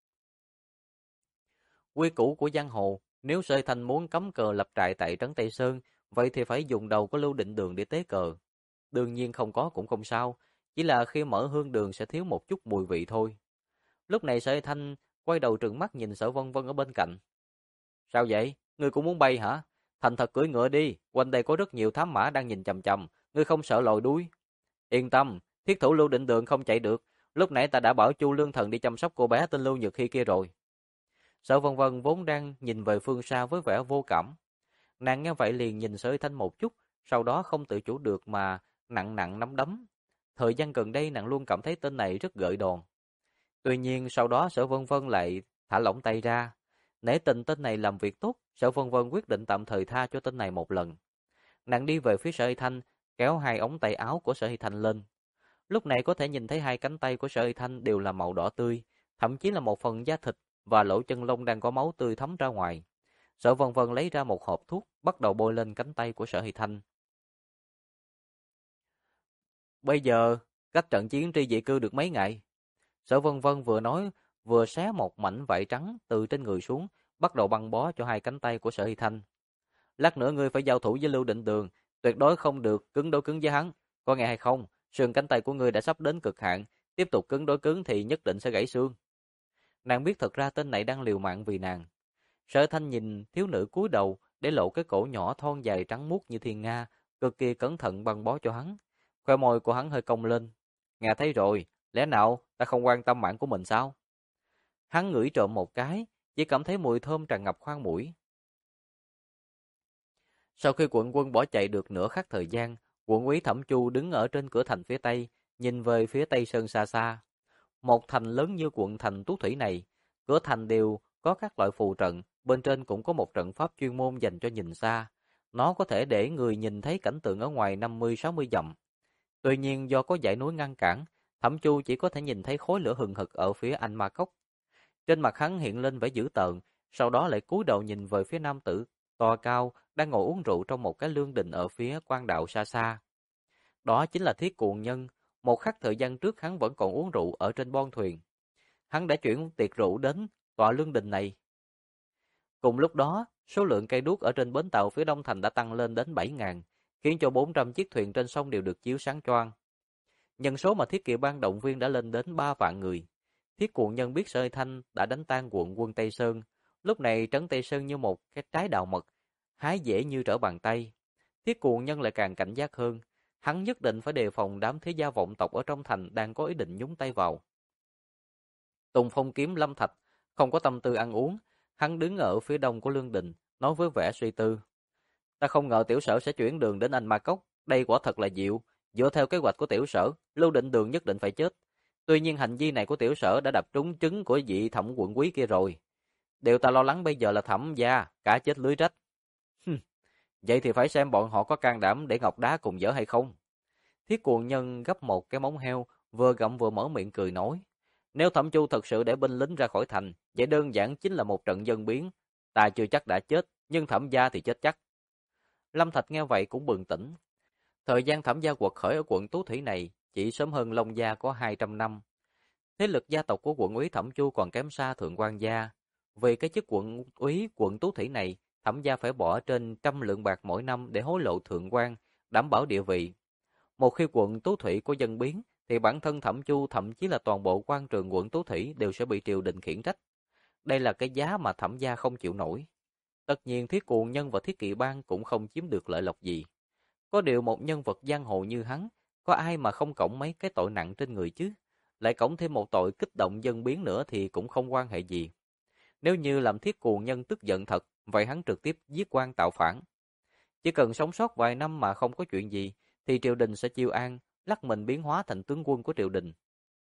Quy củ của giang hồ, nếu Sở Thanh muốn cắm cờ lập trại tại trấn Tây Sơn, vậy thì phải dùng đầu của Lưu Định Đường để tế cờ. Đương nhiên không có cũng không sao, chỉ là khi mở hương đường sẽ thiếu một chút mùi vị thôi. Lúc này Sở Thanh quay đầu trừng mắt nhìn Sở Vân Vân ở bên cạnh. Sao vậy? Ngươi cũng muốn bay hả? Thành thật cưỡi ngựa đi, quanh đây có rất nhiều thám mã đang nhìn chằm chằm, ngươi không sợ lòi đuôi? Yên tâm, thiết thủ Lưu Định Đường không chạy được, lúc nãy ta đã bảo Chu Lương Thần đi chăm sóc cô bé tên Lưu Nhược Hy kia rồi. Sở Vân Vân vốn đang nhìn về phương xa với vẻ vô cảm. Nàng nghe vậy liền nhìn Sở Thanh một chút, sau đó không tự chủ được mà nặng nặng nắm đấm. Thời gian gần đây nàng luôn cảm thấy tên này rất gợi đòn. Tuy nhiên sau đó Sở Vân Vân lại thả lỏng tay ra. Nể tình tên này làm việc tốt, Sở Vân Vân quyết định tạm thời tha cho tên này một lần. Nàng đi về phía Sở Hy Thanh, kéo hai ống tay áo của Sở Hy Thanh lên. Lúc này có thể nhìn thấy hai cánh tay của Sở Hy Thanh đều là màu đỏ tươi, thậm chí là một phần da thịt và lỗ chân lông đang có máu tươi thấm ra ngoài. Sở Vân Vân lấy ra một hộp thuốc, bắt đầu bôi lên cánh tay của Sở Hy Thanh. Bây giờ, cách trận chiến Tri Dị Cư được mấy ngày? Sở Vân Vân vừa nói, vừa xé một mảnh vải trắng từ trên người xuống, bắt đầu băng bó cho hai cánh tay của Sở Hy Thanh. Lát nữa ngươi phải giao thủ với Lưu Định Đường, tuyệt đối không được cứng đối cứng với hắn, có nghe hay không? Xương cánh tay của ngươi đã sắp đến cực hạn, tiếp tục cứng đối cứng thì nhất định sẽ gãy xương. Nàng biết thật ra tên này đang liều mạng vì nàng. Sở Thanh nhìn thiếu nữ cúi đầu để lộ cái cổ nhỏ thon dài trắng muốt như thiên nga, cực kỳ cẩn thận băng bó cho hắn. Khóe môi của hắn hơi cong lên. Nghe thấy rồi, lẽ nào ta không quan tâm mạng của mình sao? Hắn ngửi trộm một cái, chỉ cảm thấy mùi thơm tràn ngập khoang mũi. Sau khi quận quân bỏ chạy được nửa khắc thời gian, quận úy Thẩm Chu đứng ở trên cửa thành phía tây, nhìn về phía tây sơn xa xa. Một thành lớn như quận thành Tú Thủy này, cửa thành đều có các loại phù trận, bên trên cũng có một trận pháp chuyên môn dành cho nhìn xa. Nó có thể để người nhìn thấy cảnh tượng ở ngoài 50-60 dặm. Tuy nhiên do có dãy núi ngăn cản, Thẩm Chu chỉ có thể nhìn thấy khối lửa hừng hực ở phía Anh Ma Cốc. Trên mặt hắn hiện lên vẻ dữ tợn, sau đó lại cúi đầu nhìn về phía nam tử to cao đang ngồi uống rượu trong một cái lương đình ở phía quan đạo xa xa. Đó chính là Thiết Cuồng Nhân. Một khắc thời gian trước hắn vẫn còn uống rượu ở trên bon thuyền. Hắn đã chuyển tiệc rượu đến tọa lương đình này. Cùng lúc đó, số lượng cây đuốc ở trên bến tàu phía đông thành đã tăng lên đến 7.000, khiến cho 400 chiếc thuyền trên sông đều được chiếu sáng choang. Nhân số mà Thiết Kỵ Bang động viên đã lên đến 3 vạn người. Thiết Cuồng Nhân biết Sơ Thanh đã đánh tan quận quân Tây Sơn, lúc này trấn Tây Sơn như một cái trái đào mật, hái dễ như trở bàn tay. Thiết Cuồng Nhân lại càng cảnh giác hơn, hắn nhất định phải đề phòng đám thế gia vọng tộc ở trong thành đang có ý định nhúng tay vào. Tùng Phong kiếm Lâm Thạch không có tâm tư ăn uống, hắn đứng ở phía đông của lương đình, nói với vẻ suy tư: "Ta không ngờ tiểu sở sẽ chuyển đường đến Anh Ma Cốc, đây quả thật là diệu, dựa theo kế hoạch của tiểu sở, Lưu Định Đường nhất định phải chết. Tuy nhiên hành vi này của tiểu sở đã đập trúng trứng của vị Thẩm quận quý kia rồi. Điều ta lo lắng bây giờ là Thẩm gia cá chết lưới rách." Vậy thì phải xem bọn họ có can đảm để ngọc đá cùng dở hay không. Thiết Cuồng Nhân gấp một cái móng heo, vừa gặm vừa mở miệng cười nói: "Nếu Thẩm Chu thật sự để binh lính ra khỏi thành, vậy đơn giản chính là một trận dân biến. Ta chưa chắc đã chết, nhưng Thẩm gia thì chết chắc." Lâm Thạch nghe vậy cũng bừng tỉnh. Thời gian Thẩm gia quật khởi ở quận Tú Thủy này chỉ sớm hơn Long gia có 200 năm. Thế lực gia tộc của quận úy Thẩm Chu còn kém xa Thượng quan gia. Vì cái chức quận úy quận Tú Thủy này, Thẩm gia phải bỏ trên 100 lượng bạc mỗi năm để hối lộ thượng quan, đảm bảo địa vị. Một khi quận Tú Thủy có dân biến, thì bản thân Thẩm Chu thậm chí là toàn bộ quan trường quận Tú Thủy đều sẽ bị triều đình khiển trách. Đây là cái giá mà Thẩm gia không chịu nổi. Tất nhiên Thiết Cuồng Nhân và Thiết Kỵ Bang cũng không chiếm được lợi lộc gì. Có điều một nhân vật giang hồ như hắn, có ai mà không cõng mấy cái tội nặng trên người chứ? Lại cõng thêm một tội kích động dân biến nữa thì cũng không quan hệ gì. Nếu như làm Thiết Cuồng Nhân tức giận thật, vậy hắn trực tiếp giết quan tạo phản. Chỉ cần sống sót vài năm mà không có chuyện gì, thì triều đình sẽ chiêu an, lắc mình biến hóa thành tướng quân của triều đình.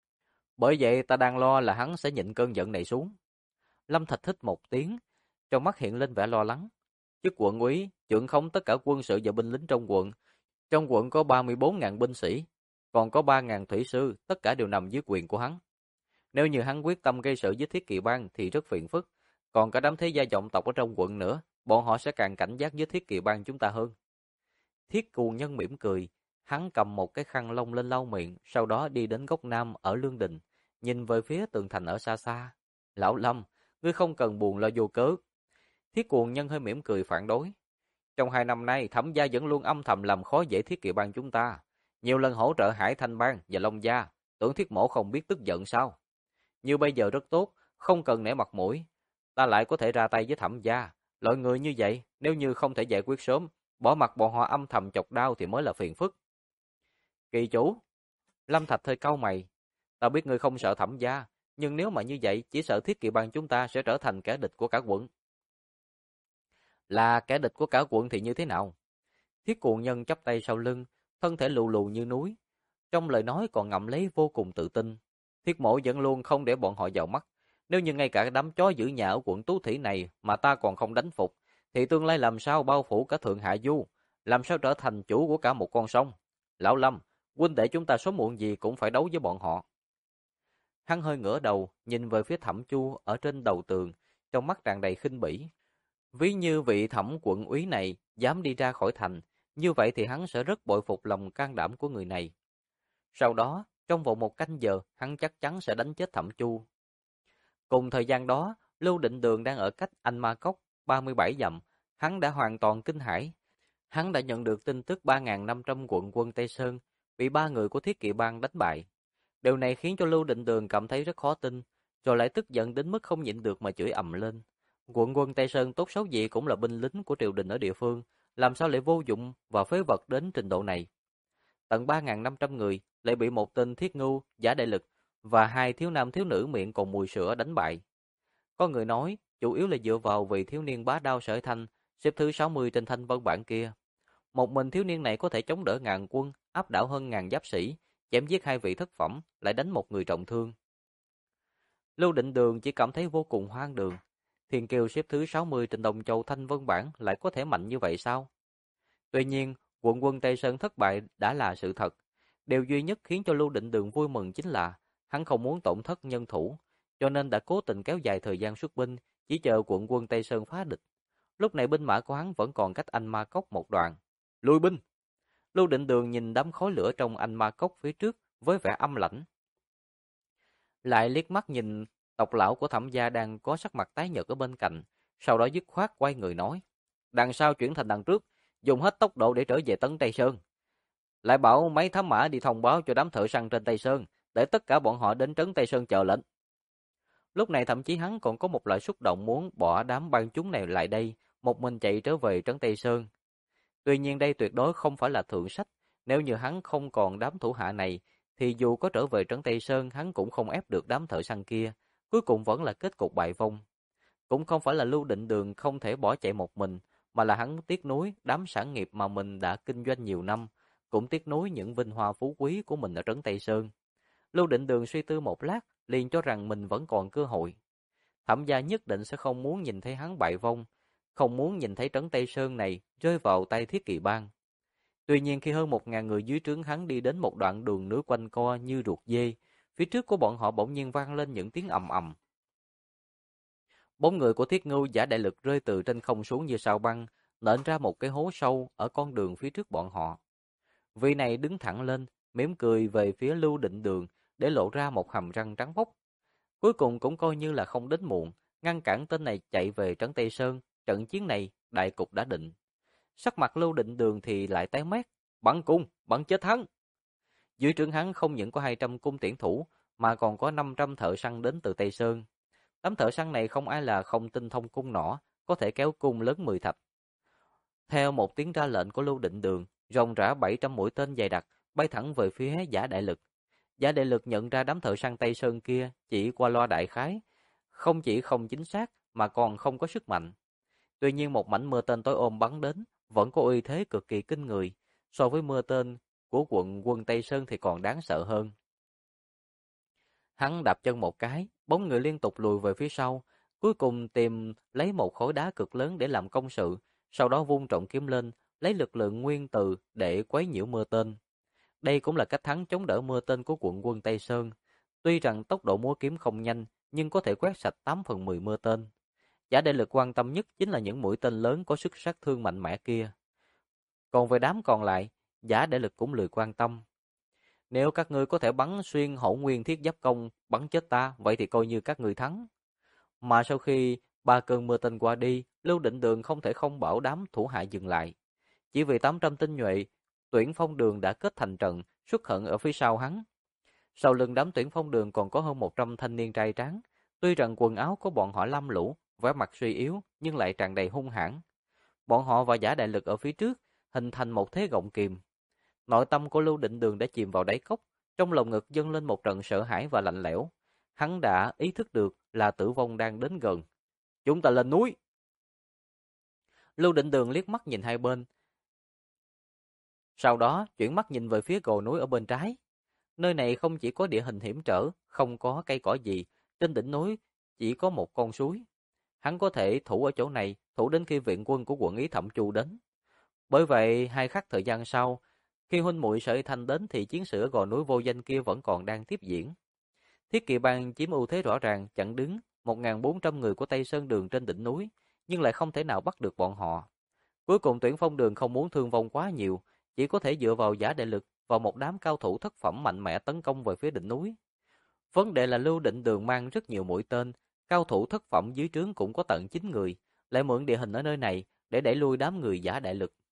Bởi vậy ta đang lo là hắn sẽ nhịn cơn giận này xuống. Lâm Thạch thích một tiếng, trong mắt hiện lên vẻ lo lắng. Chức quận úy, trưởng khống tất cả quân sự và binh lính trong quận. Trong quận có 34.000 binh sĩ, còn có 3.000 thủy sư, tất cả đều nằm dưới quyền của hắn. Nếu như hắn quyết tâm gây sự với Thiết Kỵ Bang thì rất phiền phức, còn cả đám thế gia vọng tộc ở trong quận nữa, bọn họ sẽ càng cảnh giác với Thiết Kỵ Bang chúng ta hơn. Thiết Cuồng Nhân mỉm cười, hắn cầm một cái khăn lông lên lau miệng, sau đó đi đến góc nam ở Lương Đình, nhìn về phía tường thành ở xa xa. "Lão Lâm, ngươi không cần buồn lo vô cớ." Thiết Cuồng Nhân hơi mỉm cười phản đối: "Trong 2 năm nay, Thẩm gia vẫn luôn âm thầm làm khó dễ Thiết Kỵ Bang chúng ta, nhiều lần hỗ trợ Hải Thanh Bang và Long gia, tưởng Thiết mỗ không biết tức giận sao? Như bây giờ rất tốt, không cần nể mặt mũi, ta lại có thể ra tay với Thẩm gia. Loại người như vậy, nếu như không thể giải quyết sớm, bỏ mặc bọn họ âm thầm chọc đau thì mới là phiền phức." "Kỳ chủ." Lâm Thạch hơi cau mày: "Ta biết ngươi không sợ Thẩm gia, nhưng nếu mà như vậy, chỉ sợ Thiết Kỵ Bang chúng ta sẽ trở thành kẻ địch của cả quận." "Là kẻ địch của cả quận thì như thế nào?" Thiết Cuồng Nhân chắp tay sau lưng, thân thể lù lù như núi, trong lời nói còn ngậm lấy vô cùng tự tin. "Thiết mỗ vẫn luôn không để bọn họ vào mắt. Nếu như ngay cả đám chó giữ nhà ở quận Tú Thủy này mà ta còn không đánh phục, thì tương lai làm sao bao phủ cả Thượng Hạ Du, làm sao trở thành chủ của cả một con sông? Lão Lâm, huynh đệ chúng ta sớm muộn gì cũng phải đấu với bọn họ." Hắn hơi ngửa đầu, nhìn về phía Thẩm Chu ở trên đầu tường, trong mắt tràn đầy khinh bỉ. Ví như vị Thẩm quận úy này dám đi ra khỏi thành, như vậy thì hắn sẽ rất bội phục lòng can đảm của người này. Sau đó, trong vòng 1 canh giờ, hắn chắc chắn sẽ đánh chết Thẩm Chu. Cùng thời gian đó, Lưu Định Đường đang ở cách Anh Ma Cốc 37 dặm, hắn đã hoàn toàn kinh hãi. Hắn đã nhận được tin tức 3.500 quận quân Tây Sơn bị 3 người của Thiết Kỵ Bang đánh bại. Điều này khiến cho Lưu Định Đường cảm thấy rất khó tin, rồi lại tức giận đến mức không nhịn được mà chửi ầm lên. Quận quân Tây Sơn tốt xấu gì cũng là binh lính của triều đình ở địa phương, làm sao lại vô dụng và phế vật đến trình độ này? Tận 3.500 người lại bị một tên thiết ngu, giả đại lực và 2 thiếu nam thiếu nữ miệng còn mùi sữa đánh bại. Có người nói, chủ yếu là dựa vào vị thiếu niên bá đao Sở Thanh, xếp thứ 60 trên thanh vân bảng kia. Một mình thiếu niên này có thể chống đỡ ngàn quân, áp đảo hơn ngàn giáp sĩ, chém giết hai vị thất phẩm, lại đánh một người trọng thương. Lưu Định Đường chỉ cảm thấy vô cùng hoang đường. Thiên Kiêu xếp thứ 60 trên Đồng Châu thanh vân bảng lại có thể mạnh như vậy sao? Tuy nhiên, quận quân Tây Sơn thất bại đã là sự thật. Điều duy nhất khiến cho Lưu Định Đường vui mừng chính là hắn không muốn tổn thất nhân thủ, cho nên đã cố tình kéo dài thời gian xuất binh, chỉ chờ quận quân Tây Sơn phá địch. Lúc này binh mã của hắn vẫn còn cách Anh Ma Cốc một đoạn. Lui binh! Lưu Định Đường nhìn đám khói lửa trong Anh Ma Cốc phía trước với vẻ âm lãnh. Lại liếc mắt nhìn tộc lão của Thẩm gia đang có sắc mặt tái nhợt ở bên cạnh, sau đó dứt khoát quay người nói: "Đằng sau chuyển thành đằng trước, dùng hết tốc độ để trở về Tấn Tây Sơn. Lại bảo mấy thám mã đi thông báo cho đám thợ săn trên Tây Sơn, để tất cả bọn họ đến trấn Tây Sơn chờ lệnh." Lúc này thậm chí hắn còn có một loại xúc động muốn bỏ đám bang chúng này lại đây, một mình chạy trở về trấn Tây Sơn. Tuy nhiên đây tuyệt đối không phải là thượng sách, nếu như hắn không còn đám thủ hạ này, thì dù có trở về trấn Tây Sơn hắn cũng không ép được đám thợ săn kia, cuối cùng vẫn là kết cục bại vong. Cũng không phải là Lưu Định Đường không thể bỏ chạy một mình, mà là hắn tiếc nuối đám sản nghiệp mà mình đã kinh doanh nhiều năm, cũng tiếc nuối những vinh hoa phú quý của mình ở trấn Tây Sơn. Lưu Định Đường suy tư một lát, liền cho rằng mình vẫn còn cơ hội. Thẩm gia nhất định sẽ không muốn nhìn thấy hắn bại vong, không muốn nhìn thấy trấn Tây Sơn này rơi vào tay Thiết Kỵ Bang. Tuy nhiên khi hơn 1.000 người dưới trướng hắn đi đến một đoạn đường núi quanh co như ruột dê, phía trước của bọn họ bỗng nhiên vang lên những tiếng ầm ầm. Bóng người của Thiết Ngưu Giả Đại Lực rơi từ trên không xuống như sao băng, nện ra một cái hố sâu ở con đường phía trước bọn họ. Vị này đứng thẳng lên, mỉm cười về phía Lưu Định Đường để lộ ra một hàm răng trắng bóc. Cuối cùng cũng coi như là không đến muộn, ngăn cản tên này chạy về trấn Tây Sơn, trận chiến này đại cục đã định. Sắc mặt Lưu Định Đường thì lại tái mét, bắn cung, bắn chết hắn. Dưới trướng hắn không những có 200 cung tiễn thủ, mà còn có 500 thợ săn đến từ Tây Sơn. Đám thợ săn này không ai là không tinh thông cung nỏ, có thể kéo cung lớn 10 thạch. Theo một tiếng ra lệnh của Lưu Định Đường, ròng rã 700 mũi tên dày đặc bay thẳng về phía Giả Đại Lực. Giả Đại Lực nhận ra đám thợ săn Tây Sơn kia chỉ qua loa đại khái, không chỉ không chính xác mà còn không có sức mạnh. Tuy nhiên một mảnh mưa tên tối ôm bắn đến vẫn có uy thế cực kỳ kinh người, so với mưa tên của quân Tây Sơn thì còn đáng sợ hơn. Hắn đạp chân một cái, bóng người liên tục lùi về phía sau, cuối cùng tìm lấy một khối đá cực lớn để làm công sự, sau đó vung trọng kiếm lên, lấy lực lượng nguyên từ để quấy nhiễu mưa tên. Đây cũng là cách hắn chống đỡ mưa tên của quân Tây Sơn. Tuy rằng tốc độ múa kiếm không nhanh, nhưng có thể quét sạch 8 phần 10 mưa tên. Giả Đại Lực quan tâm nhất chính là những mũi tên lớn có sức sát thương mạnh mẽ kia. Còn về đám còn lại, Giả Đại Lực cũng lười quan tâm. Nếu các ngươi có thể bắn xuyên Hổ Nguyên Thiết Giáp Công, bắn chết ta, vậy thì coi như các ngươi thắng. Mà sau khi 3 cơn mưa tên qua đi, Lưu Định Đường không thể không bảo đám thủ hạ dừng lại. Chỉ vì 800 tinh nhuệ, Tuyển Phong Đường đã kết thành trận, xuất hận ở phía sau hắn. Sau lưng đám Tuyển Phong Đường còn có hơn 100 thanh niên trai tráng. Tuy rằng quần áo của bọn họ lam lũ, vẻ mặt suy yếu, nhưng lại tràn đầy hung hãn. Bọn họ và Giả Đại Lực ở phía trước, hình thành một thế gọng kìm. Nội tâm của Lưu Định Đường đã chìm vào đáy cốc, trong lòng ngực dâng lên một trận sợ hãi và lạnh lẽo. Hắn đã ý thức được là tử vong đang đến gần. Chúng ta lên núi! Lưu Định Đường liếc mắt nhìn hai bên. Sau đó chuyển mắt nhìn về phía gò núi ở bên trái. Nơi này không chỉ có địa hình hiểm trở, không có cây cỏ gì, trên đỉnh núi chỉ có một con suối. Hắn có thể thủ ở chỗ này, thủ đến khi viện quân của quận Ý Thẩm Chu đến. Bởi vậy, hai khắc thời gian sau, khi huynh muội Sở Thanh đến thì chiến sự ở gò núi vô danh kia vẫn còn đang tiếp diễn. Thiết Kỵ Bang chiếm ưu thế rõ ràng, chặn đứng 1.400 người của Tây Sơn Đường trên đỉnh núi, nhưng lại không thể nào bắt được bọn họ. Cuối cùng Tuyển Phong Đường không muốn thương vong quá nhiều, chỉ có thể dựa vào Giả Đại Lực và một đám cao thủ thất phẩm mạnh mẽ tấn công về phía đỉnh núi. Vấn đề là Lưu Định Đường mang rất nhiều mũi tên, cao thủ thất phẩm dưới trướng cũng có tận 9 người, lại mượn địa hình ở nơi này để đẩy lui đám người Giả Đại Lực.